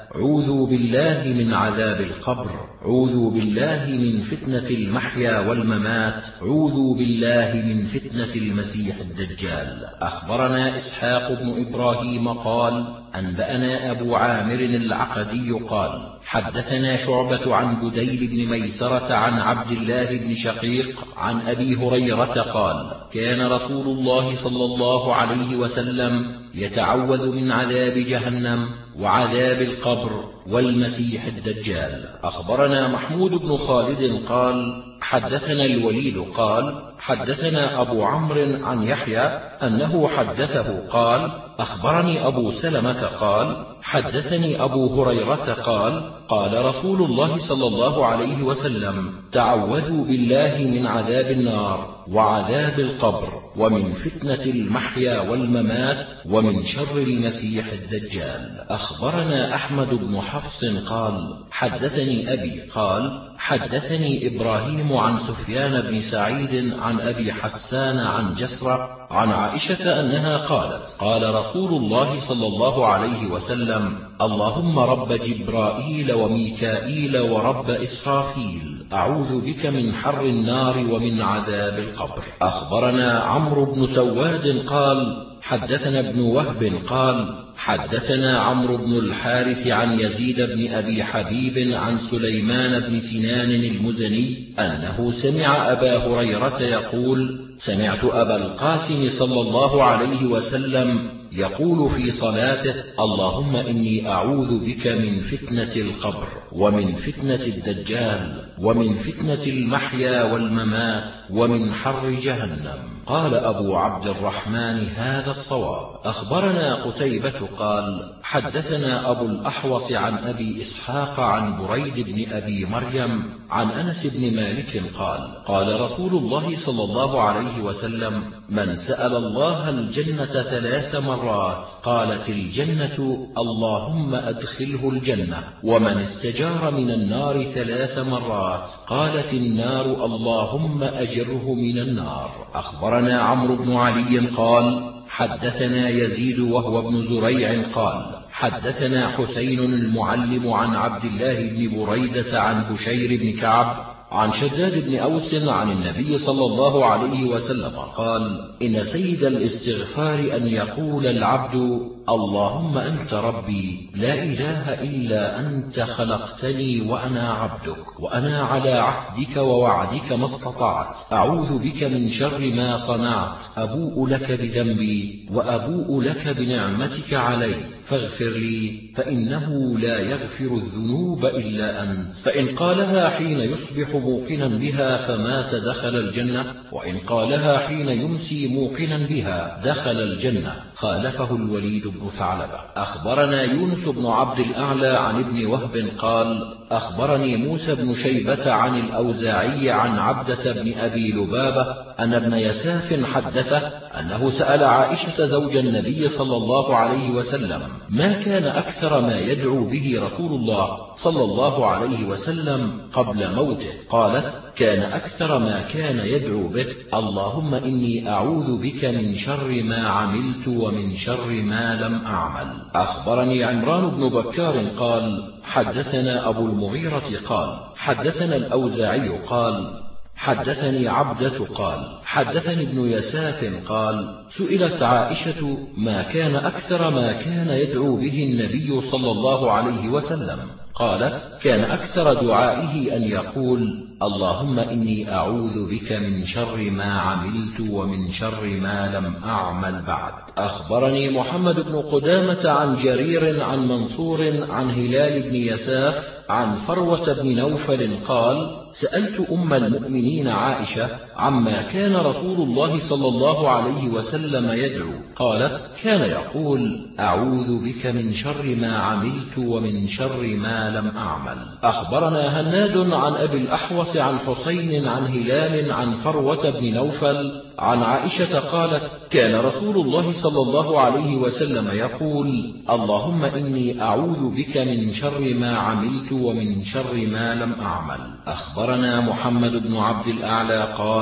Speaker 1: عوذوا بالله من عذاب القبر، عوذوا بالله من فتنة المحيا والممات، عوذوا بالله من فتنة المسيح الدجال. أخبرنا إسحاق بن إبراهيم قال أنبأنا أبو عامر العقدي قال حدثنا شعبة عن بديل بن ميسرة عن عبد الله بن شقيق عن أبي هريرة قال كان رسول الله صلى الله عليه وسلم يتعوذ من عذاب جهنم وعذاب القبر والمسيح الدجال. أخبرنا محمود بن خالد قال حدثنا الوليد قال حدثنا أبو عمرو عن يحيى أنه حدثه قال أخبرني أبو سلمة قال حدثني أبو هريرة قال قال رسول الله صلى الله عليه وسلم تعوذوا بالله من عذاب النار وعذاب القبر ومن فتنة المحيا والممات ومن شر المسيح الدجال. أخبرنا أحمد بن حفص قال حدثني أبي قال حدثني إبراهيم عن سفيان بن سعيد عن أبي حسان عن جسرة عن عائشة أنها قالت قال رسول الله صلى الله عليه وسلم اللهم رب جبرائيل وميكائيل ورب إسرافيل أعوذ بك من حر النار ومن عذاب القبر. أخبرنا عمرو بن سواد قال حدثنا ابن وهب قال حدثنا عمرو بن الحارث عن يزيد بن أبي حبيب عن سليمان بن سنان المزني أنه سمع أبا هريرة يقول سمعت أبا القاسم صلى الله عليه وسلم يقول في صلاته اللهم إني أعوذ بك من فتنة القبر ومن فتنة الدجال ومن فتنة المحيا والممات ومن حر جهنم. قال أبو عبد الرحمن هذا الصواب. أخبرنا قتيبة قال حدثنا أبو الأحوص عن أبي إسحاق عن بريد بن أبي مريم عن أنس بن مالك قال قال رسول الله صلى الله عليه وسلم من سأل الله الجنة ثلاث مرات قالت الجنة اللهم أدخله الجنة، ومن استجار من النار ثلاث مرات قالت النار اللهم أجره من النار. أخبرنا عمرو بن علي قال حدثنا يزيد وهو ابن زريع قال حدثنا حسين المعلم عن عبد الله بن بريدة عن بشير بن كعب عن شداد بن أوس عن النبي صلى الله عليه وسلم قال إن سيد الاستغفار أن يقول العبد اللهم أنت ربي لا إله إلا أنت خلقتني وأنا عبدك وأنا على عهدك ووعدك ما استطعت أعوذ بك من شر ما صنعت أبوء لك بذنبي وأبوء لك بنعمتك علي فاغفر لي فإنه لا يغفر الذنوب إلا أنت. فإن قالها حين يصبح موقنا بها فمات دخل الجنة، وإن قالها حين يمسي موقنا بها دخل الجنة. خالفه الوليد بن ثعلبة. أخبرنا يونس بن عبد الأعلى عن ابن وهب قال أخبرني موسى بن شيبة عن الأوزاعي عن عبدة بن أبي لبابة أن ابن يساف حدثه أنه سأل عائشة زوج النبي صلى الله عليه وسلم ما كان أكثر ما يدعو به رسول الله صلى الله عليه وسلم قبل موته؟ قالت كان أكثر ما كان يدعو به اللهم إني أعوذ بك من شر ما عملت ومن شر ما لم أعمل. أخبرني عمران بن بكار قال حدثنا أبو المغيرة قال حدثنا الأوزاعي قال حدثني عبدة قال حدثني ابن يساف قال سئلت عائشة ما كان أكثر ما كان يدعو به النبي صلى الله عليه وسلم؟ قالت كان أكثر دعائه أن يقول اللهم إني أعوذ بك من شر ما عملت ومن شر ما لم أعمل بعد. أخبرني محمد بن قدامة عن جرير عن منصور عن هلال بن يساف عن فروة بن نوفل قال سألت أم المؤمنين عائشة عما كان رسول الله صلى الله عليه وسلم يدعو؟ قالت كان يقول أعوذ بك من شر ما عملت ومن شر ما لم أعمل. أخبرنا هناد عن أبي الأحوص عن حسين عن هلال عن فروة بن نوفل عن عائشة قالت كان رسول الله صلى الله عليه وسلم يقول اللهم إني أعوذ بك من شر ما عملت ومن شر ما لم أعمل. أخبرنا محمد بن عبد الأعلى قال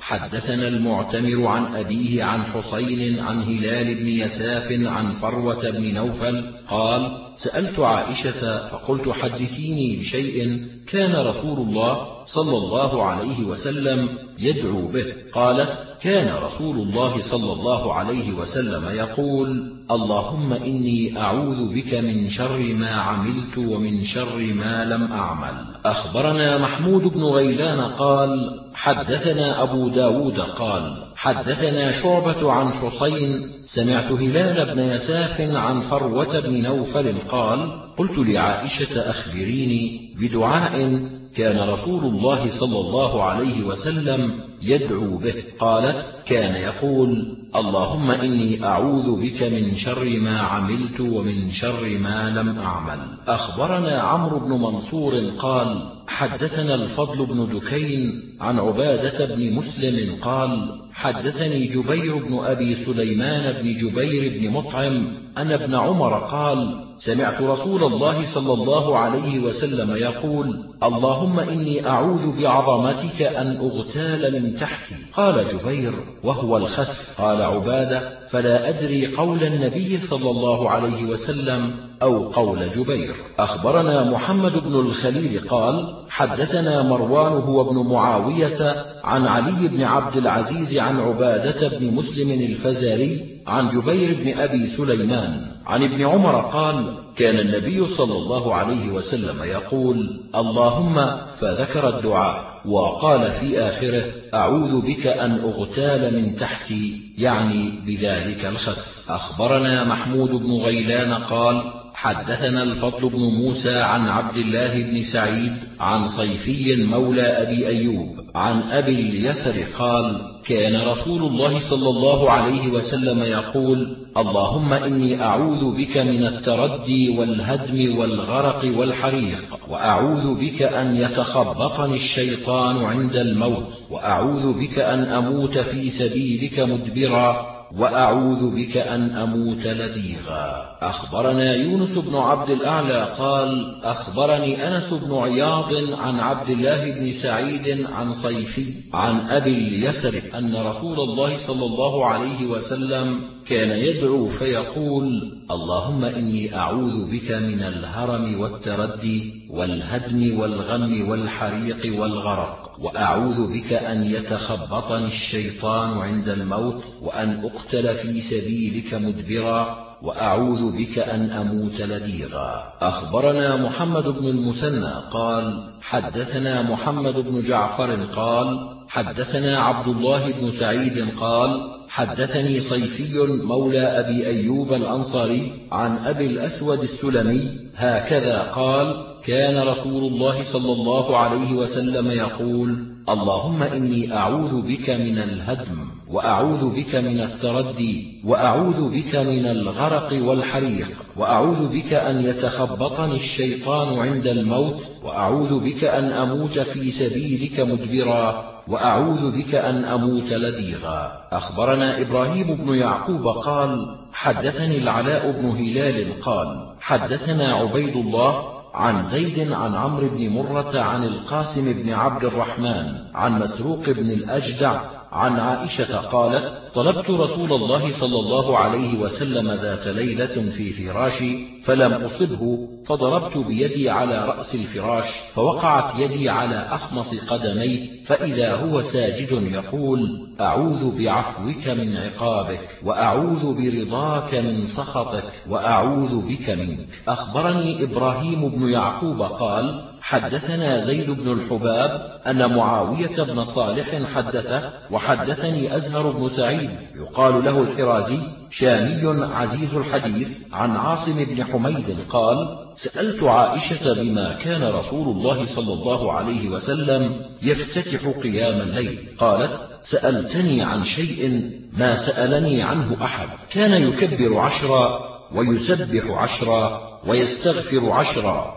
Speaker 1: حدثنا المعتمر عن أبيه عن حسين عن هلال بن يساف عن فروة بن نوفل قال: سألت عائشة فقلت: حدثيني بشيء كان رسول الله صلى الله عليه وسلم يدعو به. قالت: كان رسول الله صلى الله عليه وسلم يقول: اللهم إني أعوذ بك من شر ما عملت ومن شر ما لم أعمل. أخبرنا محمود بن غيلان قال: حدثنا أبو داود قال: حدثنا شعبة عن حسين سمعت هلال بن يساف عن فروة بن نوفل قال: قلت لعائشة: أخبريني بدعاء كان رسول الله صلى الله عليه وسلم يدعو به. قالت: كان يقول: اللهم إني أعوذ بك من شر ما عملت ومن شر ما لم أعمل. أخبرنا عمرو بن منصور قال: حدثنا الفضل بن دكين عن عبادة بن مسلم قال: حدثني جبير بن أبي سليمان بن جبير بن مطعم أن ابن عمر قال: سمعت رسول الله صلى الله عليه وسلم يقول: اللهم إني أعوذ بعظمتك أن أغتال من تحتي. قال جبير: وهو الخسف. قال عبادة: فلا أدري قول النبي صلى الله عليه وسلم أو قول جبير. أخبرنا محمد بن الخليل قال: حدثنا مروان هو ابن معاوية عن علي بن عبد العزيز عن عبادة بن مسلم الفزاري عن جبير بن أبي سليمان عن ابن عمر قال: كان النبي صلى الله عليه وسلم يقول: اللهم، فذكر الدعاء وقال في آخره: أعوذ بك أن أغتال من تحتي، يعني بذلك الخسف. أخبرنا محمود بن غيلان قال: حدثنا الفضل بن موسى عن عبد الله بن سعيد عن صيفي مولى أبي أيوب عن أبي اليسر قال: كان رسول الله صلى الله عليه وسلم يقول: اللهم إني أعوذ بك من التردي والهدم والغرق والحريق، وأعوذ بك أن يتخبطني الشيطان عند الموت، وأعوذ بك أن أموت في سبيلك مدبرا، وأعوذ بك أن أموت لديغا. أخبرنا يونس بن عبد الأعلى قال: أخبرني أنس بن عياض عن عبد الله بن سعيد عن صيفي عن أبي اليسر أن رسول الله صلى الله عليه وسلم كان يدعو فيقول: اللهم إني أعوذ بك من الهرم والتردي والهدم والغم والحريق والغرق، وأعوذ بك أن يتخبطني الشيطان عند الموت، وأن أقتل في سبيلك مدبرا، وأعوذ بك أن أموت لديغا. أخبرنا محمد بن المثنى قال: حدثنا محمد بن جعفر قال: حدثنا عبد الله بن سعيد قال: حدثني صيفي مولى أبي أيوب الأنصاري عن أبي الأسود السلمي هكذا قال: كان رسول الله صلى الله عليه وسلم يقول: اللهم إني أعوذ بك من الهدم، وأعوذ بك من التردي، وأعوذ بك من الغرق والحريق، وأعوذ بك أن يتخبطني الشيطان عند الموت، وأعوذ بك أن أموت في سبيلك مدبرا، وأعوذ بك أن أموت لديغا. أخبرنا إبراهيم بن يعقوب قال: حدثني العلاء بن هلال قال: حدثنا عبيد الله عن زيد عن عمرو بن مرة عن القاسم بن عبد الرحمن عن مسروق بن الأجدع عن عائشة قالت: طلبت رسول الله صلى الله عليه وسلم ذات ليلة في فراشي فلم أصبه، فضربت بيدي على رأس الفراش فوقعت يدي على أخمص قدميه، فإذا هو ساجد يقول: أعوذ بعفوك من عقابك، وأعوذ برضاك من سخطك، وأعوذ بك منك. أخبرني إبراهيم بن يعقوب قال: حدثنا زيد بن الحباب أن معاوية بن صالح حدثه، وحدثني أزهر بن سعيد يقال له الحرازي شامي عزيز الحديث عن عاصم بن حميد قال: سألت عائشة بما كان رسول الله صلى الله عليه وسلم يفتتح قيام الليل، قالت: سألتني عن شيء ما سألني عنه أحد، كان يكبر عشرا ويسبح عشرا ويستغفر عشرا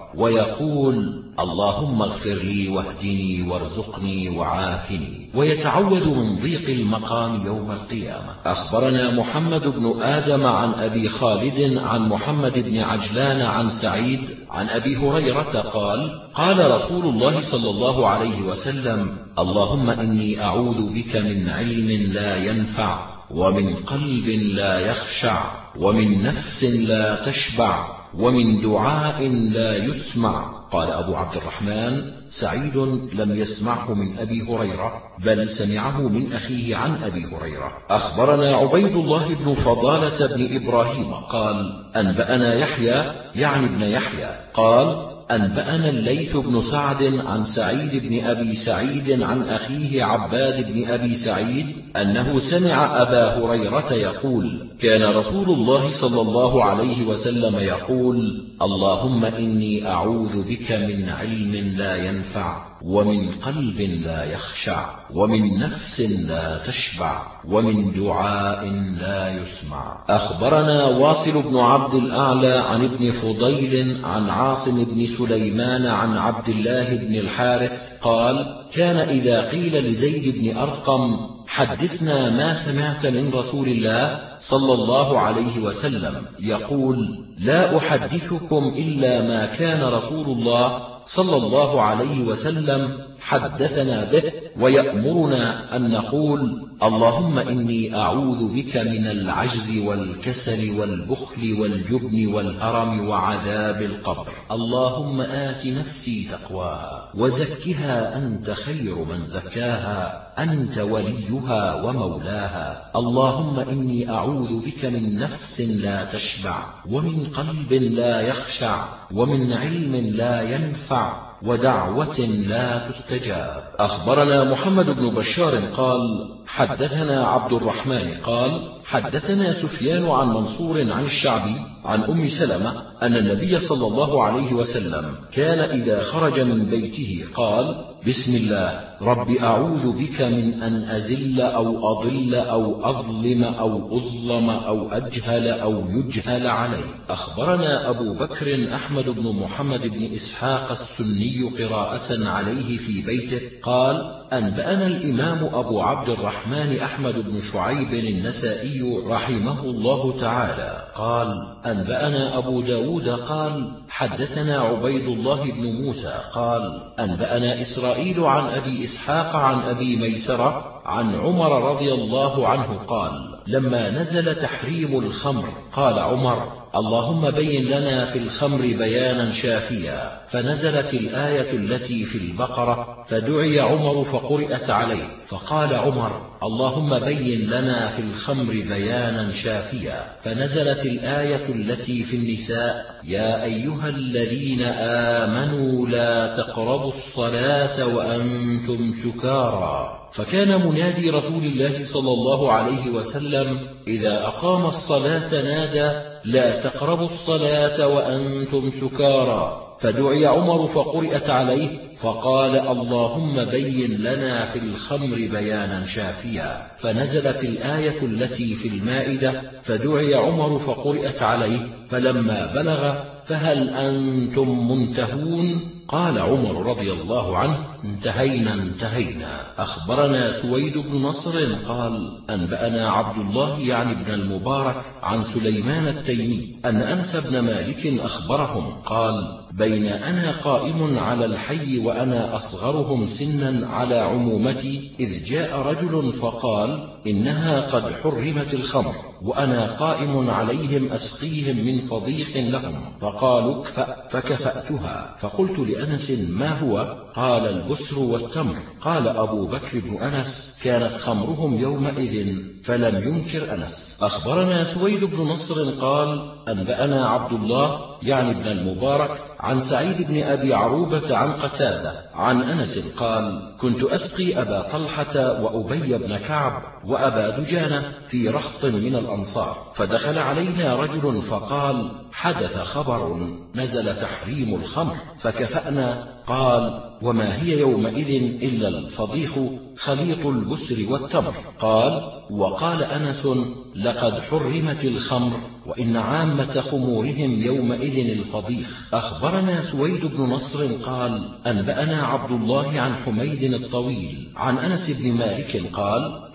Speaker 1: ويقول: اللهم اغفر لي واهدني وارزقني وعافني، ويتعوذ من ضيق المقام يوم القيامة. أخبرنا محمد بن آدم عن أبي خالد عن محمد بن عجلان عن سعيد عن أبي هريرة قال قال رسول الله صلى الله عليه وسلم اللهم إني أعوذ بك من علم لا ينفع ومن قلب لا يخشع ومن نفس لا تشبع ومن دعاء لا يسمع. قال أبو عبد الرحمن سعيد لم يسمعه من أبي هريرة بل سمعه من أخيه عن أبي هريرة. أخبرنا عبيد الله بن فضالة بن إبراهيم قال أنبأنا يحيى يعني ابن يحيى قال أنبأنا الليث بن سعد عن سعيد بن أبي سعيد عن أخيه عباد بن أبي سعيد أنه سمع أبا هريرة يقول كان رسول الله صلى الله عليه وسلم يقول اللهم إني أعوذ بك من علم لا ينفع ومن قلب لا يخشع ومن نفس لا تشبع ومن دعاء لا يسمع. أخبرنا واصل بن عبد الأعلى عن ابن فضيل عن عاصم بن سليمان عن عبد الله بن الحارث قال كان إذا قيل لزيد بن أرقم حدثنا ما سمعت من رسول الله صلى الله عليه وسلم يقول لا أحدثكم إلا ما كان رسول الله صلى الله عليه وسلم حدثنا به ويأمرنا أن نقول اللهم إني أعوذ بك من العجز والكسل والبخل والجبن والهرم وعذاب القبر. اللهم آت نفسي تقواها وزكها أنت خير من زكاها أنت وليها ومولاها. اللهم إني أعوذ بك من نفس لا تشبع ومن قلب لا يخشع ومن علم لا ينفع ودعوة لا تستجاب. أخبرنا محمد بن بشار قال حدثنا عبد الرحمن قال حدثنا سفيان عن منصور عن الشعبي عن أم سلمة أن النبي صلى الله عليه وسلم كان إذا خرج من بيته قال بسم الله رب أعوذ بك من أن أزل أو أضل أو أظلم أو أظلم أو أجهل أو يجهل علي. أخبرنا أبو بكر أحمد بن محمد بن إسحاق السني قراءة عليه في بيته قال أنبأنا الإمام أبو عبد الرحمن أحمد بن شعيب النسائي رحمه الله تعالى قال أنبأنا أبو داود قال حدثنا عبيد الله بن موسى قال أنبأنا إسرائيل عن أبي إسحاق عن أبي ميسرة عن عمر رضي الله عنه قال لما نزل تحريم الخمر قال عمر اللهم بين لنا في الخمر بيانا شافيا فنزلت الآية التي في البقرة فدعي عمر فقرأت عليه فقال عمر اللهم بين لنا في الخمر بيانا شافيا فنزلت الآية التي في النساء يا أيها الذين آمنوا لا تقربوا الصلاة وأنتم سكارى. فكان منادي رسول الله صلى الله عليه وسلم إذا أقام الصلاة نادى لا تقربوا الصلاة وأنتم سكارى فدعي عمر فقرأت عليه فقال اللهم بين لنا في الخمر بيانا شافيا فنزلت الآية التي في المائدة فدعي عمر فقرأت عليه فلما بلغ فهل أنتم منتهون قال عمر رضي الله عنه انتهينا انتهينا. أخبرنا سويد بن نصر قال أنبأنا عبد الله يعني ابن المبارك عن سليمان التيمي أن أنس بن مالك أخبرهم قال بين أنا قائم على الحي وأنا أصغرهم سنا على عمومتي إذ جاء رجل فقال إنها قد حرمت الخمر وأنا قائم عليهم أسقيهم من فضيخ لهم فقالوا اكفأ فكفأتها فقلت لأنس ما هو قال البسر والتمر. قال أبو بكر بن أنس كانت خمرهم يومئذ فلم ينكر أنس. أخبرنا سويد بن نصر قال أنبأنا عبد الله يعني ابن المبارك عن سعيد بن أبي عروبة عن قتادة عن أنس قال كنت أسقي أبا طلحة وأبي بن كعب وأبا دجانة في رهط من الأنصار فدخل علينا رجل فقال حدث خبر نزل تحريم الخمر فكفأنا. قال وما هي يومئذ إلا الفضيخ خليط البسر والتمر. قال وقال أنس لقد حرمت الخمر وإن عامة خمورهم يومئذ الفضيخ. أخبرنا سويد بن نصر قال أنبأنا عبد الله عن حميد الطويل عن أنس بن مالك قال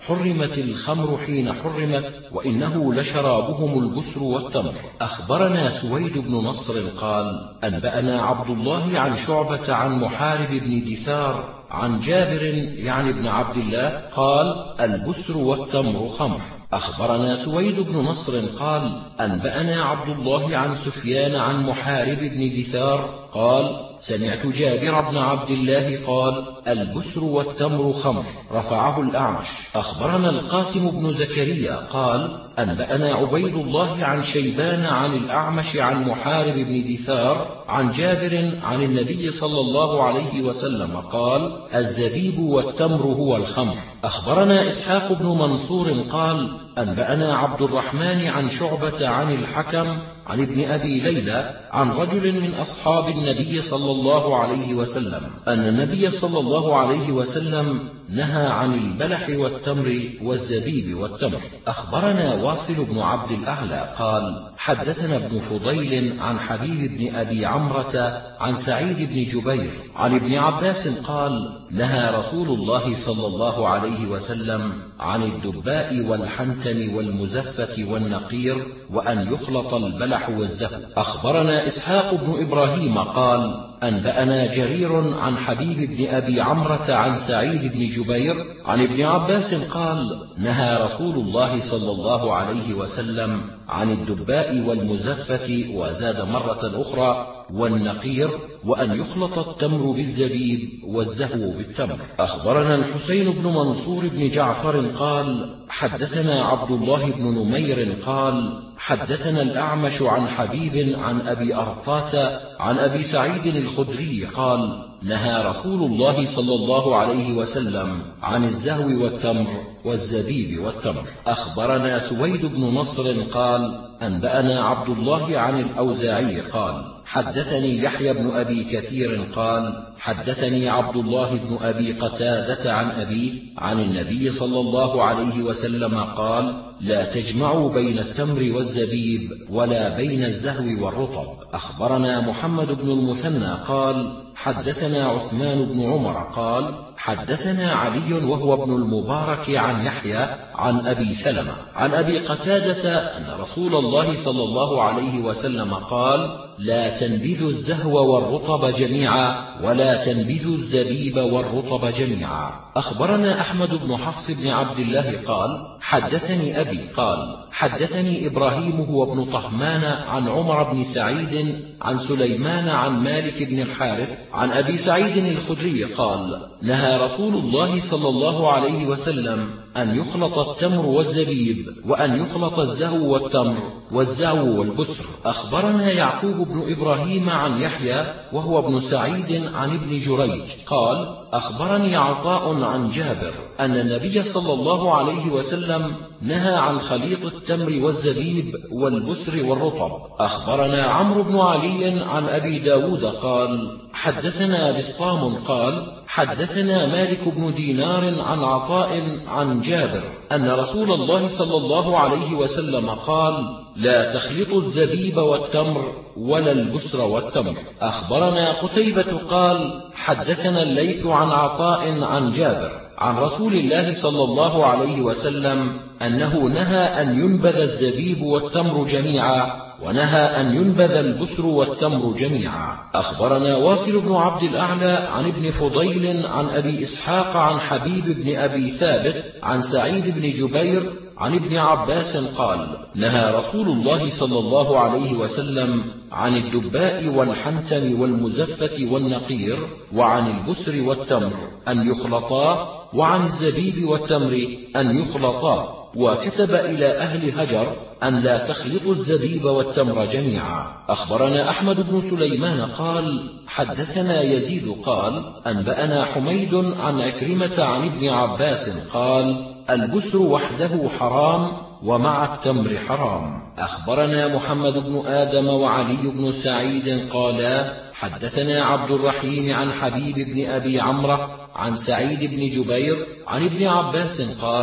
Speaker 1: حرمت الخمر حين حرمت وإنه لشرابهم البسر والتمر. أخبرنا سويد بن نصر قال أنبأنا عبد الله عن شعبة عن محارب بن دثار عن جابر يعني ابن عبد الله قال البسر والتمر خمر. أخبرنا سويد بن نصر قال أنبأنا عبد الله عن سفيان عن محارب بن دثار قال سمعت جابر بن عبد الله قال البسر والتمر خمر، رفعه الأعمش. أخبرنا القاسم بن زكريا قال أنبأنا عبيد الله عن شيبان عن الأعمش عن محارب بن دثار عن جابر عن النبي صلى الله عليه وسلم قال الزبيب والتمر هو الخمر. أخبرنا إسحاق بن منصور قال أنبأنا عبد الرحمن عن شعبة عن الحكم عن ابن أبي ليلى عن رجل من أصحاب النبي صلى الله عليه وسلم أن النبي صلى الله عليه وسلم نهى عن البلح والتمر والزبيب والتمر. أخبرنا واصل بن عبد الأعلى قال حدثنا ابن فضيل عن حبيب بن أبي عمرة عن سعيد بن جبير عن ابن عباس قال نهى رسول الله صلى الله عليه وسلم عن الدباء والحنتم والمزفة والنقير وأن يخلط البلح والزهو. أخبرنا إسحاق بن إبراهيم قال أنبأنا جرير عن حبيب بن أبي عمرة عن سعيد بن جبير عن ابن عباس قال نهى رسول الله صلى الله عليه وسلم عن الدباء والمزفة وزاد مرة أخرى والنقير وأن يخلط التمر بالزبيب والزهو بالتمر. أخبرنا الحسين بن منصور بن جعفر قال حدثنا عبد الله بن نمير قال حدثنا الأعمش عن حبيب عن أبي أرطاة عن أبي سعيد الخدري قال نهى رسول الله صلى الله عليه وسلم عن الزهو والتمر والزبيب والتمر. أخبرنا سويد بن نصر قال أنبأنا عبد الله عن الأوزاعي قال حدثني يحيى بن أبي كثير قال حدثني عبد الله بن أبي قتادة عن أبيه عن النبي صلى الله عليه وسلم قال لا تجمعوا بين التمر والزبيب ولا بين الزهو والرطب. أخبرنا محمد بن المثنى قال حدثنا عثمان بن عمر قال حدثنا علي وهو ابن المبارك عن يحيى عن أبي سلمة عن أبي قتادة أن رسول الله صلى الله عليه وسلم قال لا تنبذوا الزهو والرطب جميعا ولا تنبذوا الزبيب والرطب جميعا. أخبرنا أحمد بن حفص بن عبد الله قال حدثني أبي قال حدثني إبراهيم هو ابن طهمان عن عمر بن سعيد عن سليمان عن مالك بن الحارث عن أبي سعيد الخدري قال نهى رسول الله صلى الله عليه وسلم أن يخلط التمر والزبيب وأن يخلط الزهو والتمر والزهو والبسر. أخبرنا يعقوب بن إبراهيم عن يحيى وهو ابن سعيد عن ابن جريج قال أخبرني عطاء عن جابر أن النبي صلى الله عليه وسلم نهى عن خليط التمر والزبيب والبسر والرطب. أخبرنا عمرو بن علي عن أبي داود قال حدثنا بسطام قال حدثنا مالك بن دينار عن عطاء عن جابر أن رسول الله صلى الله عليه وسلم قال لا تخلطوا الزبيب والتمر ولا البسر والتمر. أخبرنا قتيبة قال حدثنا الليث عن عطاء عن جابر عن رسول الله صلى الله عليه وسلم أنه نهى أن ينبذ الزبيب والتمر جميعا ونهى أن ينبذ البسر والتمر جميعا. أخبرنا واصل بن عبد الأعلى عن ابن فضيل عن أبي إسحاق عن حبيب بن أبي ثابت عن سعيد بن جبير عن ابن عباس قال نهى رسول الله صلى الله عليه وسلم عن الدباء والحنتم والمزفة والنقير وعن البسر والتمر أن يخلطا وعن الزبيب والتمر أن يخلطا، وكتب إلى أهل هجر أن لا تخلطوا الزبيب والتمر جميعا. أخبرنا أحمد بن سليمان قال حدثنا يزيد قال أنبأنا حميد عن عكرمة عن ابن عباس قال البسر وحده حرام ومع التمر حرام. أخبرنا محمد بن آدم وعلي بن سعيد قالا حدثنا عبد الرحيم عن حبيب بن أبي عمرة عن سعيد بن جبير عن ابن عباس قال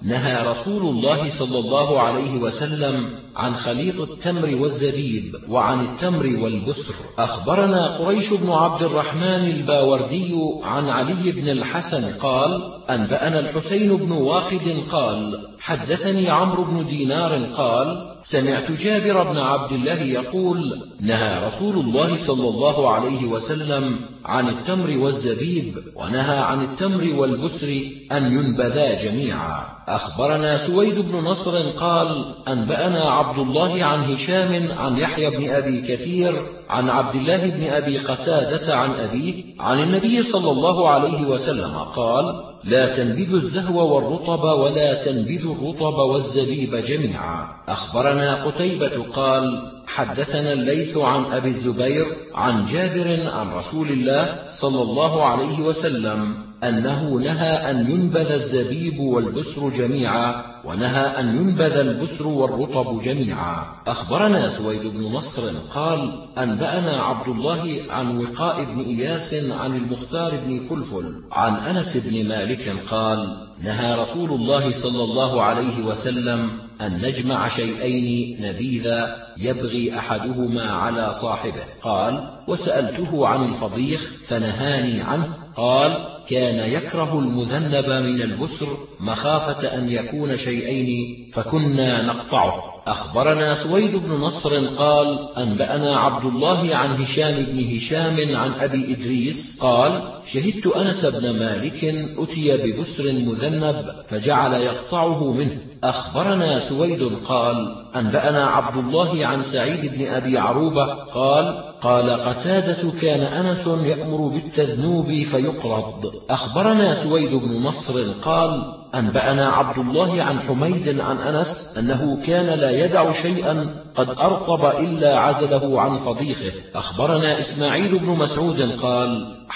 Speaker 1: نهى رسول الله صلى الله عليه وسلم عن خليط التمر والزبيب وعن التمر والبسر. أخبرنا قريش بن عبد الرحمن الباوردي عن علي بن الحسن قال أنبأنا الحسين بن واقد قال حدثني عمرو بن دينار قال سمعت جابر بن عبد الله يقول نهى رسول الله صلى الله عليه وسلم عن التمر والزبيب ونهى عن التمر والبسر أن ينبذا جميعا. أخبرنا سويد بن نصر قال أنبأنا عبد الله عن هشام عن يحيى بن أبي كثير عن عبد الله بن أبي قتادة عن أبيه عن النبي صلى الله عليه وسلم قال لا تنبذوا الزهو والرطب ولا تنبذوا الرطب والزبيب جميعا. أخبرنا قتيبة قال حدثنا الليث عن أبي الزبير عن جابر عن رسول الله صلى الله عليه وسلم أنه نهى أن ينبذ الزبيب والبسر جميعا ونهى أن ينبذ البسر والرطب جميعا. أخبرنا سويد بن نصر قال أنبأنا عبد الله عن وقاء بن إياس عن المختار بن فلفل عن أنس بن مالك قال نهى رسول الله صلى الله عليه وسلم أن نجمع شيئين نبيذا يبغي أحدهما على صاحبه. قال وسألته عن الفضيخ فنهاني عنه. قال كان يكره المذنب من البسر مخافة أن يكون شيئين فكنا نقطعه. أخبرنا سويد بن نصر قال أنبأنا عبد الله عن هشام بن هشام عن أبي إدريس قال شهدت أنس بن مالك أتي ببسر مذنب فجعل يقطعه منه. أخبرنا سويد قال أنبأنا عبد الله عن سعيد بن أبي عروبة قال قال قتادة كان أنس يأمر بالتذنوب فيقرض. أخبرنا سويد بن نصر قال أنبأنا عبد الله عن حميد عن أنس أنه كان لا يدع شيئا قد أرطب إلا عزله عن فضيخه. أخبرنا إسماعيل بن مسعود قال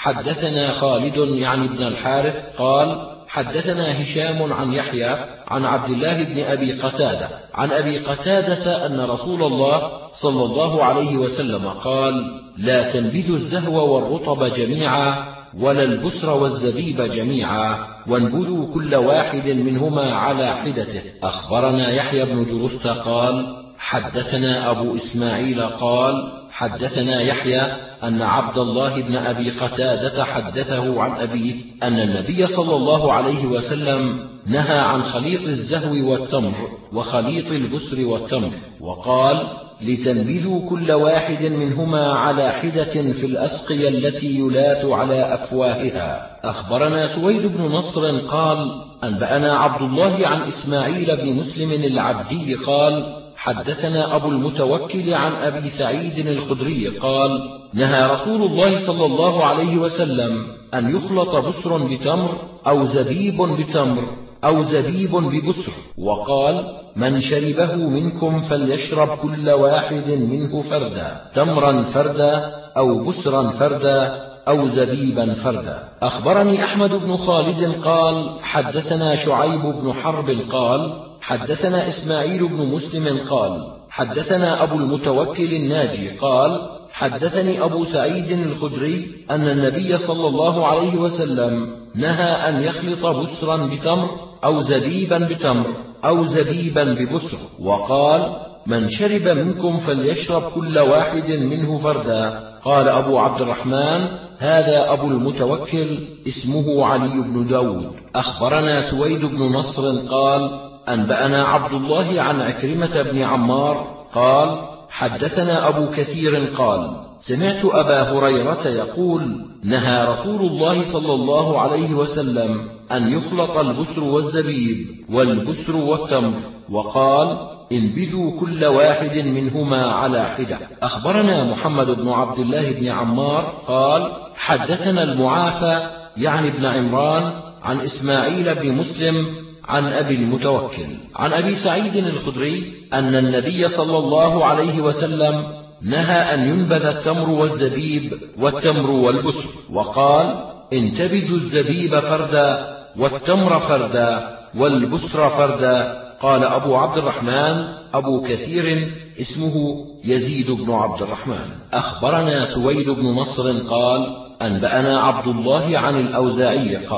Speaker 1: حدثنا خالد يعني ابن الحارث قال حدثنا هشام عن يحيى عن عبد الله بن أبي قتادة عن أبي قتادة أن رسول الله صلى الله عليه وسلم قال لا تنبذوا الزهو والرطب جميعا ولا البسر والزبيب جميعا وانبذوا كل واحد منهما على حدته. أخبرنا يحيى بن درست قال حدثنا أبو إسماعيل قال حدثنا يحيى أن عبد الله بن أبي قتادة حدثه عن أبيه أن النبي صلى الله عليه وسلم نهى عن خليط الزهو والتمر وخليط البسر والتمر وقال لتنبذوا كل واحد منهما على حدة في الأسقية التي يلاث على أفواهها. أخبرنا سويد بن نصر قال أنبأنا عبد الله عن إسماعيل بن مسلم العبدي قال حدثنا أبو المتوكل عن أبي سعيد الخدري قال نهى رسول الله صلى الله عليه وسلم أن يخلط بسر بتمر أو زبيب بتمر أو زبيب ببسر وقال من شربه منكم فليشرب كل واحد منه فردا تمرا فردا أو بسرا فردا أو زبيبا فردا. أخبرني أحمد بن خالد قال حدثنا شعيب بن حرب قال حدثنا إسماعيل بن مسلم قال حدثنا أبو المتوكل الناجي قال حدثني أبو سعيد الخدري أن النبي صلى الله عليه وسلم نهى أن يخلط بسرا بتمر أو زبيبا بتمر أو زبيبا ببسر وقال من شرب منكم فليشرب كل واحد منه فردا. قال أبو عبد الرحمن هذا أبو المتوكل اسمه علي بن داود. أخبرنا سويد بن نصر قال أنبأنا عبد الله عن عكرمة بن عمار قال حدثنا أبو كثير قال سمعت أبا هريرة يقول نهى رسول الله صلى الله عليه وسلم أن يخلط البسر والزبيب والبسر والتمر وقال انبذوا كل واحد منهما على حدة. أخبرنا محمد بن عبد الله بن عمار قال حدثنا المعافى يعني ابن عمران عن إسماعيل بن مسلم عن أبي المتوكل عن أبي سعيد الخدري أن النبي صلى الله عليه وسلم نهى أن ينبذ التمر والزبيب والتمر والبسر وقال انتبذوا الزبيب فردا والتمر فردا والبسر فردا. قال أبو عبد الرحمن أبو كثير اسمه يزيد بن عبد الرحمن. أخبرنا سويد بن نصر قال أنبأنا عبد الله عن الأوزاعي قال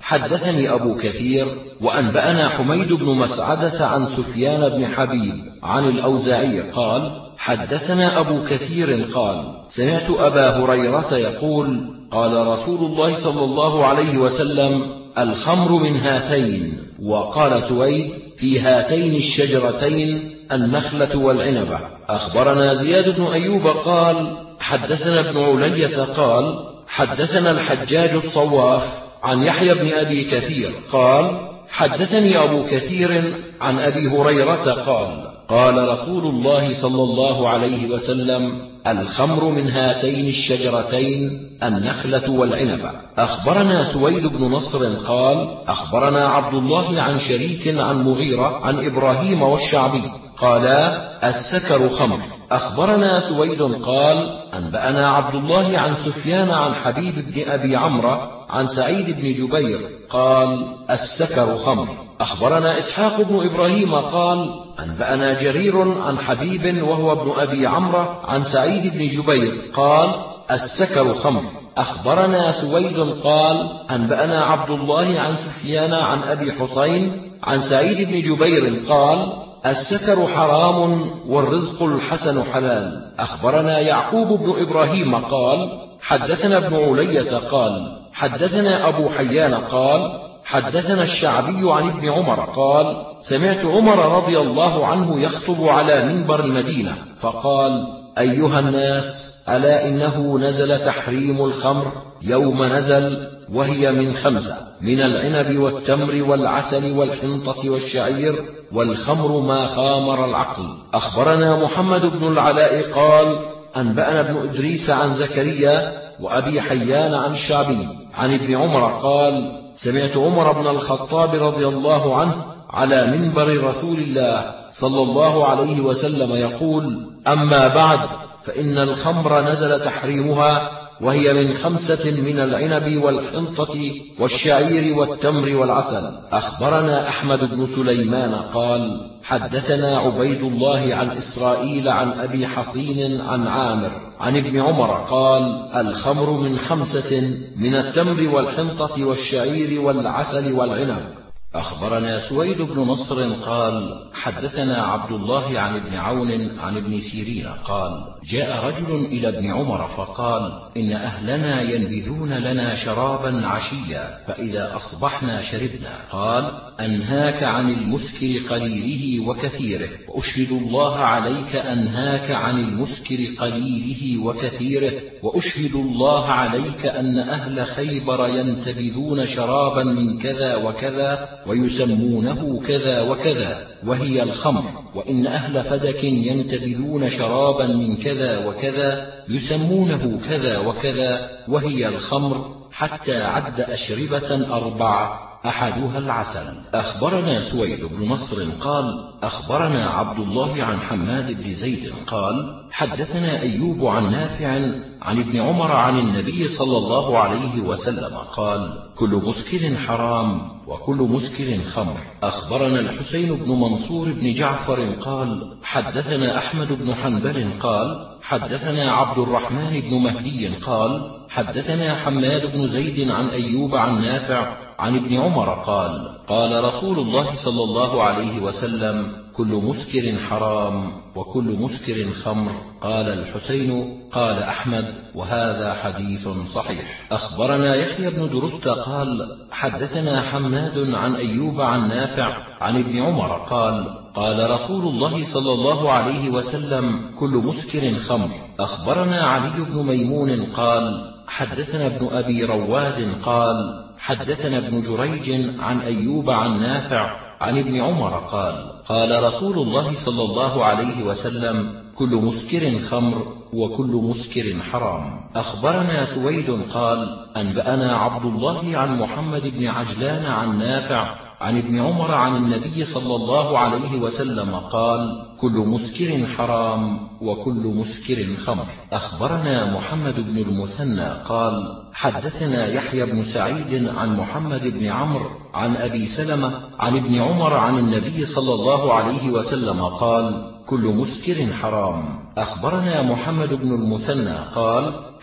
Speaker 1: حدثني أبو كثير وأنبأنا حميد بن مسعدة عن سفيان بن حبيب عن الأوزاعي قال حدثنا أبو كثير قال سمعت أبا هريرة يقول قال رسول الله صلى الله عليه وسلم الخمر من هاتين. وقال سويد في هاتين الشجرتين النخلة والعنبة. أخبرنا زياد بن أيوب قال حدثنا ابن علية قال حدثنا الحجاج الصواف عن يحيى بن أبي كثير قال حدثني أبو كثير عن أبي هريرة قال قال رسول الله صلى الله عليه وسلم الخمر من هاتين الشجرتين النخلة والعنبة. أخبرنا سويد بن نصر قال أخبرنا عبد الله عن شريك عن مغيرة عن إبراهيم والشعبي قالا السكر خمر. أخبرنا سويد قال أنبأنا عبد الله عن سفيان عن حبيب بن أبي عمرو عن سعيد بن جبير قال السكر خمر. أخبرنا إسحاق بن إبراهيم قال أنبأنا جرير عن حبيب وهو ابن أبي عمرو عن سعيد بن جبير قال السكر خمر. أخبرنا سويد قال أنبأنا عبد الله عن سفيان عن أبي حسين عن سعيد بن جبير قال السكر حرام والرزق الحسن حلال. أخبرنا يعقوب بن إبراهيم قال حدثنا ابن علية قال حدثنا أبو حيان قال حدثنا الشعبي عن ابن عمر قال سمعت عمر رضي الله عنه يخطب على منبر المدينة فقال أيها الناس ألا إنه نزل تحريم الخمر يوم نزل وهي من خمسة من العنب والتمر والعسل والحنطة والشعير والخمر ما خامر العقل. أخبرنا محمد بن العلاء قال أنبأنا ابن إدريس عن زكريا وأبي حيان عن الشعبي عن ابن عمر قال سمعت عمر بن الخطاب رضي الله عنه على منبر رسول الله صلى الله عليه وسلم يقول أما بعد فإن الخمر نزل تحريمها وهي من خمسة من العنب والحنطة والشعير والتمر والعسل. أخبرنا أحمد بن سليمان قال حدثنا عبيد الله عن إسرائيل عن أبي حصين عن عامر عن ابن عمر قال الخمر من خمسة من التمر والحنطة والشعير والعسل والعنب. أخبرنا سويد بن نصر قال حدثنا عبد الله عن ابن عون عن ابن سيرين قال جاء رجل إلى ابن عمر فقال إن أهلنا ينبذون لنا شرابا عشيا فإذا أصبحنا شربنا. قال أنهاك عن المسكر قليله وكثيره وأشهد الله عليك أنهاك عن المسكر قليله وكثيره وأشهد الله عليك أن أهل خيبر ينتبذون شرابا من كذا وكذا ويسمونه كذا وكذا وهي الخمر وإن أهل فدك ينتبذون شرابا من كذا وكذا يسمونه كذا وكذا وهي الخمر حتى عد أشربة أربعة أحدها العسل. أخبرنا سويد بن نصر قال أخبرنا عبد الله عن حماد بن زيد قال حدثنا أيوب عن نافع عن ابن عمر عن النبي صلى الله عليه وسلم قال كل مسكر حرام وكل مسكر خمر. أخبرنا الحسين بن منصور بن جعفر قال حدثنا أحمد بن حنبل قال حدثنا عبد الرحمن بن مهدي قال حدثنا حماد بن زيد عن أيوب عن نافع عن ابن عمر قال قال رسول الله صلى الله عليه وسلم كل مسكر حرام وكل مسكر خمر. قال الحسين قال أحمد وهذا حديث صحيح. أخبرنا يحيى بن درست قال حدثنا حماد عن أيوب عن نافع عن ابن عمر قال قال رسول الله صلى الله عليه وسلم كل مسكر خمر. أخبرنا علي بن ميمون قال حدثنا ابن أبي رواد قال حدثنا ابن جريج عن أيوب عن نافع عن ابن عمر قال قال رسول الله صلى الله عليه وسلم كل مسكر خمر وكل مسكر حرام. أخبرنا سويد قال أنبأنا عبد الله عن محمد بن عجلان عن نافع عن ابن عمر عن النبي صلى الله عليه وسلم قال كل مسكر حرام وكل مسكر خمر. أخبرنا محمد بن المثنى قال حدثنا يحيى بن سعيد عن محمد بن عمرو عن أبي سلمة عن ابن عمر عن النبي صلى الله عليه وسلم قال كل مسكر حرام. أخبرنا محمد بن المثنى قال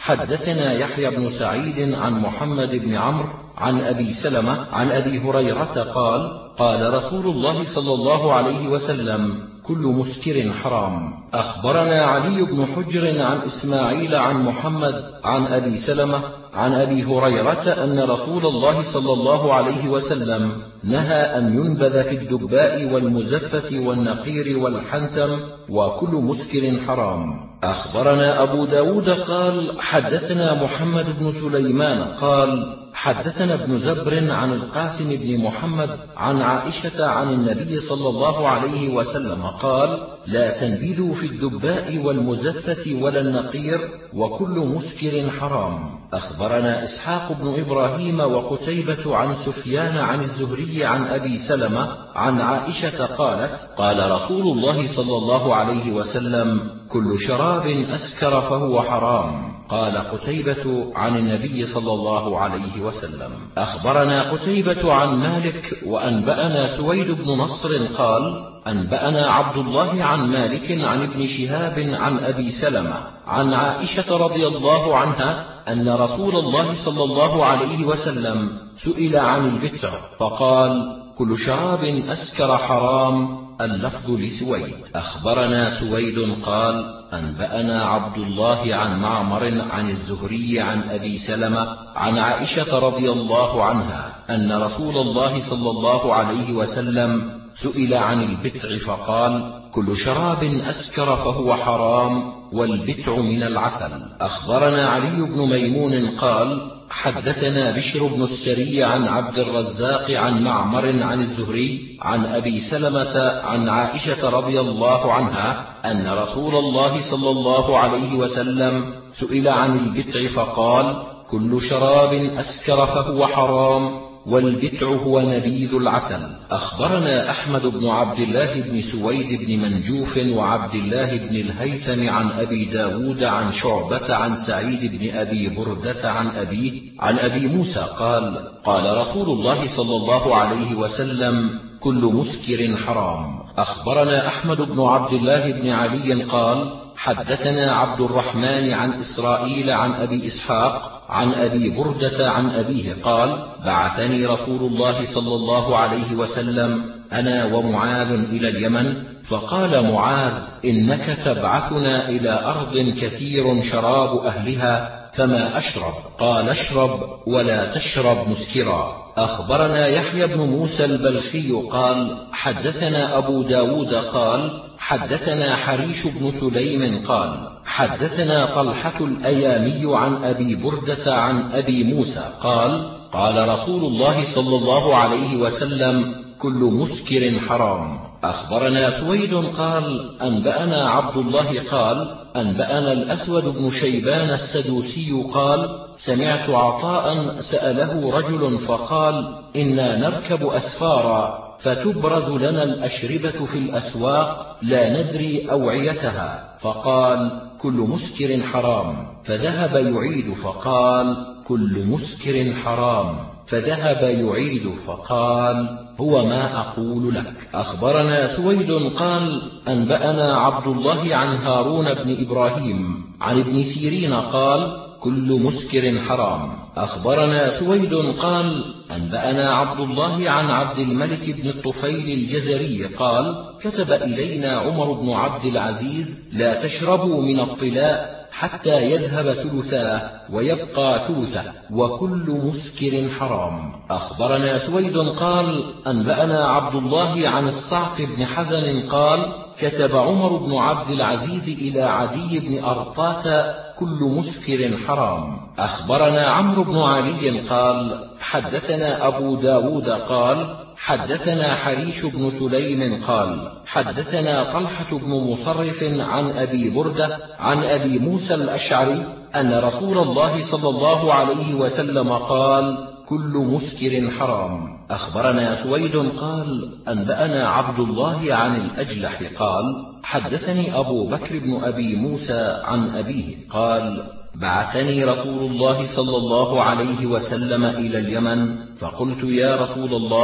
Speaker 1: حدثنا يحيى بن سعيد عن محمد بن عمرو عن أبي سلمة عن أبي هريرة قال قال رسول الله صلى الله عليه وسلم كل مسكر حرام. أخبرنا علي بن حجر عن إسماعيل عن محمد عن أبي سلمة عن أبي هريرة أن رسول الله صلى الله عليه وسلم نهى أن ينبذ في الدباء والمزفة والنقير والحنتم وكل مسكر حرام. أخبرنا أبو داود قال حدثنا محمد بن سليمان قال حدثنا ابن زبر عن القاسم بن محمد عن عائشة عن النبي صلى الله عليه وسلم قال لا تنبذوا في الدباء والمزفة ولا النقير وكل مسكر حرام. أخبرنا إسحاق بن إبراهيم وقتيبة عن سفيان عن الزهري عن أبي سلمة عن عائشة قالت قال رسول الله صلى الله عليه وسلم كل شراب أسكر فهو حرام. قال قتيبة عن النبي صلى الله عليه وسلم. أخبرنا قتيبة عن مالك وأنبأنا سويد بن نصر قال أنبأنا عبد الله عن مالك عن ابن شهاب عن أبي سلمة عن عائشة رضي الله عنها أن رسول الله صلى الله عليه وسلم سئل عن البتع فقال كل شراب أسكر حرام. اللفظ لسويد. أخبرنا سويد قال أنبأنا عبد الله عن معمر عن الزهري عن أبي سلمة عن عائشة رضي الله عنها أن رسول الله صلى الله عليه وسلم سئل عن البتع فقال كل شراب أسكر فهو حرام والبتع من العسل. أخبرنا علي بن ميمون قال حدثنا بشر بن السري عن عبد الرزاق عن معمر عن الزهري عن أبي سلمة عن عائشة رضي الله عنها أن رسول الله صلى الله عليه وسلم سئل عن البتع فقال كل شراب أسكر فهو حرام والبتع هو نبيذ العسل. أخبرنا أحمد بن عبد الله بن سويد بن منجوف وعبد الله بن الهيثم عن أبي داود عن شعبة عن سعيد بن أبي بردة عن أبيه عن أبي موسى قال قال رسول الله صلى الله عليه وسلم كل مسكر حرام. أخبرنا أحمد بن عبد الله بن علي قال حدثنا عبد الرحمن عن إسرائيل عن أبي إسحاق عن أبي بردة عن أبيه قال بعثني رسول الله صلى الله عليه وسلم أنا ومعاذ إلى اليمن فقال معاذ إنك تبعثنا إلى أرض كثير شراب أهلها فما أشرب؟ قال اشرب ولا تشرب مسكرا. أخبرنا يحيى بن موسى البلخي قال حدثنا أبو داود قال حدثنا حريش بن سليم قال حدثنا طلحة الأيامي عن أبي بردة عن أبي موسى قال قال رسول الله صلى الله عليه وسلم كل مسكر حرام. أخبرنا سويد قال أنبأنا عبد الله قال أنبأنا الأسود بن شيبان السدوسي قال سمعت عطاء سأله رجل فقال إنا نركب أسفارا فتبرز لنا الأشربة في الأسواق لا ندري أوعيتها فقال كل مسكر حرام فذهب يعيد فقال كل مسكر حرام فذهب يعيد فقال هو ما أقول لك. أخبرنا سويد قال أنبأنا عبد الله عن هارون بن إبراهيم عن ابن سيرين قال كل مسكر حرام. أخبرنا سويد قال أنبأنا عبد الله عن عبد الملك بن الطفيل الجزري قال كتب إلينا عمر بن عبد العزيز لا تشربوا من الطلاء حتى يذهب ثلثاه ويبقى ثلثه وكل مسكر حرام. أخبرنا سويد قال أنبأنا عبد الله عن الصعق بن حزن قال كتب عمر بن عبد العزيز إلى عدي بن أرطاة كل مسكر حرام. أخبرنا عمرو بن علي قال حدثنا أبو داود قال حدثنا حريش بن سليم قال حدثنا طلحة بن مصرف عن أبي بردة عن أبي موسى الأشعري أن رسول الله صلى الله عليه وسلم قال كل مسكر حرام. أخبرنا سويد قال أنبأنا عبد الله عن الأجلح قال حدثني أبو بكر بن أبي موسى عن أبيه قال بعثني رسول الله صلى الله عليه وسلم إلى اليمن فقلت يا رسول الله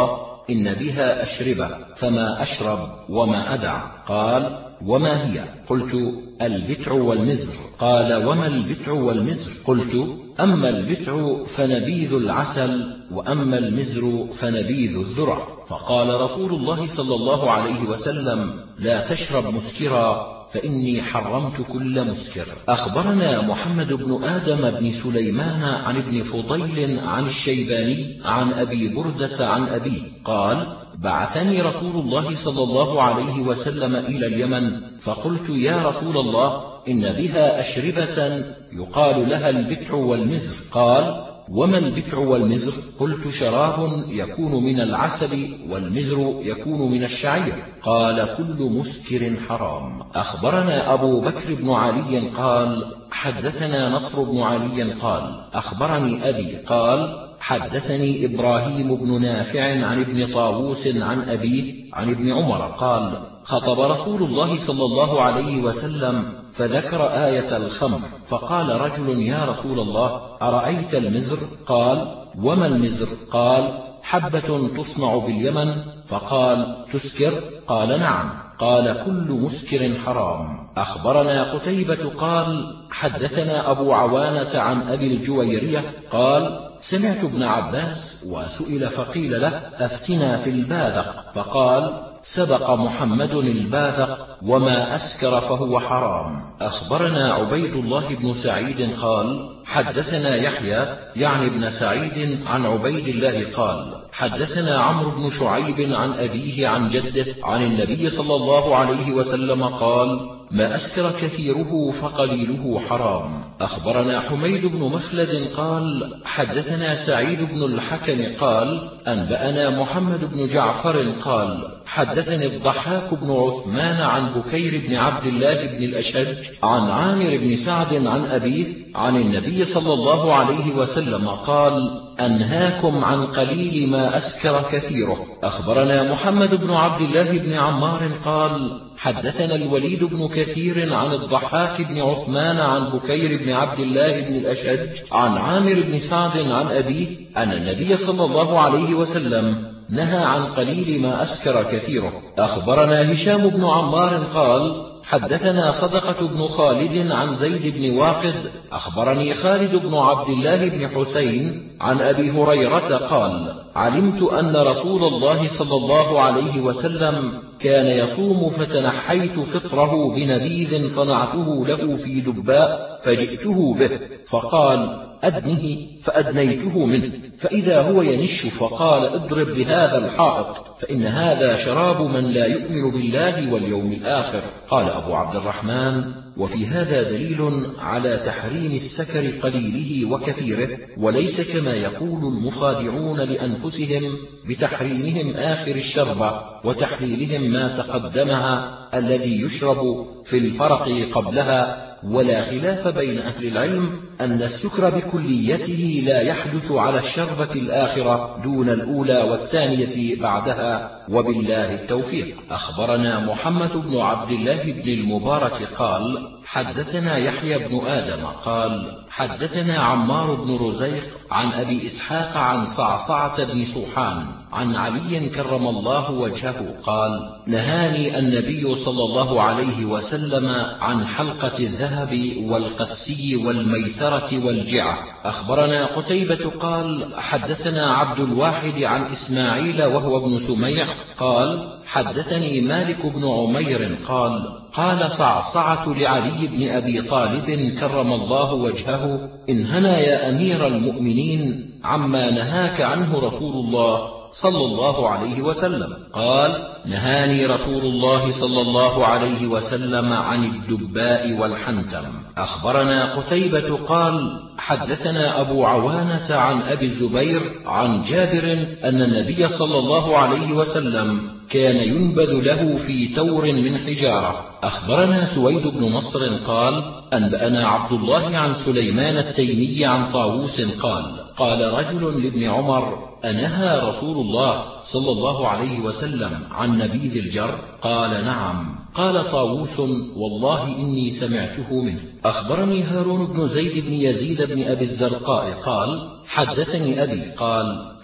Speaker 1: إن بها أشربة فما أشرب وما أدع. قال: وما هي؟ قلت: البتع والمزر. قال: وما البتع والمزر؟ قلت: أما البتع فنبيذ العسل، وأما المزر فنبيذ الذرة. فقال رسول الله صلى الله عليه وسلم: لا تشرب مسكرا، فإني حرمت كل مسكر. أخبرنا محمد بن آدم بن سليمان عن ابن فضيل عن الشيباني عن أبي بردة عن أبيه قال: بعثني رسول الله صلى الله عليه وسلم إلى اليمن، فقلت: يا رسول الله، إن بها أشربة يقال لها البتع والمزر. قال: وما البتع والمزر؟ قلت: شراب يكون من العسل، والمزر يكون من الشعير. قال: كل مسكر حرام. أخبرنا أبو بكر بن علي قال: حدثنا نصر بن علي قال: أخبرني أبي قال: حدثني إبراهيم بن نافع عن ابن طاووس عن أبيه عن ابن عمر قال: خطب رسول الله صلى الله عليه وسلم فذكر آية الخمر، فقال رجل: يا رسول الله، أرأيت المزر؟ قال: وما المزر؟ قال: حبة تصنع باليمن. فقال: تسكر؟ قال: نعم. قال: كل مسكر حرام. أخبرنا قتيبة قال: حدثنا أبو عوانة عن أبي الجويرية قال: سمعت ابن عباس وسئل فقيل له: أفتنا في الباذق، فقال: سبق محمد الباذق، وما أسكر فهو حرام. أخبرنا عبيد الله بن سعيد قال: حدثنا يحيى يعني ابن سعيد عن عبيد الله قال: حدثنا عمرو بن شعيب عن أبيه عن جده عن النبي صلى الله عليه وسلم قال: ما أسكر كثيره فقليله حرام. أخبرنا حميد بن مخلد قال: حدثنا سعيد بن الحكم قال: أنبأنا محمد بن جعفر قال: حدثني الضحاك بن عثمان عن بكير بن عبد الله بن الأشج عن عامر بن سعد عن أبيه عن النبي صلى الله عليه وسلم قال: أنهاكم عن قليل ما أسكر كثيره. أخبرنا محمد بن عبد الله بن عمار قال: حدثنا الوليد بن كثير عن الضحاك بن عثمان عن بكير بن عبد الله بن الأشج عن عامر بن سعد عن أبيه أن النبي صلى الله عليه وسلم نهى عن قليل ما أسكر كثيره. أخبرنا هشام بن عمار قال: حدثنا صدقة بن خالد عن زيد بن واقد أخبرني خالد بن عبد الله بن حسين عن أبي هريرة قال: علمت أن رسول الله صلى الله عليه وسلم كان يصوم، فتنحيت فطره بنبيذ صنعته له في دباء فجئته به، فقال: أدنه، فأدنيته منه، فإذا هو ينش، فقال: اضرب بهذا الحائط، فإن هذا شراب من لا يؤمن بالله واليوم الآخر. قال أبو عبد الرحمن: وفي هذا دليل على تحريم السكر قليله وكثيره، وليس كما يقول المخادعون لأنفسهم بتحريمهم آخر الشربة وتحليلهم ما تقدمها الذي يشرب في الفرق قبلها. ولا خلاف بين أهل العلم أن السكر بكليته لا يحدث على الشربة الآخرة دون الأولى والثانية بعدها، وبالله التوفيق. أخبرنا محمد بن عبد الله بن المبارك قال: حدثنا يحيى بن آدم قال: حدثنا عمار بن رزيق عن أبي إسحاق عن صعصعة بن سوحان عن علي كرم الله وجهه قال: نهاني النبي صلى الله عليه وسلم عن حلقة الذهب والقسي والميثرة والجعة. أخبرنا قتيبة قال: حدثنا عبد الواحد عن إسماعيل وهو ابن سميع قال: حدثني مالك بن عمير قال: قال صعصعة لعلي بن أبي طالب كرم الله وجهه: انهنا يا أمير المؤمنين عما نهاك عنه رسول الله صلى الله عليه وسلم. قال: نهاني رسول الله صلى الله عليه وسلم عن الدباء والحنتم. أخبرنا قتيبة قال: حدثنا أبو عوانة عن أبي الزبير عن جابر أن النبي صلى الله عليه وسلم كان ينبذ له في تور من حجارة. أخبرنا سويد بن نصر قال: أنبأنا عبد الله عن سليمان التيمي عن طاووس قال: قال رجل لابن عمر: أنهى رسول الله صلى الله عليه وسلم عن نبيذ الجر؟ قال: نعم. قال طاووس: والله إني سمعته منه. أخبرني هارون بن زيد بن يزيد بن أبي الزرقاء قال: حدثني أبي قال: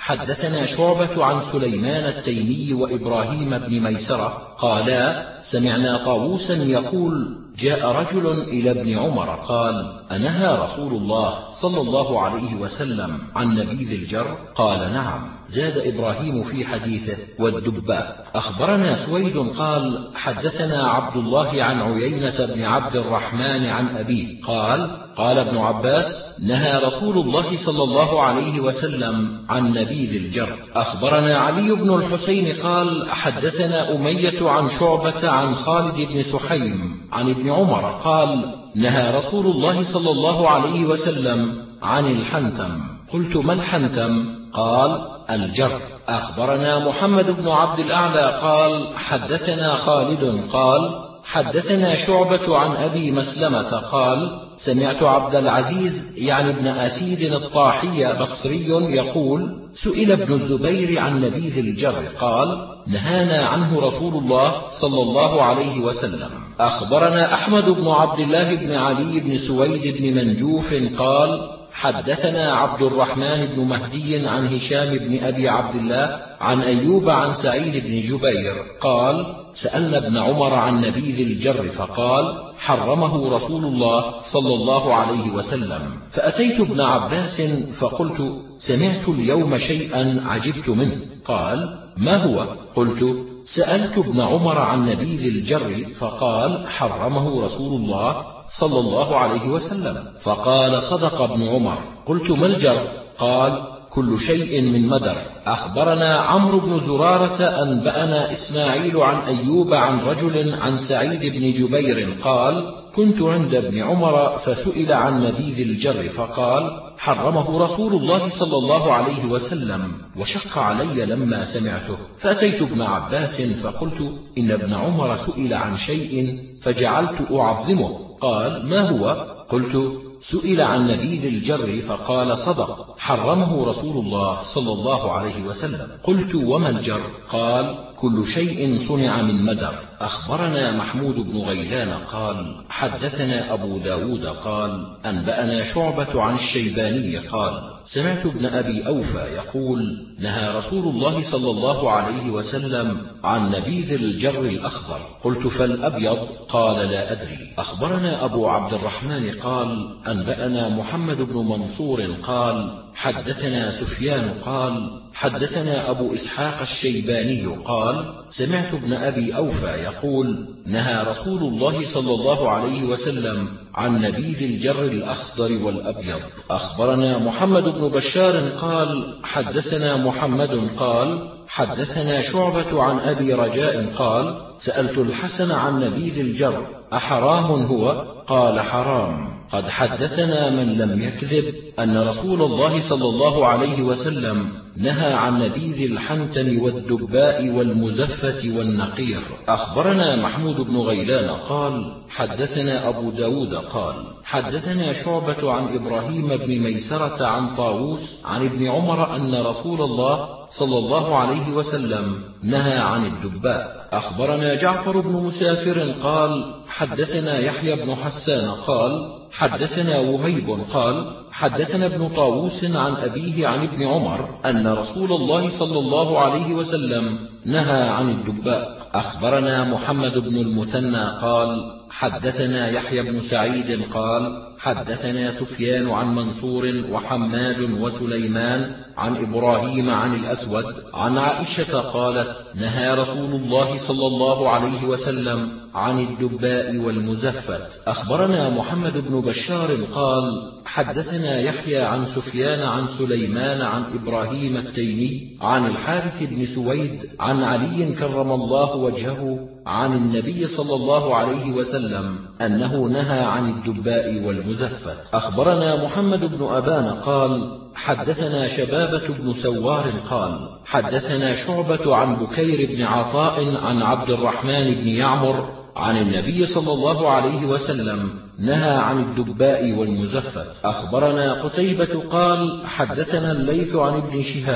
Speaker 1: حدثنا شعبة عن سليمان التيمي وإبراهيم بن ميسرة قالا سمعنا طاووسا يقول جاء رجل إلى ابن عمر قال أنهى رسول الله صلى الله عليه وسلم عن نبيذ الجر؟ قال نعم. زاد إبراهيم في حديثه والدباء. أخبرنا سويد قال حدثنا عبد الله عن عيينة بن عبد الرحمن عن أبيه قال قال ابن عباس نهى رسول الله صلى الله عليه وسلم عن نبيذ الجر. أخبرنا علي بن الحسين قال حدثنا أمية عن شعبة عن خالد بن سحيم عن ابن عمر قال نهى رسول الله صلى الله عليه وسلم عن الحنتم. قلت ما الحنتم؟ قال الجر. أخبرنا محمد بن عبد الأعلى قال حدثنا خالد قال حدثنا شعبة عن أبي مسلمة قال سمعت عبد العزيز يعني ابن أسيد الطاحي بصري يقول سئل ابن الزبير عن نبيذ الجر قال نهانا عنه رسول الله صلى الله عليه وسلم. أخبرنا أحمد بن عبد الله بن علي بن سويد بن منجوف قال حدثنا عبد الرحمن بن مهدي عن هشام بن أبي عبد الله عن أيوب عن سعيد بن جبير قال سألنا ابن عمر عن نبيذ الجر فقال حرمه رسول الله صلى الله عليه وسلم. فأتيت ابن عباس فقلت سمعت اليوم شيئا عجبت منه. قال ما هو؟ قلت سألت ابن عمر عن نبيذ الجر فقال حرمه رسول الله صلى الله عليه وسلم. فقال صدق ابن عمر. قلت ما الجر؟ قال كل شيء من مدر. أخبرنا عمرو بن زرارة أنبأنا إسماعيل عن أيوب عن رجل عن سعيد بن جبير قال كنت عند ابن عمر فسئل عن نبيذ الجر فقال حرمه رسول الله صلى الله عليه وسلم وشق علي لما سمعته. فأتيت ابن عباس فقلت إن ابن عمر سئل عن شيء فجعلت أعظمه. قال ما هو؟ قلت سئل عن نبيذ الجر فقال صدق حرمه رسول الله صلى الله عليه وسلم. قلت وما الجر؟ قال كل شيء صنع من مدر. أخبرنا محمود بن غيلان قال حدثنا أبو داود قال أنبأنا شعبة عن الشيباني قال سمعت ابن أبي أوفى يقول نهى رسول الله صلى الله عليه وسلم عن نبيذ الجر الأخضر. قلت فالأبيض؟ قال لا أدري. أخبرنا أبو عبد الرحمن قال أنبأنا محمد بن منصور قال حدثنا سفيان قال حدثنا أبو إسحاق الشيباني قال سمعت ابن أبي أوفى يقول نهى رسول الله صلى الله عليه وسلم عن نبيذ الجر الأخضر والأبيض. أخبرنا محمد بن بشار قال حدثنا محمد قال حدثنا شعبة عن أبي رجاء قال سألت الحسن عن نبيذ الجر أحرام هو؟ قال حرام. قد حدثنا من لم يكذب أن رسول الله صلى الله عليه وسلم نهى عن نبيذ الحنتم والدباء والمزفة والنقير. أخبرنا محمود بن غيلان قال حدثنا أبو داود قال حدثنا شعبة عن إبراهيم بن ميسرة عن طاووس عن ابن عمر أن رسول الله صلى الله عليه وسلم نهى عن الدباء. أخبرنا جعفر بن مسافر قال حدثنا يحيى بن حسان قال حدثنا وهيب قال حدثنا ابن طاووس عن أبيه عن ابن عمر أن رسول الله صلى الله عليه وسلم نهى عن الدباء. أخبرنا محمد بن المثنى قال حدثنا يحيى بن سعيد قال حدثنا سفيان عن منصور وحماد وسليمان عن إبراهيم عن الأسود عن عائشة قالت نهى رسول الله صلى الله عليه وسلم عن الدباء والمزفت. أخبرنا محمد بن بشار قال حدثنا يحيى عن سفيان عن سليمان عن إبراهيم التيمي عن الحارث بن سويد عن علي كرم الله وجهه عن النبي صلى الله عليه وسلم أنه نهى عن الدباء والمزفت. أخبرنا محمد بن أبان قال حدثنا شبابة بن سوار قال حدثنا شعبة عن بكير بن عطاء عن عبد الرحمن بن يعمر عن النبي صلى الله عليه وسلم نهى عن الدباء والمزفت. أخبرنا قتيبة قال حدثنا الليث عن ابن شهاب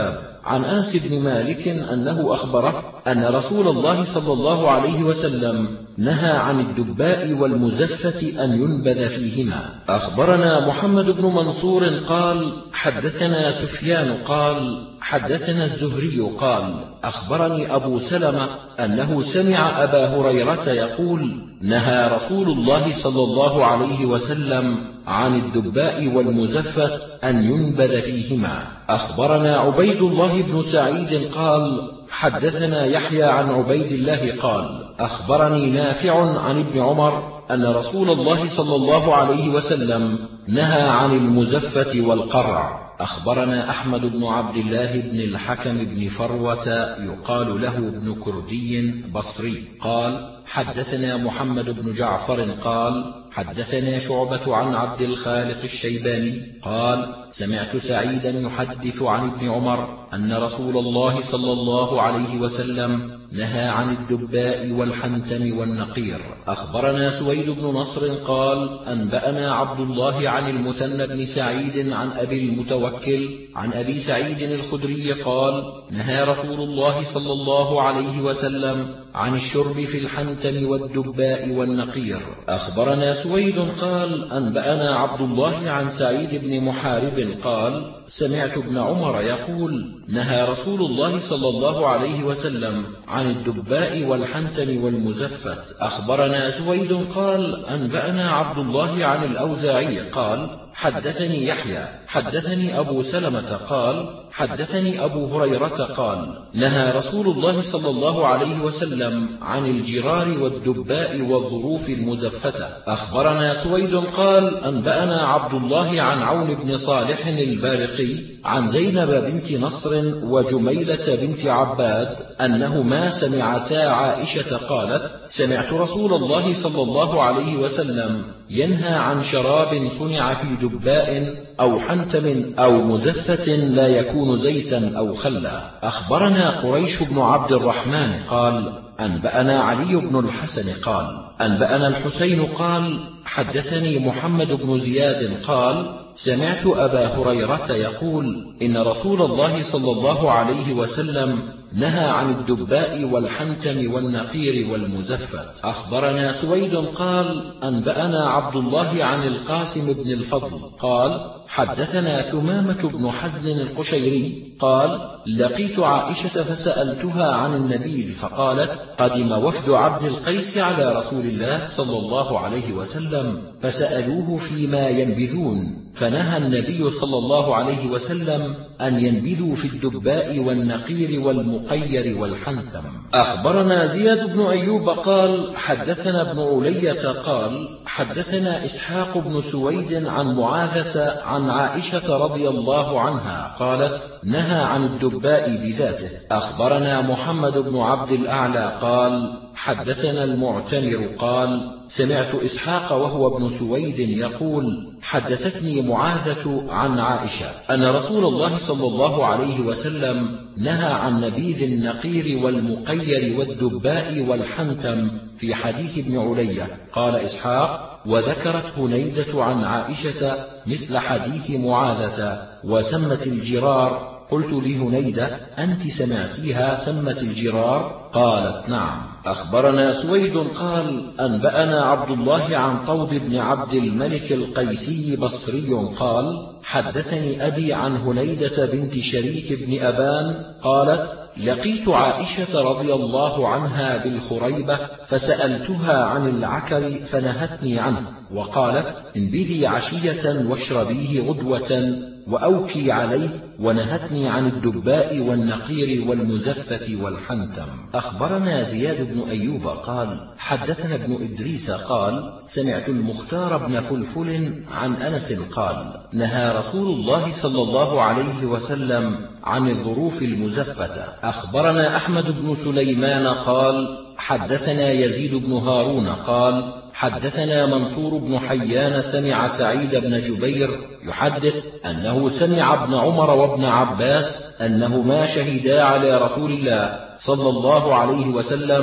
Speaker 1: عن أنس بن مالك أنه أخبره أن رسول الله صلى الله عليه وسلم نهى عن الدباء والمزفة أن ينبذ فيهما. أخبرنا محمد بن منصور قال حدثنا سفيان قال حدثنا الزهري قال أخبرني أبو سلمة أنه سمع أبا هريرة يقول نهى رسول الله صلى الله عليه وسلم عن الدباء والمزفة أن ينبذ فيهما. أخبرنا عبيد الله بن سعيد قال حدثنا يحيى عن عبيد الله قال أخبرني نافع عن ابن عمر أن رسول الله صلى الله عليه وسلم نهى عن المزفة والقرع. أخبرنا أحمد بن عبد الله بن الحكم بن فروة يقال له ابن كردي بصري قال حدثنا محمد بن جعفر قال حدثنا شعبة عن عبد الخالق الشيباني قال سمعت سعيدا يحدث عن ابن عمر أن رسول الله صلى الله عليه وسلم نهى عن الدباء والحنتم والنقير. أخبرنا سويد بن نصر قال أنبأنا عبد الله عن المثنى بن سعيد عن أبي المتوكل عن أبي سعيد الخدري قال نهى رسول الله صلى الله عليه وسلم عن الشرب في الحنتم والدباء والنقير. أخبرنا سويد قال أنبأنا عبد الله عن سعيد بن محارب قال سمعت ابن عمر يقول نهى رسول الله صلى الله عليه وسلم عن الدباء والحنتم والمزفة. أخبرنا سويد قال أنبأنا عبد الله عن الأوزاعي قال حدثني يحيى حدثني أبو سلمة قال حدثني أبو هريرة قال نهى رسول الله صلى الله عليه وسلم عن الجرار والدباء والظروف المزفتة. أخبرنا سويد قال أنبأنا عبد الله عن عون بن صالح البارقي عن زينب بنت نصر وجميلة بنت عباد أنهما سمعتا عائشة قالت سمعت رسول الله صلى الله عليه وسلم ينهى عن شراب صنع في دباء أو حنتم أو مزفة لا يكون زيتا أو خلا. أخبرنا قريش بن عبد الرحمن قال أنبأنا علي بن الحسن قال أنبأنا الحسين قال حدثني محمد بن زياد قال سمعت أبا هريرة يقول إن رسول الله صلى الله عليه وسلم نهى عن الدباء والحنتم والنقير والمزفة. أخبرنا سويد قال أنبأنا عبد الله عن القاسم بن الفضل قال حدثنا ثمامة بن حزن القشيري قال لقيت عائشة فسألتها عن النبي فقالت قدم وفد عبد القيس على رسول الله صلى الله عليه وسلم فسألوه فيما ينبذون فنهى النبي صلى الله عليه وسلم أن ينبذوا في الدباء والنقير والمقير والحنتم. أخبرنا زياد بن أيوب قال حدثنا ابن علية قال حدثنا إسحاق بن سويد عن معاذة عن عائشة رضي الله عنها قالت نهى عن الدباء بذاته. أخبرنا محمد بن عبد الأعلى قال حدثنا المعتمر قال سمعت إسحاق وهو ابن سويد يقول حدثتني معاذة عن عائشة أن رسول الله صلى الله عليه وسلم نهى عن نبيذ النقير والمقير والدباء والحنتم في حديث ابن علية. قال إسحاق وذكرت هنيدة عن عائشة مثل حديث معاذة وسمت الجرار. قلت لهنيدة أنت سمعتيها سمت الجرار؟ قالت نعم. أخبرنا سويد قال أنبأنا عبد الله عن طود بن عبد الملك القيسي بصري قال حدثني أبي عن هنيدة بنت شريك بن أبان قالت لقيت عائشة رضي الله عنها بالخريبة فسألتها عن العكر فنهتني عنه وقالت انبذي عشية واشربيه غدوة وأوكي عليه ونهتني عن الدباء والنقير والمزفة والحنتم. أخبرنا زياد بن أيوب قال حدثنا ابن إدريس قال سمعت المختار بن فلفل عن أنس قال نهى رسول الله صلى الله عليه وسلم عن الظروف المزفة. أخبرنا أحمد بن سليمان قال حدثنا يزيد بن هارون قال حدثنا منصور بن حيان سمع سعيد بن جبير يحدث أنه سمع ابن عمر وابن عباس أنهما شهدا على رسول الله صلى الله عليه وسلم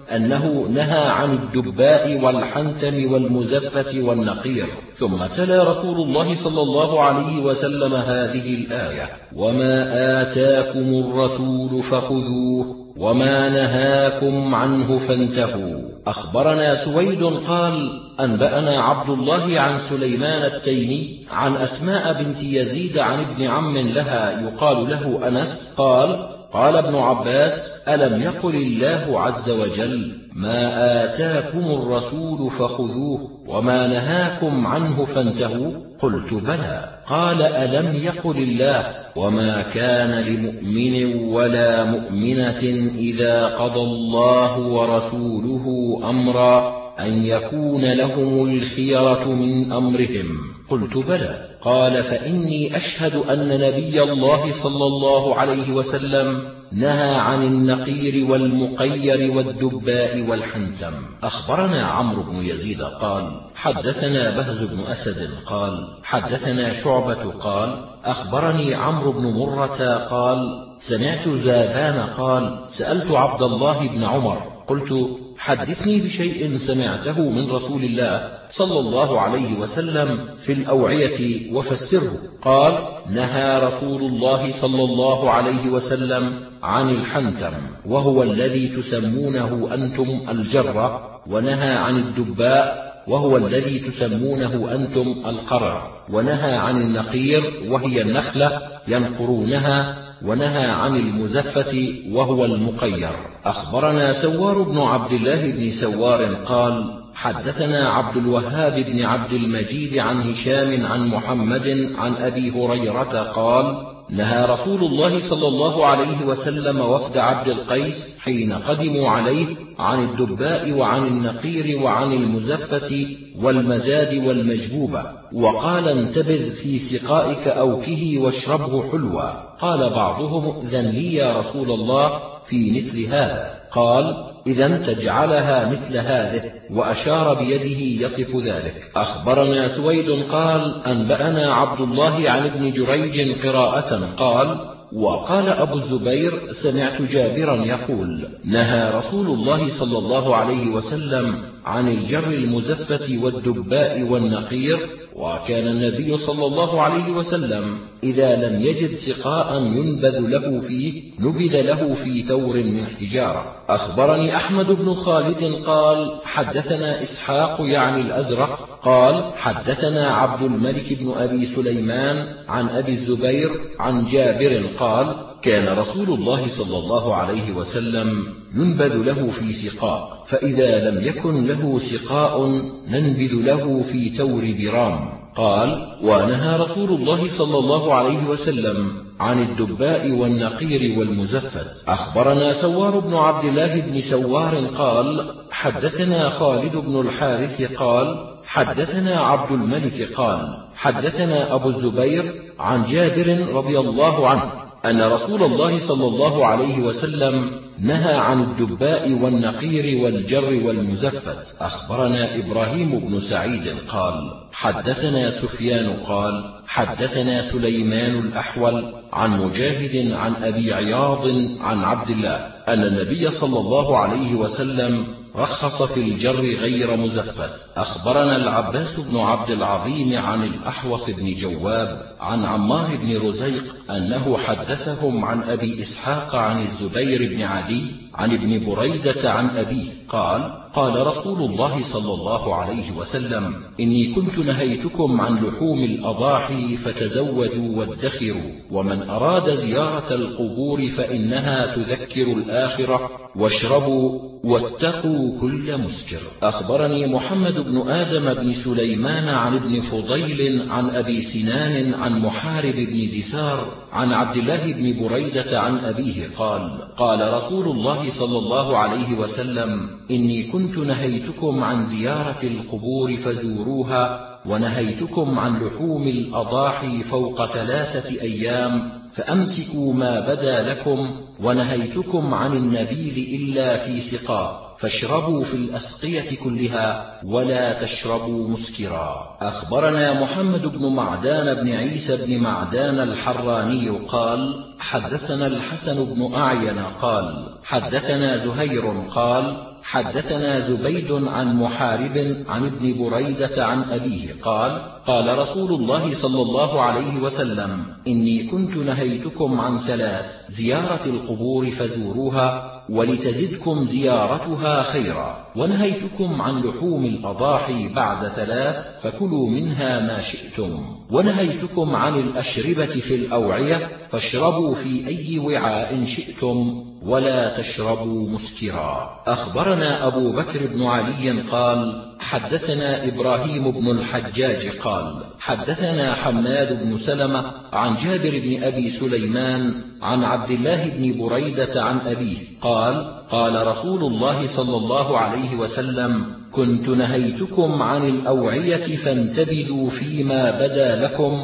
Speaker 1: أنه نهى عن الدباء والحنتم والمزفة والنقير. ثم تلا رسول الله صلى الله عليه وسلم هذه الآية: وما آتاكم الرسول فخذوه وما نهاكم عنه فانتهوا. أخبرنا سويد قال أنبأنا عبد الله عن سليمان التيمي عن أسماء بنت يزيد عن ابن عم لها يقال له أنس قال قال ابن عباس: ألم يقل الله عز وجل: ما آتاكم الرسول فخذوه وما نهاكم عنه فانتهوا؟ قلت: بلى. قال: ألم يقل الله: وما كان لمؤمن ولا مؤمنة إذا قضى الله ورسوله أمرا أن يكون لهم الخيرة من أمرهم؟ قلت: بلى. قال: فإني أشهد أن نبي الله صلى الله عليه وسلم نهى عن النقير والمقير والدباء والحنتم. أخبرنا عمرو بن يزيد قال حدثنا بهز بن أسد قال حدثنا شعبة قال أخبرني عمرو بن مرة قال سمعت زاذان قال سألت عبد الله بن عمر قلت: حدثني بشيء سمعته من رسول الله صلى الله عليه وسلم في الأوعية وفسره. قال: نهى رسول الله صلى الله عليه وسلم عن الحنتم وهو الذي تسمونه أنتم الجرة، ونهى عن الدباء وهو الذي تسمونه أنتم القرع، ونهى عن النقير وهي النخلة ينقرونها، ونهى عن المزفة وهو المقير. أخبرنا سوار بن عبد الله بن سوار قال حدثنا عبد الوهاب بن عبد المجيد عن هشام عن محمد عن أبي هريرة قال نهى رسول الله صلى الله عليه وسلم وفد عبد القيس حين قدموا عليه عن الدباء وعن النقير وعن المزفة والمزاد والمجبوبة، وقال: انتبذ في سقائك أوكه واشربه حلوا. قال بعضهم: إذن لي يا رسول الله في مثل هذا؟ قال: إذن تجعلها مثل هذه، وأشار بيده يصف ذلك. أخبرنا سويد قال أنبأنا عبد الله عن ابن جريج قراءة قال وقال أبو الزبير سمعت جابرا يقول نهى رسول الله صلى الله عليه وسلم عن الجر المزفة والدباء والنقير، وكان النبي صلى الله عليه وسلم إذا لم يجد سقاء ينبذ له فيه نبذ له في ثور من حجارة. أخبرني أحمد بن خالد قال حدثنا إسحاق يعني الأزرق قال حدثنا عبد الملك بن أبي سليمان عن أبي الزبير عن جابر قال كان رسول الله صلى الله عليه وسلم ينبذ له في سقاء، فإذا لم يكن له سقاء ننبذ له في تور برام. قال ونهى رسول الله صلى الله عليه وسلم عن الدباء والنقير والمزفت. أخبرنا سوار بن عبد الله بن سوار قال حدثنا خالد بن الحارث قال حدثنا عبد الملك قال حدثنا أبو الزبير عن جابر رضي الله عنه أن رسول الله صلى الله عليه وسلم نهى عن الدباء والنقير والجر والمزفت. أخبرنا إبراهيم بن سعيد قال حدثنا سفيان قال حدثنا سليمان الأحول عن مجاهد عن أبي عياض عن عبد الله أن النبي صلى الله عليه وسلم رخص في الجر غير مزفت. أخبرنا العباس بن عبد العظيم عن الأحوص بن جواب عن عمار بن رزيق أنه حدثهم عن أبي إسحاق عن الزبير بن عدي عن ابن بريدة عن أبيه قال قال رسول الله صلى الله عليه وسلم إني كنت نهيتكم عن لحوم الأضاحي فتزودوا وادخروا، ومن أراد زيارة القبور فإنها تذكر الآخرة، واشربوا واتقوا كل مسكر. أخبرني محمد بن آدم بن سليمان عن ابن فضيل عن أبي سنان عن محارب بن دثار عن عبد الله بن بريدة عن أبيه قال قال رسول الله صلى الله عليه وسلم إني كنت نهيتكم عن زيارة القبور فزوروها، ونهيتكم عن لحوم الأضاحي فوق ثلاثة أيام فأمسكوا ما بدا لكم، ونهيتكم عن النبيذ إلا في سقاء، فاشربوا في الأسقية كلها ولا تشربوا مسكرا. أخبرنا محمد بن معدان بن عيسى بن معدان الحراني قال حدثنا الحسن بن أعين قال حدثنا زهير قال حدثنا زبيد عن محارب عن ابن بريدة عن أبيه قال قال رسول الله صلى الله عليه وسلم إني كنت نهيتكم عن ثلاث: زيارة القبور فزوروها ولتزدكم زيارتها خيرا، ونهيتكم عن لحوم الأضاحي بعد ثلاث فكلوا منها ما شئتم، ونهيتكم عن الأشربة في الأوعية فاشربوا في أي وعاء شئتم ولا تشربوا مسكرا. أخبرنا أبو بكر بن علي قال حدثنا إبراهيم بن الحجاج قال حدثنا حماد بن سلمة عن جابر بن أبي سليمان عن عبد الله بن بريدة عن أبيه قال قال رسول الله صلى الله عليه وسلم كنت نهيتكم عن الأوعية فانتبذوا فيما بدا لكم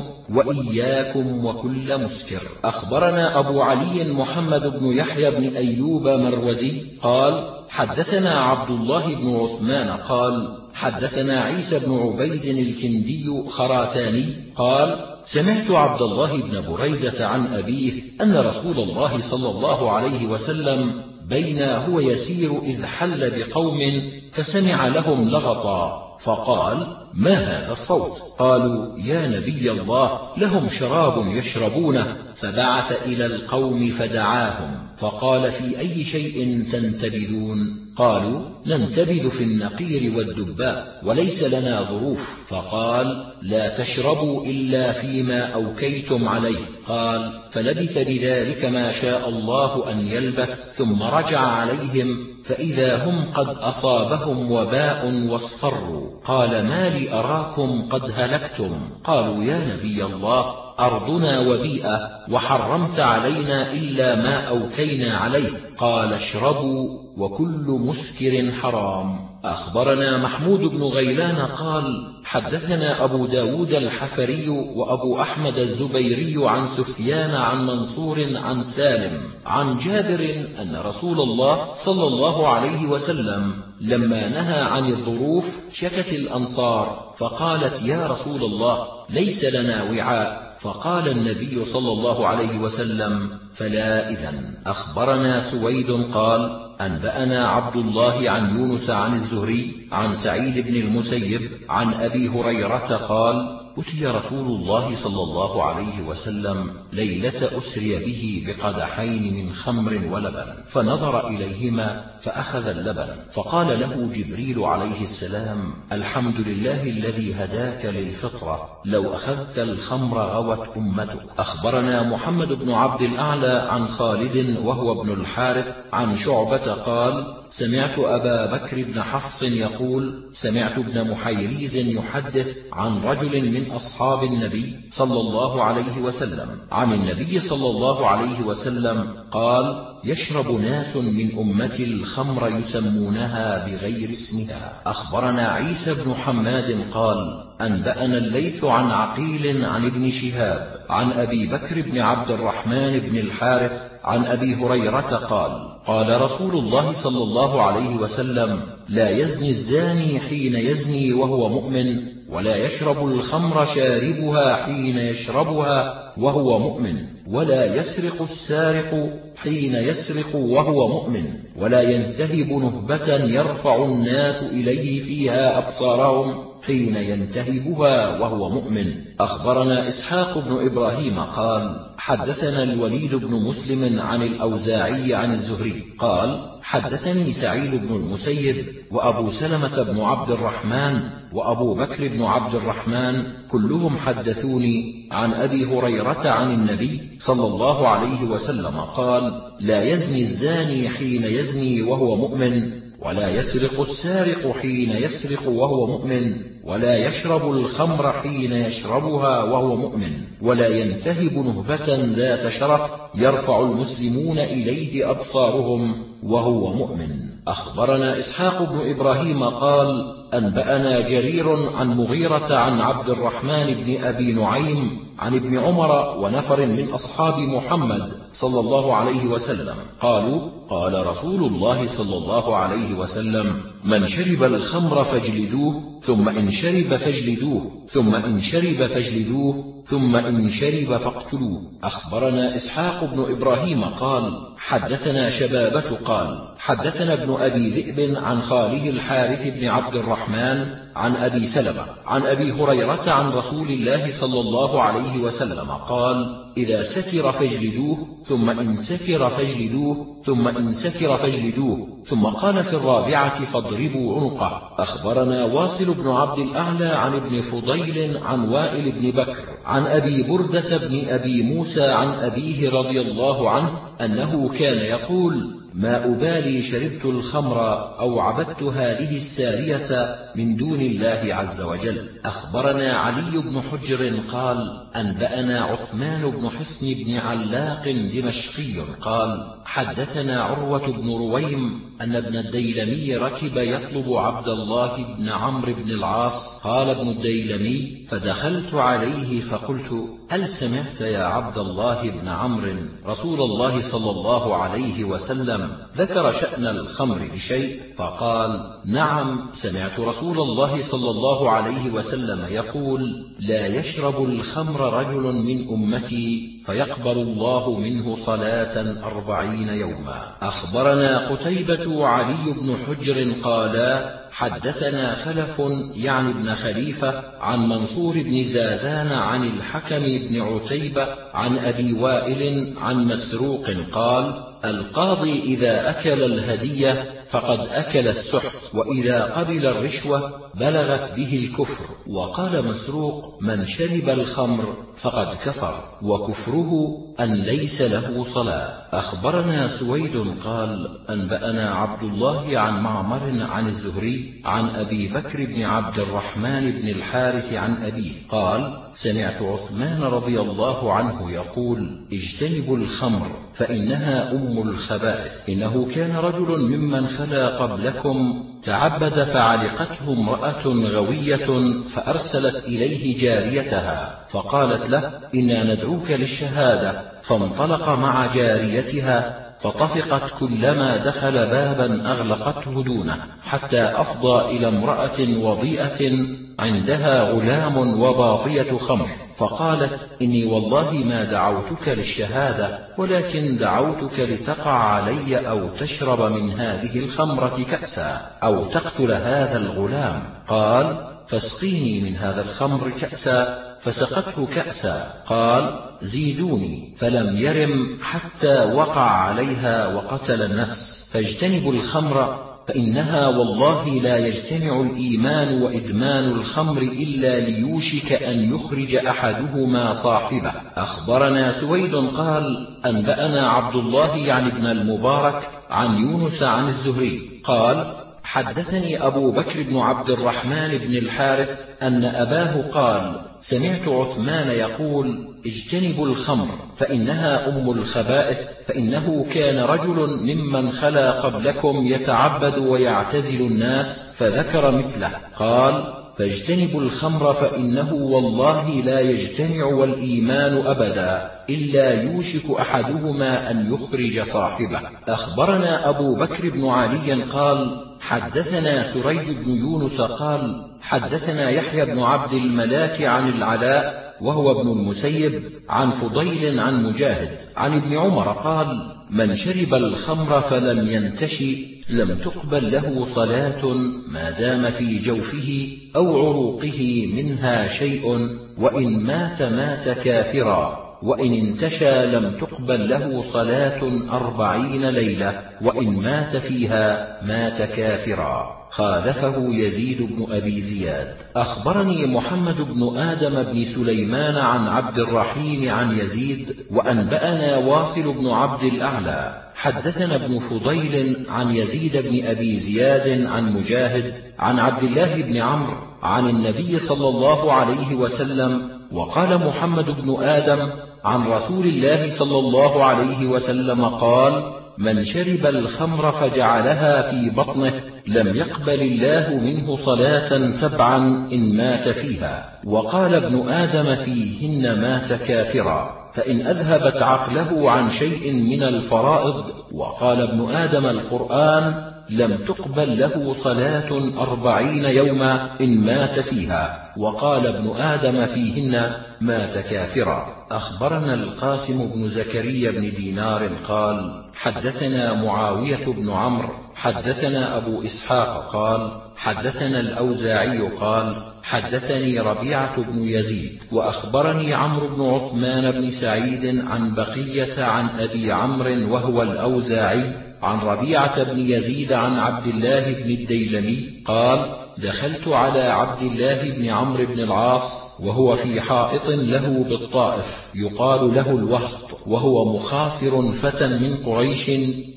Speaker 1: وإياكم وكل مسكر. أخبرنا أبو علي محمد بن يحيى بن أيوب مروزي قال حدثنا عبد الله بن عثمان قال حدثنا عيسى بن عبيد الكندي خراساني قال سمعت عبد الله بن بريدة عن أبيه أن رسول الله صلى الله عليه وسلم بينا هو يسير إذ حل بقوم فسمع لهم لغطا فقال ما هذا الصوت؟ قالوا يا نبي الله لهم شراب يشربونه، فبعث إلى القوم فدعاهم فقال في أي شيء تنتبذون؟ قالوا ننتبذ في النقير والدباء وليس لنا ظروف. فقال لا تشربوا إلا فيما أوكيتم عليه. قال فلبث بذلك ما شاء الله أن يلبث ثم رجع عليهم فإذا هم قد أصابهم وباء واصفروا. قال ما لي أراكم قد هلكتم؟ قالوا يا نبي الله أرضنا وبيئة وحرمت علينا إلا ما أوكينا عليه. قال اشربوا وكل مسكر حرام. أخبرنا محمود بن غيلان قال حدثنا أبو داود الحفري وأبو أحمد الزبيري عن سفيان عن منصور عن سالم عن جابر أن رسول الله صلى الله عليه وسلم لما نهى عن الظروف شكت الأنصار فقالت يا رسول الله ليس لنا وعاء، فقال النبي صلى الله عليه وسلم فلا إذن. أخبرنا سويد قال أنبأنا عبد الله عن يونس عن الزهري عن سعيد بن المسيب عن أبي هريرة قال أتي رسول الله صلى الله عليه وسلم ليلة أسري به بقدحين من خمر ولبن، فنظر إليهما فأخذ اللبن، فقال له جبريل عليه السلام الحمد لله الذي هداك للفطرة، لو أخذت الخمر غوت أمتك. أخبرنا محمد بن عبد الأعلى عن خالد وهو ابن الحارث عن شعبة قال سمعت أبا بكر بن حفص يقول سمعت ابن محيريز يحدث عن رجل من أصحاب النبي صلى الله عليه وسلم عن النبي صلى الله عليه وسلم قال يشرب ناس من أمتي الخمر يسمونها بغير اسمها. أخبرنا عيسى بن حماد قال أنبأنا الليث عن عقيل عن ابن شهاب عن أبي بكر بن عبد الرحمن بن الحارث عن أبي هريرة قال قال رسول الله صلى الله عليه وسلم لا يزني الزاني حين يزني وهو مؤمن، ولا يشرب الخمر شاربها حين يشربها وهو مؤمن، ولا يسرق السارق حين يسرق وهو مؤمن، ولا ينتهب نهبة يرفع الناس إليه فيها أبصارهم حين ينتهبها وهو مؤمن. أخبرنا إسحاق بن إبراهيم قال حدثنا الوليد بن مسلم عن الأوزاعي عن الزهري قال حدثني سعيد بن المسيب وأبو سلمة بن عبد الرحمن وأبو بكر بن عبد الرحمن كلهم حدثوني عن أبي هريرة عن النبي صلى الله عليه وسلم قال لا يزني الزاني حين يزني وهو مؤمن، ولا يسرق السارق حين يسرق وهو مؤمن، ولا يشرب الخمر حين يشربها وهو مؤمن، ولا ينتهب نهبة ذات شرف يرفع المسلمون إليه أبصارهم وهو مؤمن. أخبرنا إسحاق بن إبراهيم قال أنبأنا جرير عن مغيرة عن عبد الرحمن بن أبي نعيم عن ابن عمر ونفر من أصحاب محمد صلى الله عليه وسلم قالوا قال رسول الله صلى الله عليه وسلم من شرب الخمر فاجلدوه، ثم إن شرب فاجلدوه، ثم إن شرب فاجلدوه، ثم إن شرب فاقتلوه. أخبرنا إسحاق بن إبراهيم قال حدثنا شبابة قال حدثنا ابن أبي ذئب عن خاله الحارث بن عبد الرحمن عن أبي سلمة عن أبي هريرة عن رسول الله صلى الله عليه وسلم قال إذا سكر فاجلدوه، ثم إن سكر فاجلدوه، ثم إن سكر فاجلدوه، ثم قال في الرابعة فاضربوا عنقه. أخبرنا واصل بن عبد الأعلى عن ابن فضيل عن وائل بن بكر عن أبي بردة بن أبي موسى عن أبيه رضي الله عنه أنه كان يقول ما أبالي شربت الخمر أو عبدت هذه السارية من دون الله عز وجل. أخبرنا علي بن حجر قال أنبأنا عثمان بن حصن بن علاق دمشقي قال حدثنا عروة بن رويم أن ابن الديلمي ركب يطلب عبد الله بن عمرو بن العاص. قال ابن الديلمي فدخلت عليه فقلت هل سمعت يا عبد الله بن عمرو رسول الله صلى الله عليه وسلم ذكر شأن الخمر بشيء؟ فقال نعم سمعت رسول الله صلى الله عليه وسلم يقول لا يشرب الخمر رجل من أمتي فيقبل الله منه صلاة أربعين يوما. أخبرنا قتيبة وعلي بن حجر قالا حدثنا خلف يعني ابن خليفة عن منصور بن زاذان عن الحكم بن عتيبة عن أبي وائل عن مسروق قال القاضي إذا أكل الهدية فقد أكل السحت، وإذا قبل الرشوة بلغت به الكفر. وقال مسروق من شرب الخمر فقد كفر، وكفره أن ليس له صلاة. أخبرنا سويد قال أنبأنا عبد الله عن معمر عن الزهري عن أبي بكر بن عبد الرحمن بن الحارث عن أبيه قال سمعت عثمان رضي الله عنه يقول اجتنبوا الخمر فإنها أم الخبائث. إنه كان رجل ممن خلا قبلكم تعبد فعلقته امرأة غوية فأرسلت إليه جاريتها فقالت له إنا ندعوك للشهادة، فانطلق مع جاريتها فطفقت كلما دخل بابا أغلقته دونه حتى أفضى إلى امرأة وضيئة عندها غلام وباطية خمر، فقالت إني والله ما دعوتك للشهادة ولكن دعوتك لتقع علي أو تشرب من هذه الخمرة كأسا أو تقتل هذا الغلام. قال فاسقيني من هذا الخمر كأسا، فسقته كأسا. قال زيدوني، فلم يرم حتى وقع عليها وقتل النفس. فاجتنبوا الخمر فإنها والله لا يجتمع الإيمان وإدمان الخمر إلا ليوشك أن يخرج أحدهما صاحبه. أخبرنا سويد قال أنبأنا عبد الله يعني ابن المبارك عن يونس عن الزهري قال حدثني أبو بكر بن عبد الرحمن بن الحارث أن أباه قال سمعت عثمان يقول اجتنبوا الخمر فإنها أم الخبائث، فإنه كان رجل ممن خلا قبلكم يتعبد ويعتزل الناس فذكر مثله. قال فاجتنبوا الخمر فإنه والله لا يجتمع والإيمان أبدا إلا يوشك أحدهما أن يخرج صاحبه. أخبرنا أبو بكر بن علي قال حدثنا سريج بن يونس قال حدثنا يحيى بن عبد الملاك عن العلاء وهو ابن المسيب عن فضيل عن مجاهد عن ابن عمر قال من شرب الخمر فلم ينتشي لم تقبل له صلاة ما دام في جوفه أو عروقه منها شيء، وإن مات مات كافرا، وإن انتشى لم تقبل له صلاة أربعين ليلة، وإن مات فيها مات كافرا. خالفه يزيد بن أبي زياد. أخبرني محمد بن آدم بن سليمان عن عبد الرحيم عن يزيد، وأنبأنا واصل بن عبد الأعلى حدثنا ابن فضيل عن يزيد بن أبي زياد عن مجاهد عن عبد الله بن عمرو عن النبي صلى الله عليه وسلم. وقال محمد بن آدم عن رسول الله صلى الله عليه وسلم قال: من شرب الخمر فجعلها في بطنه لم يقبل الله منه صلاة سبعا إن مات فيها. وقال ابن آدم فيهن مات كافرا، فإن أذهبت عقله عن شيء من الفرائض. وقال ابن آدم القرآن لم تقبل له صلاة أربعين يوما إن مات فيها. وقال ابن آدم فيهن مات كافرا. أخبرنا القاسم بن زكريا بن دينار قال: حدثنا معاوية بن عمرو حدثنا أبو إسحاق قال: حدثنا الأوزاعي قال: حدثني ربيعة بن يزيد. وأخبرني عمرو بن عثمان بن سعيد عن بقية عن أبي عمرو وهو الأوزاعي عن ربيعة بن يزيد عن عبد الله بن الديلمي قال: دخلت على عبد الله بن عمرو بن العاص وهو في حائط له بالطائف يقال له الوهط، وهو مخاصر فتى من قريش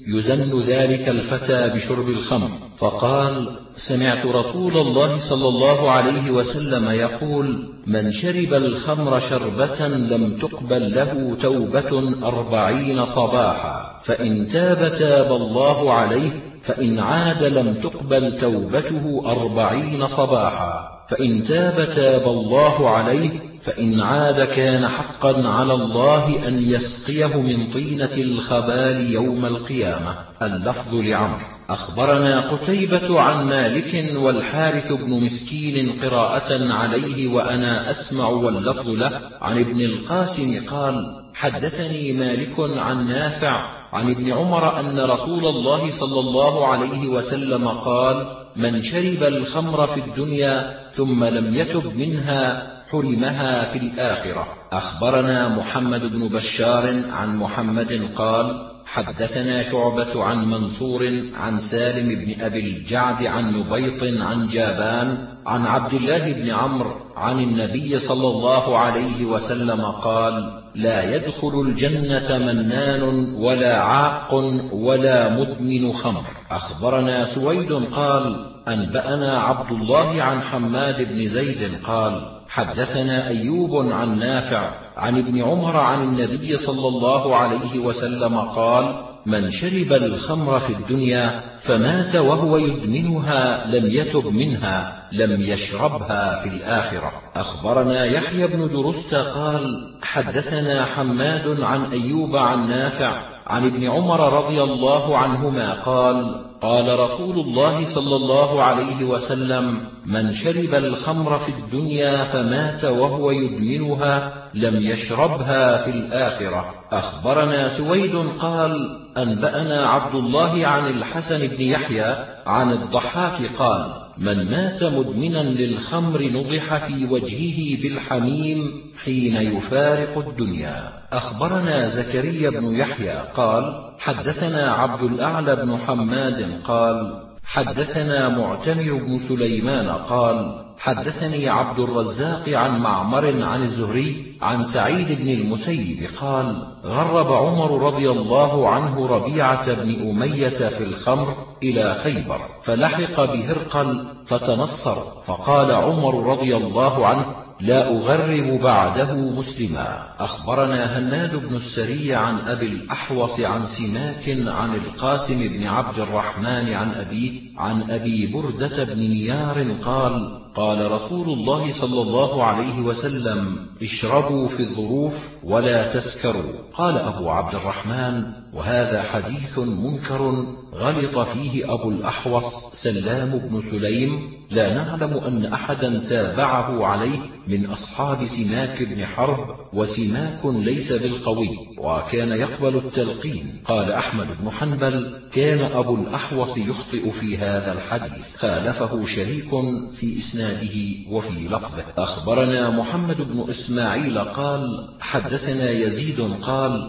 Speaker 1: يزن ذلك الفتى بشرب الخمر، فقال: سمعت رسول الله صلى الله عليه وسلم يقول: من شرب الخمر شربة لم تقبل له توبة أربعين صباحا، فإن تاب تاب الله عليه، فإن عاد لم تقبل توبته أربعين صباحا، فإن تاب تاب الله عليه، فإن عاد كان حقا على الله أن يسقيه من طينة الخبال يوم القيامة. اللفظ لعمرو. أخبرنا قتيبة عن مالك والحارث بن مسكين قراءة عليه وأنا أسمع واللفظ له عن ابن القاسم قال: حدثني مالك عن نافع عن ابن عمر أن رسول الله صلى الله عليه وسلم قال: من شرب الخمر في الدنيا ثم لم يتب منها حرمها في الآخرة. أخبرنا محمد بن بشار عن محمد قال: حدثنا شعبة عن منصور عن سالم بن أبي الجعد عن نبيط عن جابان عن عبد الله بن عمرو عن النبي صلى الله عليه وسلم قال: لا يدخل الجنة منان ولا عاق ولا مدمن خمر. أخبرنا سويد قال: أنبأنا عبد الله عن حماد بن زيد قال: حدثنا أيوب عن نافع عن ابن عمر عن النبي صلى الله عليه وسلم قال: من شرب الخمر في الدنيا فمات وهو يدمنها لم يتب منها لم يشربها في الآخرة. أخبرنا يحيى بن درست قال: حدثنا حماد عن أيوب عن نافع عن ابن عمر رضي الله عنهما قال: قال رسول الله صلى الله عليه وسلم: من شرب الخمر في الدنيا فمات وهو يدمنها لم يشربها في الآخرة. أخبرنا سويد قال: أنبأنا عبد الله عن الحسن بن يحيى عن الضحاك قال: من مات مدمنا للخمر نضح في وجهه بالحميم حين يفارق الدنيا. أخبرنا زكريا بن يحيى قال: حدثنا عبد الأعلى بن حماد قال: حدثنا معتمر بن سليمان قال: حدثني عبد الرزاق عن معمر عن الزهري عن سعيد بن المسيب قال: غرب عمر رضي الله عنه ربيعة بن أمية في الخمر إلى خيبر، فلحق بهرقل فتنصر، فقال عمر رضي الله عنه: لا أغرب بعده مسلما. أخبرنا هناد بن السري عن أبي الأحوص عن سماك عن القاسم بن عبد الرحمن عن أبيه عن أبي بردة بن نيار قال: قال رسول الله صلى الله عليه وسلم: اشربوا في الظروف ولا تسكروا. قال أبو عبد الرحمن: وهذا حديث منكر غلط فيه أبو الأحوص سلام بن سليم، لا نعلم أن أحدا تابعه عليه من أصحاب سماك بن حرب، وسماك ليس بالقوي وكان يقبل التلقين. قال أحمد بن حنبل: كان أبو الأحوص يخطئ في هذا الحديث، خالفه شريك في إسناده وفي لفظه. أخبرنا محمد بن إسماعيل قال: حدثنا يزيد قال: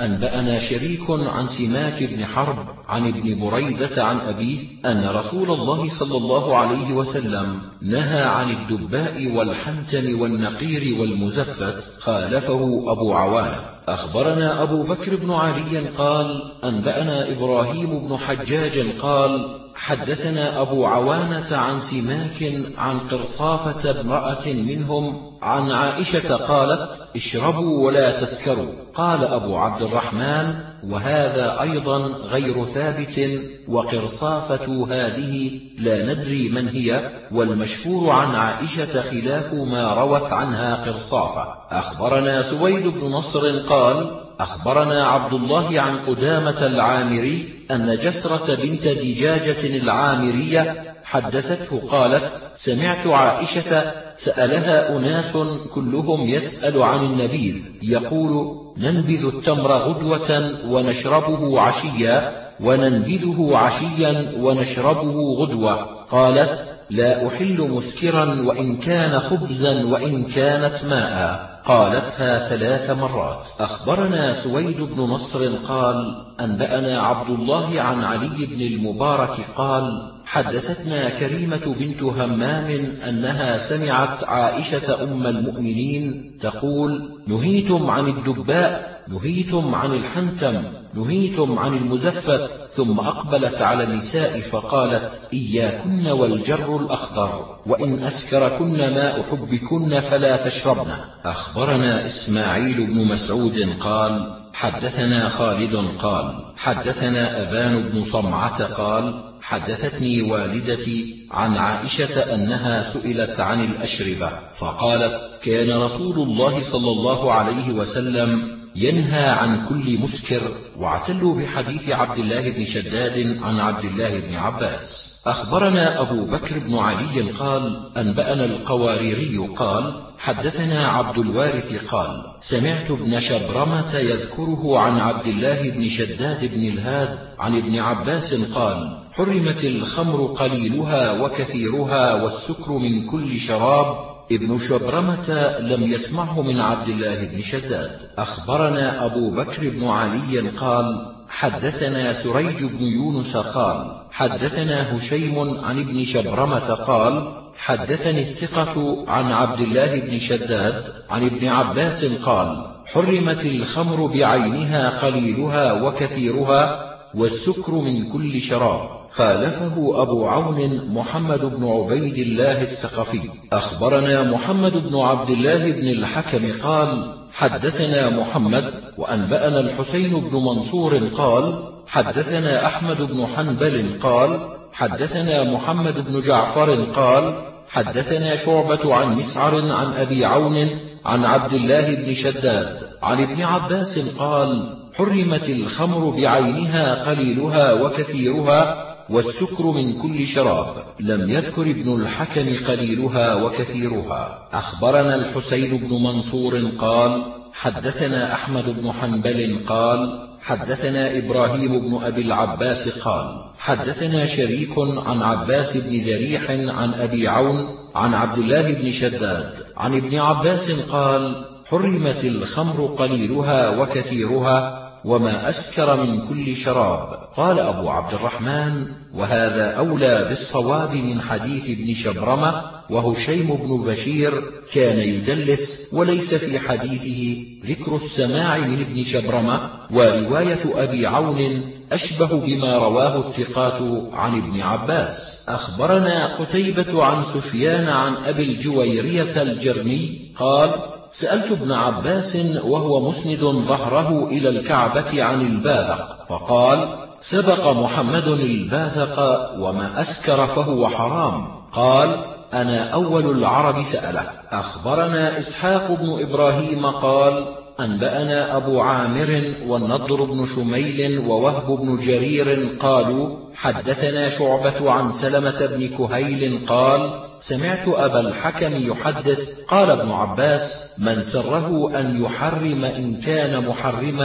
Speaker 1: أنبأنا شريك عن سماك بن حرب عن ابن بريدة عن أبيه أن رسول الله صلى الله عليه وسلم نهى عن الدباء والحنتم والنقير والمزفت، خالفه أبو عوانة. أخبرنا أبو بكر بن علي قال أنبأنا إبراهيم بن حجاج قال حدثنا أبو عوانة عن سماك عن قرصافة امرأة منهم عن عائشة قالت اشربوا ولا تسكروا. قال أبو عبد الرحمن وهذا أيضا غير ثابت، وقرصافة هذه لا ندري من هي، والمشهور عن عائشة خلاف ما روت عنها قرصافة. أخبرنا سويد بن نصر قال أخبرنا عبد الله عن قدامة العامري أن جسرة بنت دجاجة العامرية حدثته قالت سمعت عائشة سألها أناس كلهم يسأل عن النبيذ يقول ننبذ التمر غدوة ونشربه عشيا وننبذه عشيا ونشربه غدوة. قالت لا أحل مسكرا وإن كان خبزا وإن كانت ماء. قالتها ثلاث مرات. أخبرنا سويد بن نصر قال أنبأنا عبد الله عن علي بن المبارك قال حدثتنا كريمة بنت همام أنها سمعت عائشة أم المؤمنين تقول نهيتم عن الدباء، نهيتم عن الحنتم، نهيتم عن المزفت. ثم أقبلت على النساء فقالت إياكن والجر الأخضر، وإن أسكركن ماء حبكن فلا تشربن. أخبرنا إسماعيل بن مسعود قال حدثنا خالد قال حدثنا أبان بن صمعة قال حدثتني والدتي عن عائشة أنها سئلت عن الأشربة فقالت كان رسول الله صلى الله عليه وسلم ينهى عن كل مسكر. واعتلوا بحديث عبد الله بن شداد عن عبد الله بن عباس. أخبرنا أبو بكر بن علي قال أنبأنا القواريري قال حدثنا عبد الوارث قال سمعت ابن شبرمة يذكره عن عبد الله بن شداد بن الهاد عن ابن عباس قال حرمت الخمر قليلها وكثيرها والسكر من كل شراب. ابن شبرمة لم يسمعه من عبد الله بن شداد. أخبرنا أبو بكر بن علي قال حدثنا سريج بن يونس قال حدثنا هشيم عن ابن شبرمة قال حدثني الثقة عن عبد الله بن شداد عن ابن عباس قال حرمت الخمر بعينها قليلها وكثيرها والسكر من كل شراب. خالفه أبو عون محمد بن عبيد الله الثقفي. أخبرنا محمد بن عبد الله بن الحكم قال حدثنا محمد وأنبأنا الحسين بن منصور قال حدثنا أحمد بن حنبل قال حدثنا محمد بن جعفر قال حدثنا شعبة عن مسعر عن أبي عون عن عبد الله بن شداد عن ابن عباس قال حرمت الخمر بعينها قليلها وكثيرها والسكر من كل شراب. لم يذكر ابن الحكم قليلها وكثيرها. أخبرنا الحسين بن منصور قال حدثنا أحمد بن حنبل قال حدثنا إبراهيم بن أبي العباس قال حدثنا شريك عن عباس بن ذريح عن أبي عون عن عبد الله بن شداد عن ابن عباس قال حرمت الخمر قليلها وكثيرها وما أسكر من كل شراب. قال أبو عبد الرحمن وهذا أولى بالصواب من حديث ابن شبرمة. وهشيم بن بشير كان يدلس وليس في حديثه ذكر السماع من ابن شبرمة، ورواية أبي عون أشبه بما رواه الثقات عن ابن عباس. أخبرنا قتيبة عن سفيان عن أبي الجويرية الجرمي قال سألت ابن عباس وهو مسند ظهره إلى الكعبة عن الباذق فقال سبق محمد الباذق وما أسكر فهو حرام. قال أنا أول العرب سأله. أخبرنا إسحاق بن إبراهيم قال أنبأنا أبو عامر والنضر بن شميل ووهب بن جرير قالوا حدثنا شعبة عن سلمة بن كهيل قال سمعت أبا الحكم يحدث قال ابن عباس من سره أن يحرم إن كان محرما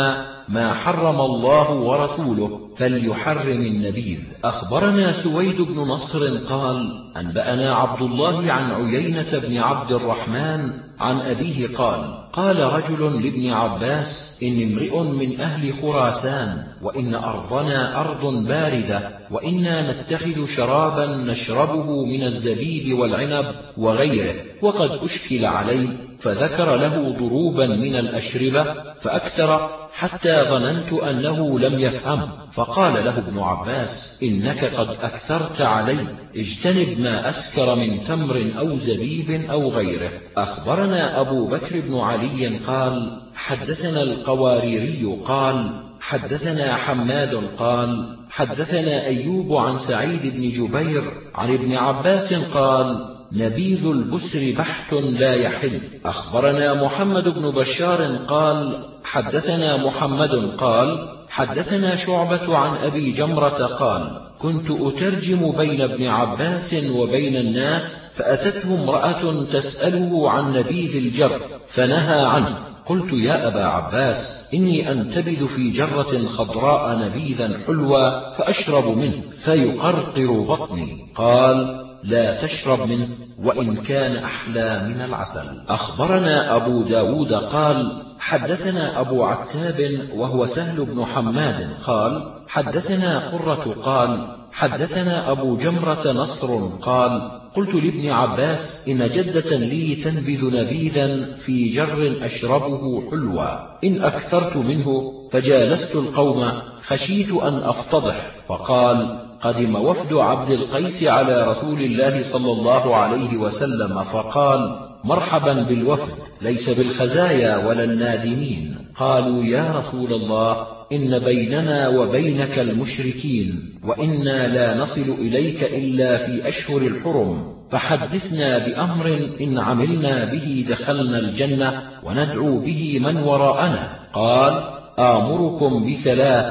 Speaker 1: ما حرم الله ورسوله فليحرم النبيذ. أخبرنا سويد بن نصر قال أنبأنا عبد الله عن عيينة بن عبد الرحمن عن أبيه قال قال رجل لابن عباس إن امرئ من أهل خراسان وإن أرضنا أرض باردة وإنا نتخذ شرابا نشربه من الزبيب والعنب وغيره وقد أشكل علي، فذكر له ضروبا من الأشربة فأكثر حتى ظننت أنه لم يفهم، فقال له ابن عباس إنك قد أكثرت علي، اجتنب ما أسكر من تمر أو زبيب أو غيره. أخبرنا أبو بكر بن علي قال حدثنا القواريري قال حدثنا حماد قال حدثنا أيوب عن سعيد بن جبير عن ابن عباس قال نبيذ البسر بحت لا يحل. أخبرنا محمد بن بشار قال حدثنا محمد قال حدثنا شعبة عن أبي جمرة قال كنت أترجم بين ابن عباس وبين الناس فأتته امرأة تسأله عن نبيذ الجر فنهى عنه، قلت يا أبا عباس إني أنتبذ في جرة خضراء نبيذا حلوى فأشرب منه فيقرقر بطني، قال لا تشرب منه وإن كان أحلى من العسل. أخبرنا أبو داود قال حدثنا أبو عتاب وهو سهل بن حماد قال حدثنا قرة قال حدثنا أبو جمرة نصر قال قلت لابن عباس إن جدة لي تنبذ نبيذا في جر أشربه حلوى، إن أكثرت منه فجالست القوم خشيت أن أفتضح، فقال قدم وفد عبد القيس على رسول الله صلى الله عليه وسلم فقال مرحبا بالوفد ليس بالخزايا ولا النادمين. قالوا يا رسول الله إن بيننا وبينك المشركين وإنا لا نصل إليك إلا في أشهر الحرم، فحدثنا بأمر إن عملنا به دخلنا الجنة وندعو به من وراءنا. قال آمركم بثلاث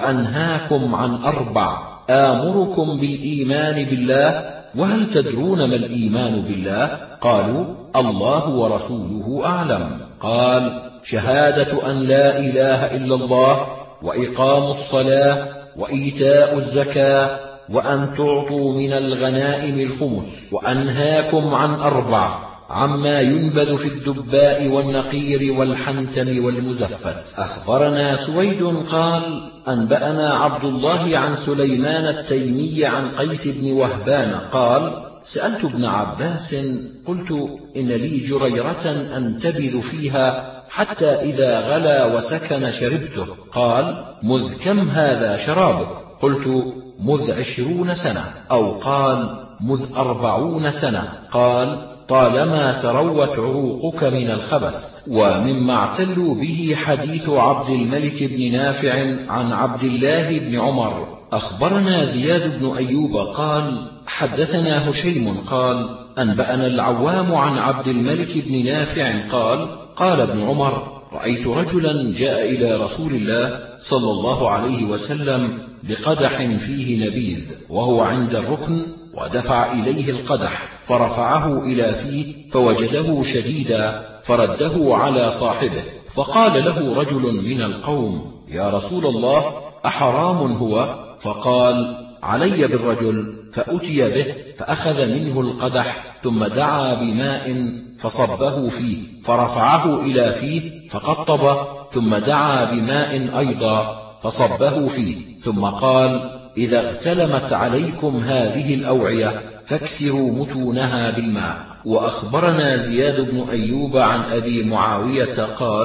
Speaker 1: وأنهاكم عن أربع، آمركم بالإيمان بالله، وهل تدرون ما الإيمان بالله؟ قالوا الله ورسوله أعلم. قال شهادة أن لا إله إلا الله وإقام الصلاة وإيتاء الزكاة وأن تعطوا من الغنائم الخمس، وأنهاكم عن أربع عما ينبذ في الدباء والنقير والحنتم والمزفت. أخبرنا سويد قال أنبأنا عبد الله عن سليمان التيمي عن قيس بن وهبان قال سألت ابن عباس قلت إن لي جريرة أنتبذ فيها حتى إذا غلا وسكن شربته، قال مذ كم هذا شرابك؟ قلت مذ عشرون سنة، أو قال مذ أربعون سنة، قال طالما تروت عروقك من الخبث. ومما اعتلوا به حديث عبد الملك بن نافع عن عبد الله بن عمر. أخبرنا زياد بن أيوب قال حدثنا هشيم قال أنبأنا العوام عن عبد الملك بن نافع قال قال ابن عمر رأيت رجلا جاء إلى رسول الله صلى الله عليه وسلم بقدح فيه نبيذ وهو عند الركن، ودفع إليه القدح فرفعه إلى فيه فوجده شديدا فرده على صاحبه، فقال له رجل من القوم يا رسول الله أحرام هو؟ فقال علي بالرجل، فأتي به فأخذ منه القدح ثم دعا بماء فصبه فيه فرفعه إلى فيه فقطب ثم دعا بماء أيضا فصبه فيه ثم قال إذا اغتلمت عليكم هذه الأوعية فاكسروا متونها بالماء. وأخبرنا زياد بن أيوب عن أبي معاوية قال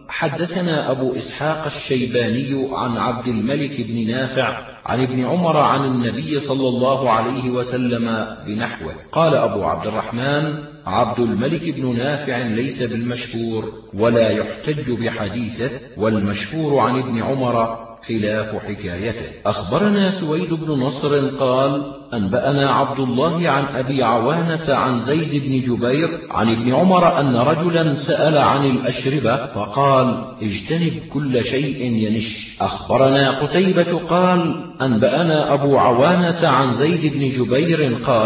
Speaker 1: حدثنا أبو إسحاق الشيباني عن عبد الملك بن نافع عن ابن عمر عن النبي صلى الله عليه وسلم بنحوه. قال أبو عبد الرحمن عبد الملك بن نافع ليس بالمشهور ولا يحتج بحديثه، والمشهور عن ابن عمر خلاف حكايته. أخبرنا سويد بن نصر قال أنبأنا عبد الله عن أبي عوانة عن زيد بن جبير عن ابن عمر أن رجلا سأل عن الأشربة فقال اجتنب كل شيء ينش. أخبرنا قتيبة قال أنبأنا أبو عوانة عن زيد بن جبير قال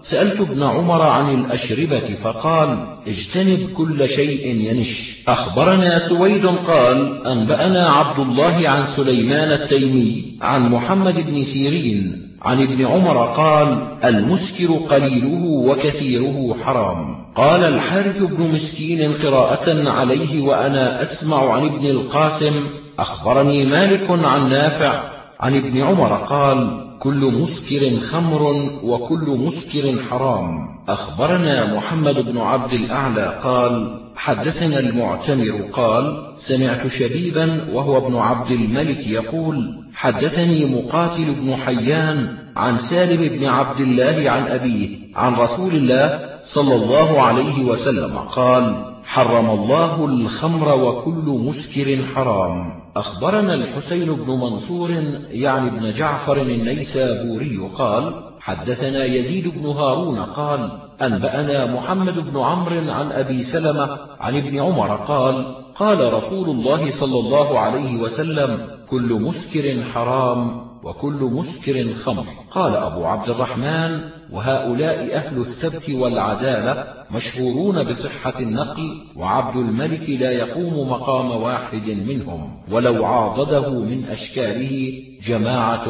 Speaker 1: سألت ابن عمر عن الأشربة فقال اجتنب كل شيء ينش. أخبرنا سويد قال أنبأنا عبد الله عن سليمان التيمي عن محمد بن سيرين عن ابن عمر قال المسكر قليله وكثيره حرام. قال الحارث بن مسكين قراءة عليه وأنا أسمع عن ابن القاسم أخبرني مالك عن نافع عن ابن عمر قال كل مسكر خمر وكل مسكر حرام. أخبرنا محمد بن عبد الأعلى قال حدثنا المعتمر قال سمعت شبيبا وهو ابن عبد الملك يقول حدثني مقاتل بن حيان عن سالم بن عبد الله عن أبيه عن رسول الله صلى الله عليه وسلم قال حرم الله الخمر وكل مسكر حرام. أخبرنا الحسين بن منصور يعني بن جعفر النيسابوري قال حدثنا يزيد بن هارون قال أنبأنا محمد بن عمرو عن أبي سلمة عن ابن عمر قال قال رسول الله صلى الله عليه وسلم كل مسكر حرام وكل مسكر خمر. قال أبو عبد الرحمن وهؤلاء أهل الثبت والعدالة مشهورون بصحة النقل وعبد الملك لا يقوم مقام واحد منهم ولو عاضده من أشكاله جماعة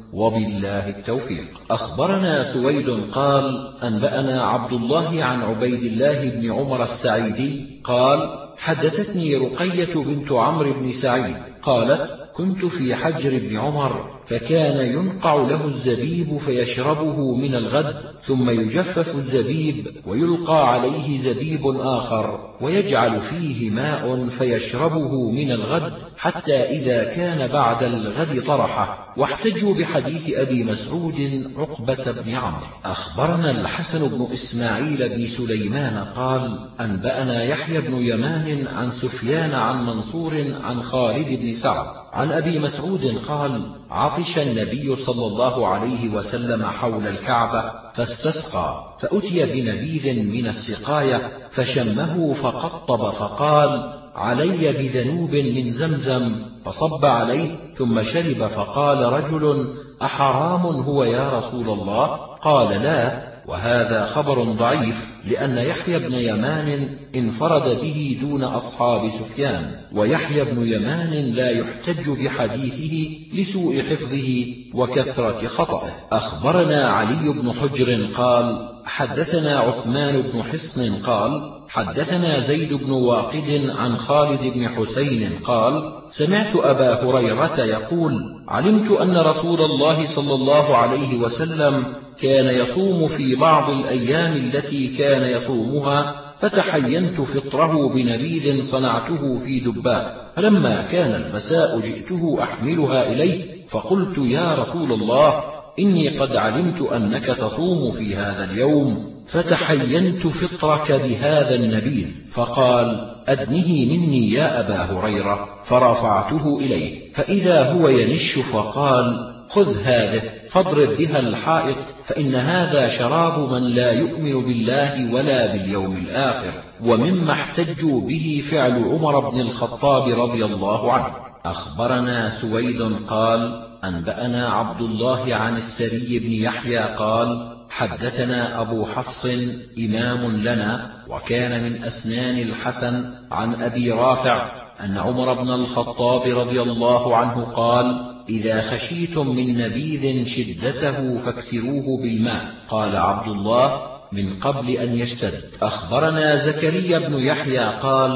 Speaker 1: وبالله التوفيق. أخبرنا سويد قال أنبأنا عبد الله عن عبيد الله بن عمر السعيدي قال حدثتني رقية بنت عمرو بن سعيد قالت كنت في حجر ابن عمر فكان ينقع له الزبيب فيشربه من الغد ثم يجفف الزبيب ويلقى عليه زبيب آخر ويجعل فيه ماء فيشربه من الغد حتى إذا كان بعد الغد طرحه. واحتجوا بحديث أبي مسعود عقبة بن عمرو. أخبرنا الحسن بن إسماعيل بن سليمان قال أنبأنا يحيى بن يمان عن سفيان عن منصور عن خالد بن سعد عن أبي مسعود قال عطش النبي صلى الله عليه وسلم حول الكعبة فاستسقى فأتي بنبيذ من السقاية فشمه فقطب فقال علي بذنوب من زمزم فصب عليه ثم شرب فقال رجل أحرام هو يا رسول الله؟ قال لا، وهذا خبر ضعيف لأن يحيى بن يمان انفرد به دون أصحاب سفيان، ويحيى بن يمان لا يحتج بحديثه لسوء حفظه وكثرة خطأه. أخبرنا علي بن حجر قال حدثنا عثمان بن حصن قال حدثنا زيد بن واقد عن خالد بن حسين قال سمعت أبا هريرة يقول علمت أن رسول الله صلى الله عليه وسلم كان يصوم في بعض الأيام التي كان يصومها فتحينت فطره بنبيذ صنعته في دباء، فلما كان المساء جئته أحملها إليه فقلت يا رسول الله إني قد علمت أنك تصوم في هذا اليوم فتحينت فطرك بهذا النبيذ، فقال أدنه مني يا أبا هريرة، فرفعته إليه فإذا هو ينش فقال خذ هذه فاضرب بها الحائط فإن هذا شراب من لا يؤمن بالله ولا باليوم الآخر. ومما احتجوا به فعل عمر بن الخطاب رضي الله عنه. أخبرنا سويد قال أنبأنا عبد الله عن السري بن يحيى قال حدثنا أبو حفص إمام لنا وكان من أسنان الحسن عن أبي رافع أن عمر بن الخطاب رضي الله عنه قال إذا خشيتم من نبيذ شدته فاكسروه بالماء. قال عبد الله من قبل أن يشتد. أخبرنا زكريا بن يحيى قال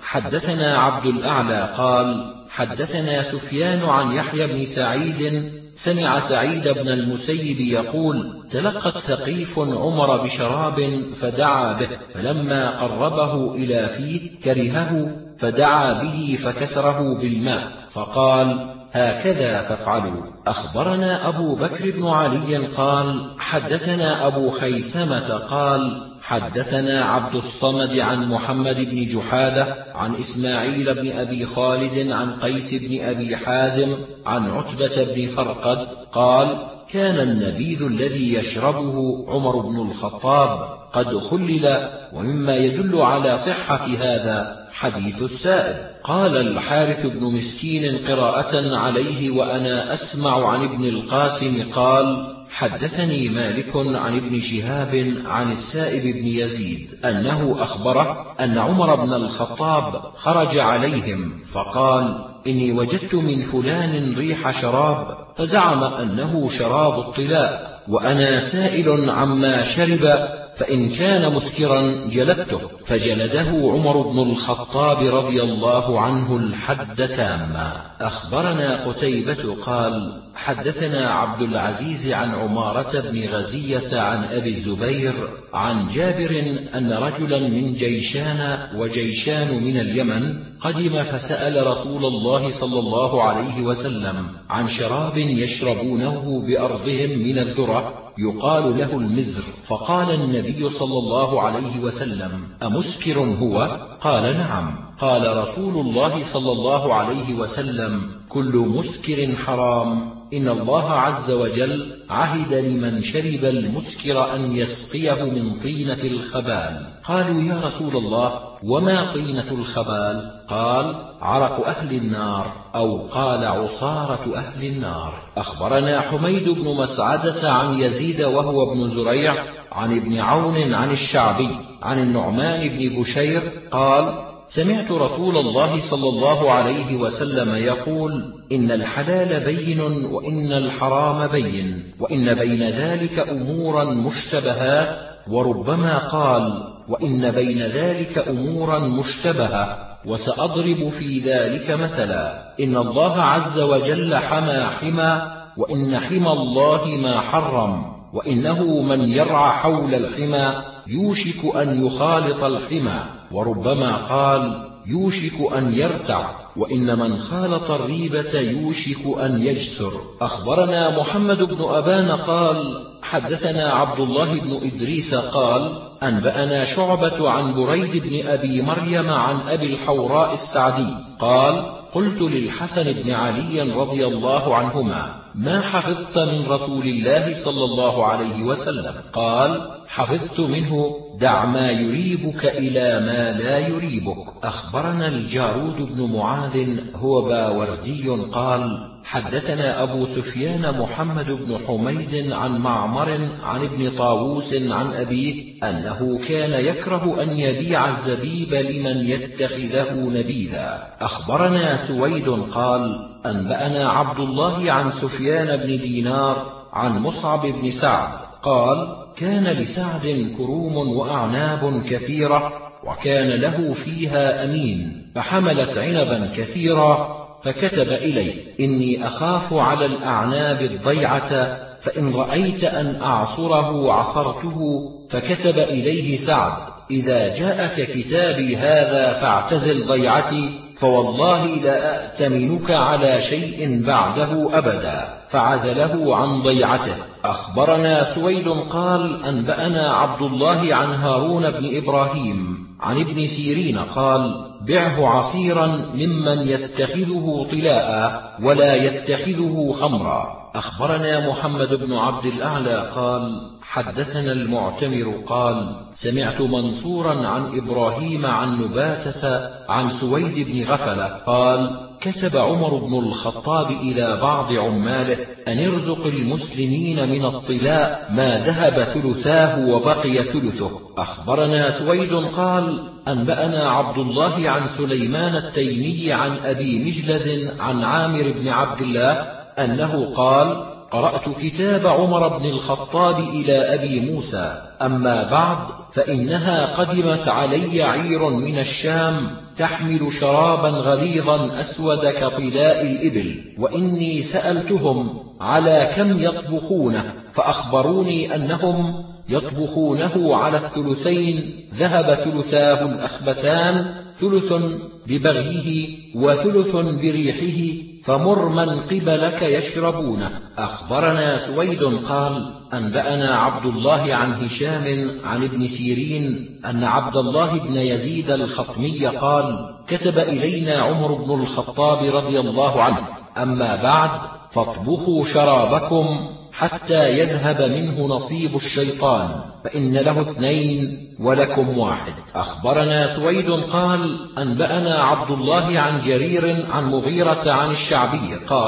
Speaker 1: حدثنا عبد الأعلى قال حدثنا سفيان عن يحيى بن سعيد سمع سعيد بن المسيب يقول تلقت ثقيف عمر بشراب فدعا به، فلما قربه إلى فيه كرهه فدعا به فكسره بالماء فقال هكذا فافعلوا. أخبرنا أبو بكر بن علي قال حدثنا أبو خيثمة قال حدثنا عبد الصمد عن محمد بن جحادة عن إسماعيل بن أبي خالد عن قيس بن أبي حازم عن عتبة بن فرقد قال كان النبيذ الذي يشربه عمر بن الخطاب قد خلل، ومما يدل على صحة هذا حديث السائب. قال الحارث بن مسكين قراءة عليه وأنا أسمع عن ابن القاسم قال حدثني مالك عن ابن شهاب عن السائب بن يزيد أنه أخبره أن عمر بن الخطاب خرج عليهم فقال: إني وجدت من فلان ريح شراب، فزعم أنه شراب الطلاء، وأنا سائل عما شرب، فإن كان مسكرا جلدته، فجلده عمر بن الخطاب رضي الله عنه الحد تاما. أخبرنا قتيبة قال: حدثنا عبد العزيز عن عمارة بن غزية عن أبي الزبير عن جابر أن رجلا من جيشان وجيشان من اليمن قدم فسأل رسول الله صلى الله عليه وسلم عن شراب يشربونه بأرضهم من الذرة يقال له المزر، فقال النبي صلى الله عليه وسلم: أمسكر هو؟ قال: نعم. قال رسول الله صلى الله عليه وسلم: كل مسكر حرام، إن الله عز وجل عهد لمن شرب المسكر أن يسقيه من طينة الخبال. قالوا: يا رسول الله، وما طينة الخبال؟ قال: عرق أهل النار، أو قال عصارة أهل النار. أخبرنا حميد بن مسعدة عن يزيد وهو ابن زريع عن ابن عون عن الشعبي عن النعمان بن بشير قال: سمعت رسول الله صلى الله عليه وسلم يقول: إن الحلال بين وإن الحرام بين، وإن بين ذلك أمورا مشتبهات، وربما قال: وإن بين ذلك أمورا مشتبهة، وسأضرب في ذلك مثلا: إن الله عز وجل حمى حمى، وإن حمى الله ما حرم، وإنه من يرعى حول الحمى يوشك أن يخالط الحمى، وربما قال: يوشك أن يرتع، وإن من خالط الريبة يوشك أن يجسر. أخبرنا محمد بن أبان قال: حدثنا عبد الله بن إدريس قال: أنبأنا شعبة عن بريد بن أبي مريم عن أبي الحوراء السعدي قال: قلت للحسن بن علي رضي الله عنهما: ما حفظت من رسول الله صلى الله عليه وسلم؟ قال: حفظت منه: دع ما يريبك إلى ما لا يريبك. أخبرنا الجارود بن معاذ هو باوردي قال: حدثنا أبو سفيان محمد بن حميد عن معمر عن ابن طاووس عن أبيه أنه كان يكره أن يبيع الزبيب لمن يتخذه نبيذا. أخبرنا سويد قال: أنبأنا عبد الله عن سفيان بن دينار عن مصعب بن سعد قال: كان لسعد كروم وأعناب كثيرة، وكان له فيها أمين، فحملت عنبا كثيرا، فكتب إليه: إني أخاف على الأعناب الضيعة، فإن رأيت أن أعصره عصرته. فكتب إليه سعد: إذا جاءك كتابي هذا فاعتزل ضيعتي، فوالله لا أأتمنك على شيء بعده أبدا. فعزله عن ضيعته. أخبرنا سويد قال: أنبأنا عبد الله عن هارون بن إبراهيم عن ابن سيرين قال: بعه عصيرا ممن يتخذه طلاء ولا يتخذه خمرا. أخبرنا محمد بن عبد الأعلى قال: حدثنا المعتمر قال: سمعت منصورا عن إبراهيم عن نباتة عن سويد بن غفلة قال: كتب عمر بن الخطاب إلى بعض عماله أن ارزق المسلمين من الطلاء ما ذهب ثلثاه وبقي ثلثه. أخبرنا سويد قال: أنبأنا عبد الله عن سليمان التيمي عن أبي مجلز عن عامر بن عبد الله أنه قال: قرأت كتاب عمر بن الخطاب إلى أبي موسى، أما بعد فإنها قدمت علي عير من الشام تحمل شرابا غليظا أسود كطلاء الإبل، وإني سألتهم على كم يطبخونه، فأخبروني أنهم يطبخونه على الثلثين، ذهب ثلثاه الأخبثان، ثلث ببغيه وثلث بريحه، فمر من قبلك يشربونه. أخبرنا سويد قال: أنبأنا عبد الله عن هشام عن ابن سيرين أن عبد الله بن يزيد الخطمي قال: كتب إلينا عمر بن الخطاب رضي الله عنه: أما بعد فاطبخوا شرابكم حتى يذهب منه نصيب الشيطان، فإن له اثنين ولكم واحد. أخبرنا سويد قال: أنبأنا عبد الله عن جرير عن مغيرة عن الشعبي قال: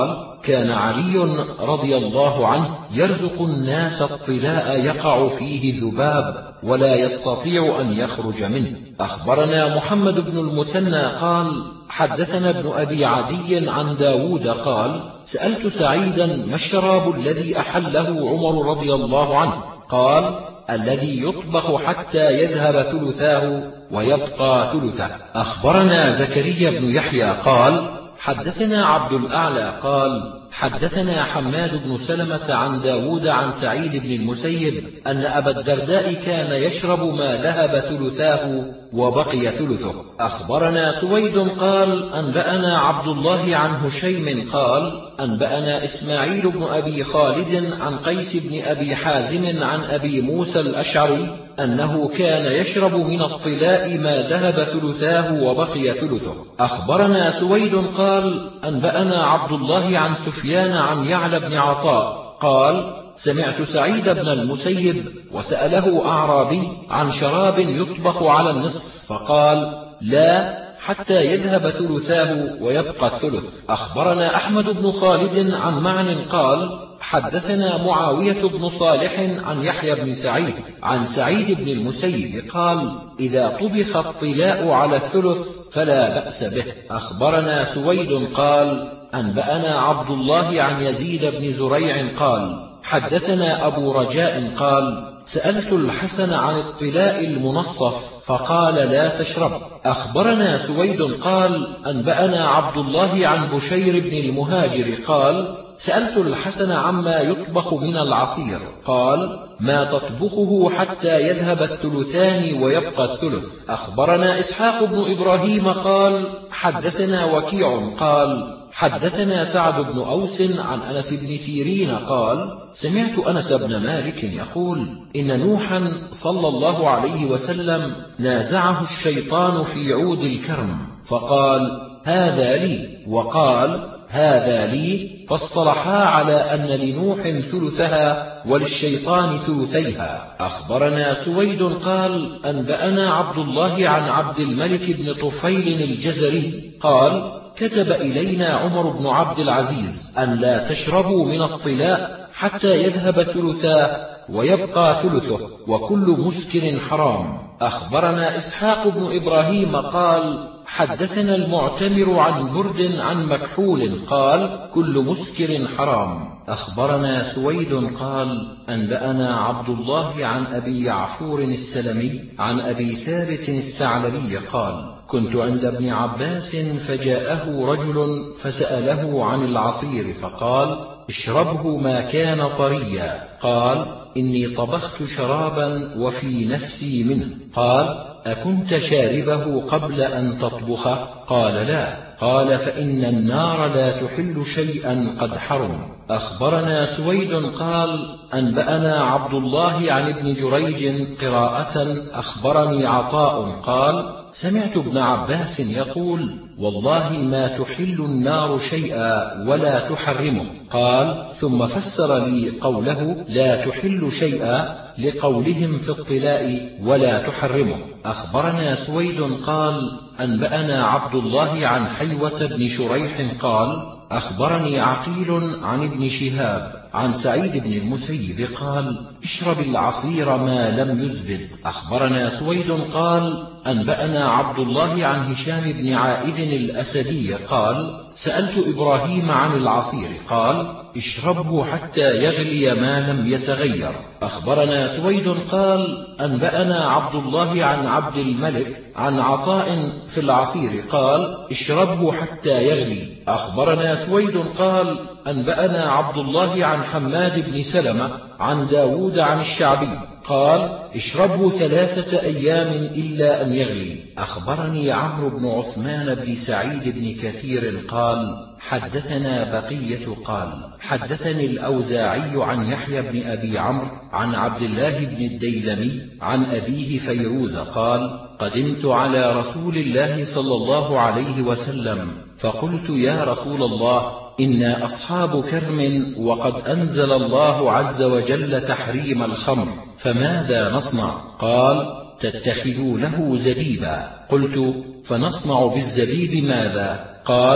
Speaker 1: كان علي رضي الله عنه يرزق الناس الطلاء يقع فيه ذباب ولا يستطيع أن يخرج منه. أخبرنا محمد بن المثنى قال حدثنا ابن أبي عدي عن داود قال سألت سعيدا ما الشراب الذي أحله عمر رضي الله عنه؟ قال الذي يطبخ حتى يذهب ثلثاه ويبقى ثلثه. أخبرنا زكريا بن يحيى قال حدثنا عبد الأعلى قال حدثنا حماد بن سلمة عن داود عن سعيد بن المسيب أن أبا الدرداء كان يشرب ما ذهب ثلثاه وبقي ثلثه. أخبرنا سويد قال أنبأنا عبد الله عن هشيم قال أنبأنا إسماعيل بن أبي خالد عن قيس بن أبي حازم عن أبي موسى الأشعري أنه كان يشرب من الطلاء ما ذهب ثلثاه وبقي ثلثه. أخبرنا سويد قال أنبأنا عبد الله عن سفيان عن يعلى بن عطاء قال سمعت سعيد بن المسيب وسأله أعرابي عن شراب يطبخ على النصف فقال لا حتى يذهب ثلثاه ويبقى الثلث. أخبرنا أحمد بن خالد عن معن قال حدثنا معاوية بن صالح عن يحيى بن سعيد عن سعيد بن المسيب قال إذا طبخ الطلاء على الثلث فلا بأس به. أخبرنا سويد قال أنبأنا عبد الله عن يزيد بن زريع قال حدثنا أبو رجاء قال سألت الحسن عن الطلاء المنصف فقال لا تشرب. أخبرنا سويد قال أنبأنا عبد الله عن بشير بن المهاجر قال سألت الحسن عما يطبخ من العصير قال ما تطبخه حتى يذهب الثلثان ويبقى الثلث. أخبرنا إسحاق بن إبراهيم قال حدثنا وكيع قال حدثنا سعد بن أوس عن أنس بن سيرين قال سمعت أنس بن مالك يقول إن نوحا صلى الله عليه وسلم نازعه الشيطان في عود الكرم فقال هذا لي وقال هذا لي فاصطلحا على أن لنوح ثلثها وللشيطان ثلثيها. أخبرنا سويد قال أنبأنا عبد الله عن عبد الملك بن طفيل الجزري قال كتب إلينا عمر بن عبد العزيز أن لا تشربوا من الطلاء حتى يذهب ثلثا ويبقى ثلثه وكل مسكر حرام. أخبرنا إسحاق بن إبراهيم قال حدثنا المعتمر عن برد عن مكحول قال كل مسكر حرام. أخبرنا سويد قال أنبأنا عبد الله عن أبي يعفور السلمي عن أبي ثابت الثعلبي قال كنت عند ابن عباس فجاءه رجل فسأله عن العصير فقال اشربه ما كان طريا. قال إني طبخت شرابا وفي نفسي منه. قال أكنت شاربه قبل أن تطبخه؟ قال لا. قال فإن النار لا تحل شيئا قد حرم. أخبرنا سويد قال أنبأنا عبد الله عن ابن جريج قراءة أخبرني عطاء قال سمعت ابن عباس يقول والله ما تحل النار شيئا ولا تحرمه. قال ثم فسر لي قوله لا تحل شيئا لقولهم في الطلاء ولا تحرمه. أخبرنا سويد قال أنبأنا عبد الله عن حيوة بن شريح قال أخبرني عقيل عن ابن شهاب عن سعيد بن المسيب قال اشرب العصير ما لم يزبد. أخبرنا سويد قال أنبأنا عبد الله عن هشام بن عائذ الأسدي قال سألت إبراهيم عن العصير قال اشربه حتى يغلي ما لم يتغير. أخبرنا سويد قال أنبأنا عبد الله عن عبد الملك عن عطاء في العصير قال اشربه حتى يغلي. أخبرنا سويد قال أنبأنا عبد الله عن حماد بن سلمة عن داود عن الشعبي قال اشربه ثلاثة أيام إلا أن يغلي. أخبرني عمرو بن عثمان بن سعيد بن كثير قال حدثنا بقية قال حدثني الأوزاعي عن يحيى بن أبي عمرو عن عبد الله بن الديلمي عن أبيه فيروز قال قدمت على رسول الله صلى الله عليه وسلم فقلت يا رسول الله إنا أصحاب كرم وقد أنزل الله عز وجل تحريم الخمر فماذا نصنع؟ قال تتخذونه زبيبا. قلت فنصنع بالزبيب ماذا؟ قال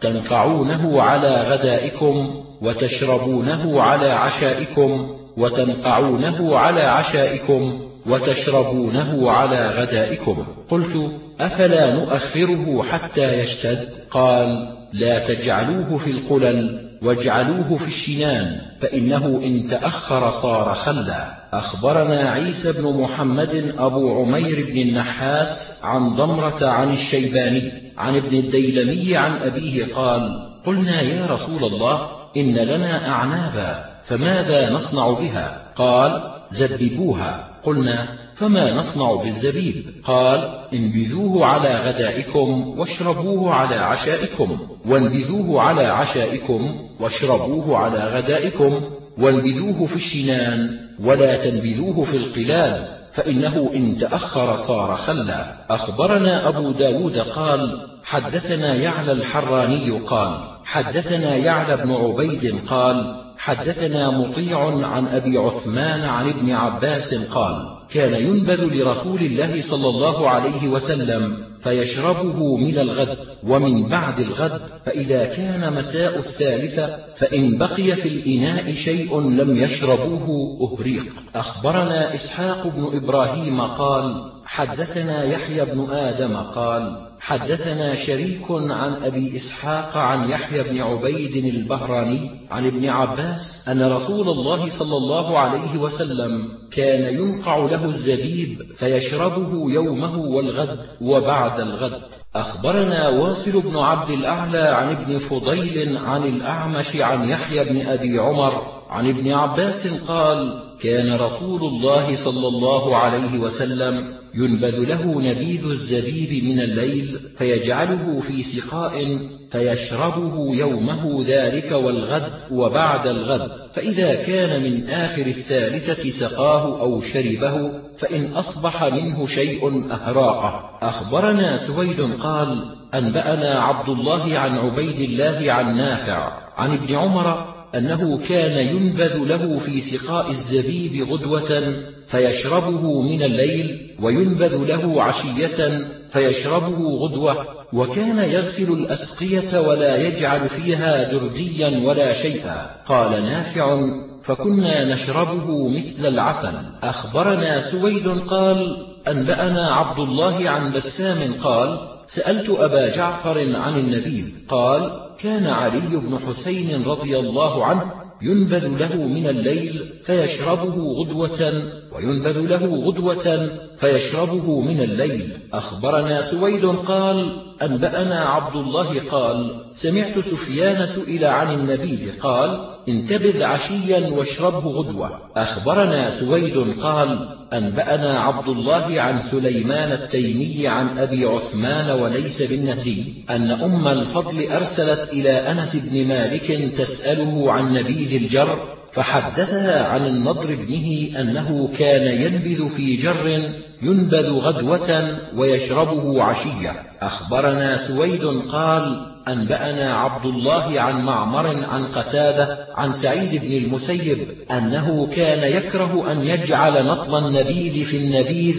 Speaker 1: تنقعونه على غدائكم وتشربونه على عشائكم، وتنقعونه على عشائكم وتشربونه على غدائكم. قلت: أفلا نؤخره حتى يشتد؟ قال: لا تجعلوه في القلل، واجعلوه في الشنان، فإنه إن تأخر صار خلا. أخبرنا عيسى بن محمد أبو عمير بن النحاس عن ضمرة عن الشيباني عن ابن الديلمي عن أبيه قال: قلنا يا رسول الله إن لنا أعنابا فماذا نصنع بها؟ قال: زببوها. قلنا: فما نصنع بالزبيب؟ قال: انبذوه على غدائكم واشربوه على عشائكم، وانبذوه على عشائكم واشربوه على غدائكم، وانبذوه في الشنان ولا تنبذوه في القلال، فإنه إن تأخر صار خلا. أخبرنا أبو داود قال: حدثنا يعلى الحراني قال: حدثنا يعلى بن عبيد قال: حدثنا مطيع عن أبي عثمان عن ابن عباس قال: كان ينبذ لرسول الله صلى الله عليه وسلم فيشربه من الغد ومن بعد الغد، فإذا كان مساء الثالثة فإن بقي في الإناء شيء لم يشربوه أهريق. أخبرنا إسحاق بن إبراهيم قال: حدثنا يحيى بن آدم قال: حدثنا شريك عن أبي إسحاق عن يحيى بن عبيد البهراني عن ابن عباس أن رسول الله صلى الله عليه وسلم كان ينقع له الزبيب فيشربه يومه والغد وبعد الغد. أخبرنا واصل بن عبد الأعلى عن ابن فضيل عن الأعمش عن يحيى بن أبي عمر عن ابن عباس قال: كان رسول الله صلى الله عليه وسلم ينبذ له نبيذ الزبيب من الليل فيجعله في سقاء فيشربه يومه ذلك والغد وبعد الغد، فإذا كان من آخر الثالثة سقاه أو شربه، فإن أصبح منه شيء أهراقه. أخبرنا سويد قال: أنبأنا عبد الله عن عبيد الله عن نافع عن ابن عمر أنه كان ينبذ له في سقاء الزبيب غدوة فيشربه من الليل، وينبذ له عشية فيشربه غدوة، وكان يغسل الأسقية ولا يجعل فيها درديا ولا شيئا. قال نافع: فكنا نشربه مثل العسل. أخبرنا سويد قال: أنبأنا عبد الله عن بسام قال: سألت أبا جعفر عن النبيذ قال: كان علي بن حسين رضي الله عنه ينبذ له من الليل فيشربه غدوة، وينبذ له غدوة فيشربه من الليل. أخبرنا سويد قال: أنبأنا عبد الله قال: سمعت سفيان سئل عن النبيذ قال: انتبذ عشيا واشربه غدوة. أخبرنا سويد قال: أنبأنا عبد الله عن سليمان التيمي عن أبي عثمان وليس بالنهدي أن أم الفضل أرسلت إلى أنس بن مالك تسأله عن نبيذ الجر، فحدثها عن النضر بنه أنه كان ينبذ في جر ينبذ غدوة ويشربه عشية. أخبرنا سويد قال: أنبأنا عبد الله عن معمر عن قتادة عن سعيد بن المسيب أنه كان يكره أن يجعل نطل النبيذ في النبيذ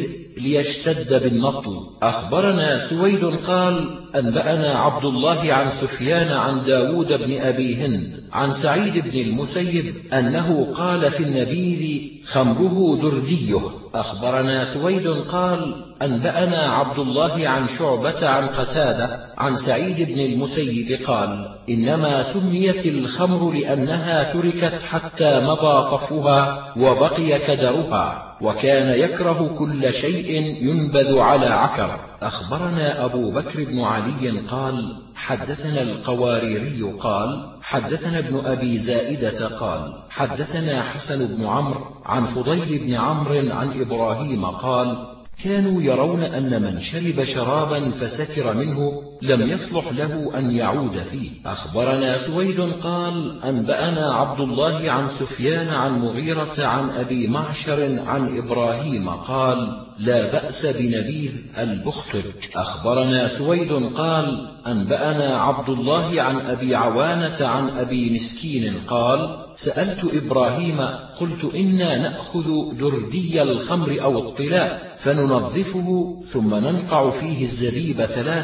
Speaker 1: ليشتد بالنطل. أخبرنا سويد قال: أنبأنا عبد الله عن سفيان عن داود بن أبي هند عن سعيد بن المسيب أنه قال في النبيذ: خمره درديه. أخبرنا سويد قال: أنبأنا عبد الله عن شعبة عن قتادة عن سعيد بن المسيب قال: إنما سميت الخمر لأنها تركت حتى مضى صفها وبقي كدرها، وكان يكره كل شيء ينبذ على عكر. أخبرنا أبو بكر بن علي قال: حدثنا القواريري قال: حدثنا ابن أبي زائدة قال: حدثنا حسن بن عمرو عن فضيل بن عمرو عن إبراهيم قال: كانوا يرون أن من شرب شرابا فسكر منه لم يصلح له أن يعود فيه. أخبرنا سويد قال: أنبأنا عبد الله عن سفيان عن مغيرة عن أبي معشر عن إبراهيم قال: لا بأس بنبيذ البختج. أخبرنا سويد قال: أنبأنا عبد الله عن أبي عوانة عن أبي مسكين قال: سألت إبراهيم قلت: إنا نأخذ دردي الخمر أو الطلاء فننظفه ثم ننقع فيه الزبيب ثلاثا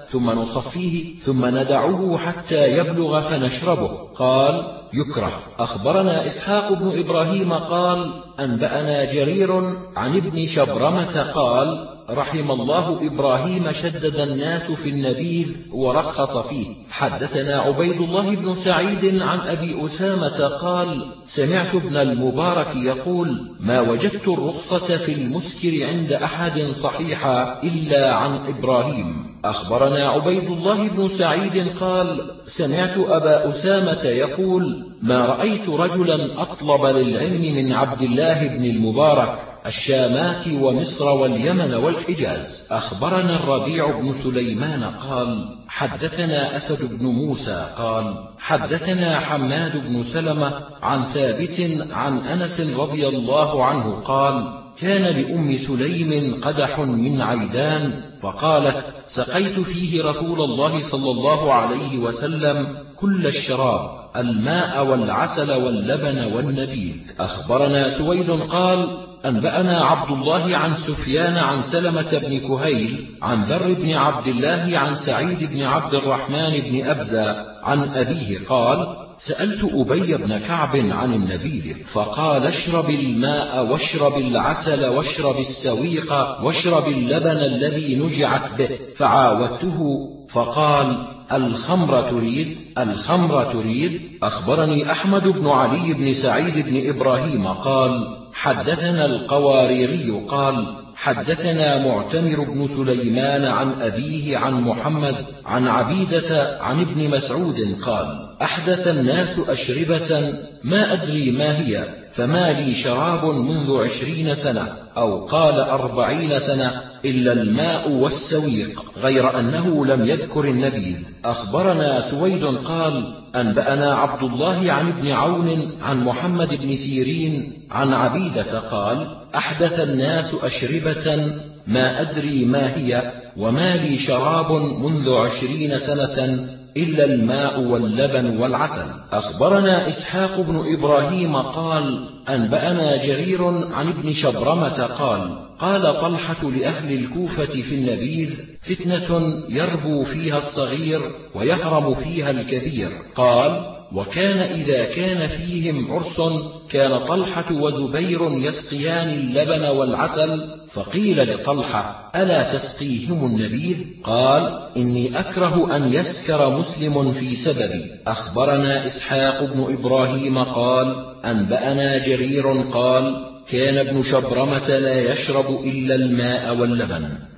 Speaker 1: ثم نصفيه ثم ندعه حتى يبلغ فنشربه. قال: يكره. أخبرنا إسحاق بن إبراهيم قال: أنبأنا جرير عن ابن شبرمة قال: رحم الله إبراهيم شدد الناس في النبيذ ورخص فيه. حدثنا عبيد الله بن سعيد عن أبي أسامة قال: سمعت ابن المبارك يقول: ما وجدت الرخصة في المسكر عند أحد صحيحا إلا عن إبراهيم. أخبرنا عبيد الله بن سعيد قال: سمعت أبا أسامة يقول: ما رأيت رجلا أطلب للعلم من عبد الله بن المبارك الشامات ومصر واليمن والحجاز. أخبرنا الربيع بن سليمان قال: حدثنا أسد بن موسى قال: حدثنا حماد بن سلمة عن ثابت عن أنس رضي الله عنه قال: كان لأم سليم قدح من عيدان فقالت: سقيت فيه رسول الله صلى الله عليه وسلم كل الشراب، الماء والعسل واللبن والنبيذ. أخبرنا سويد قال: أنبأنا عبد الله عن سفيان عن سلمة بن كهيل عن ذر بن عبد الله عن سعيد بن عبد الرحمن بن أبزة عن أبيه قال: سألت أبي بن كعب عن النبيذ فقال: اشرب الماء واشرب العسل واشرب السويق واشرب اللبن الذي نجعت به. فعاودته فقال: الخمر تريد الخمر تريد. أخبرني أحمد بن علي بن سعيد بن إبراهيم قال: حدثنا القواريري قال: حدثنا معتمر بن سليمان عن أبيه عن محمد عن عبيدة عن ابن مسعود قال: أحدث الناس أشربة ما أدري ما هي، فما لي شراب منذ عشرين سنة أو قال أربعين سنة إلا الماء والسويق، غير أنه لم يذكر النبيذ. أخبرنا سويد قال: أنبأنا عبد الله عن ابن عون عن محمد بن سيرين عن عبيدة قال: أحدث الناس أشربة ما أدري ما هي، وما لي شراب منذ عشرين سنة إلا الماء واللبن والعسل. أخبرنا إسحاق بن إبراهيم قال: أنبأنا جرير عن ابن شبرمة قال: قال طلحة لأهل الكوفة في النبيذ: فتنة يربو فيها الصغير ويهرم فيها الكبير. قال: وكان إذا كان فيهم عرس كان طلحة وزبير يسقيان اللبن والعسل، فقيل لطلحة: ألا تسقيهم النبيذ؟ قال: إني أكره أن يسكر مسلم في سببي. أخبرنا إسحاق بن إبراهيم قال: أنبأنا جرير قال: كان ابن شبرمة لا يشرب إلا الماء واللبن.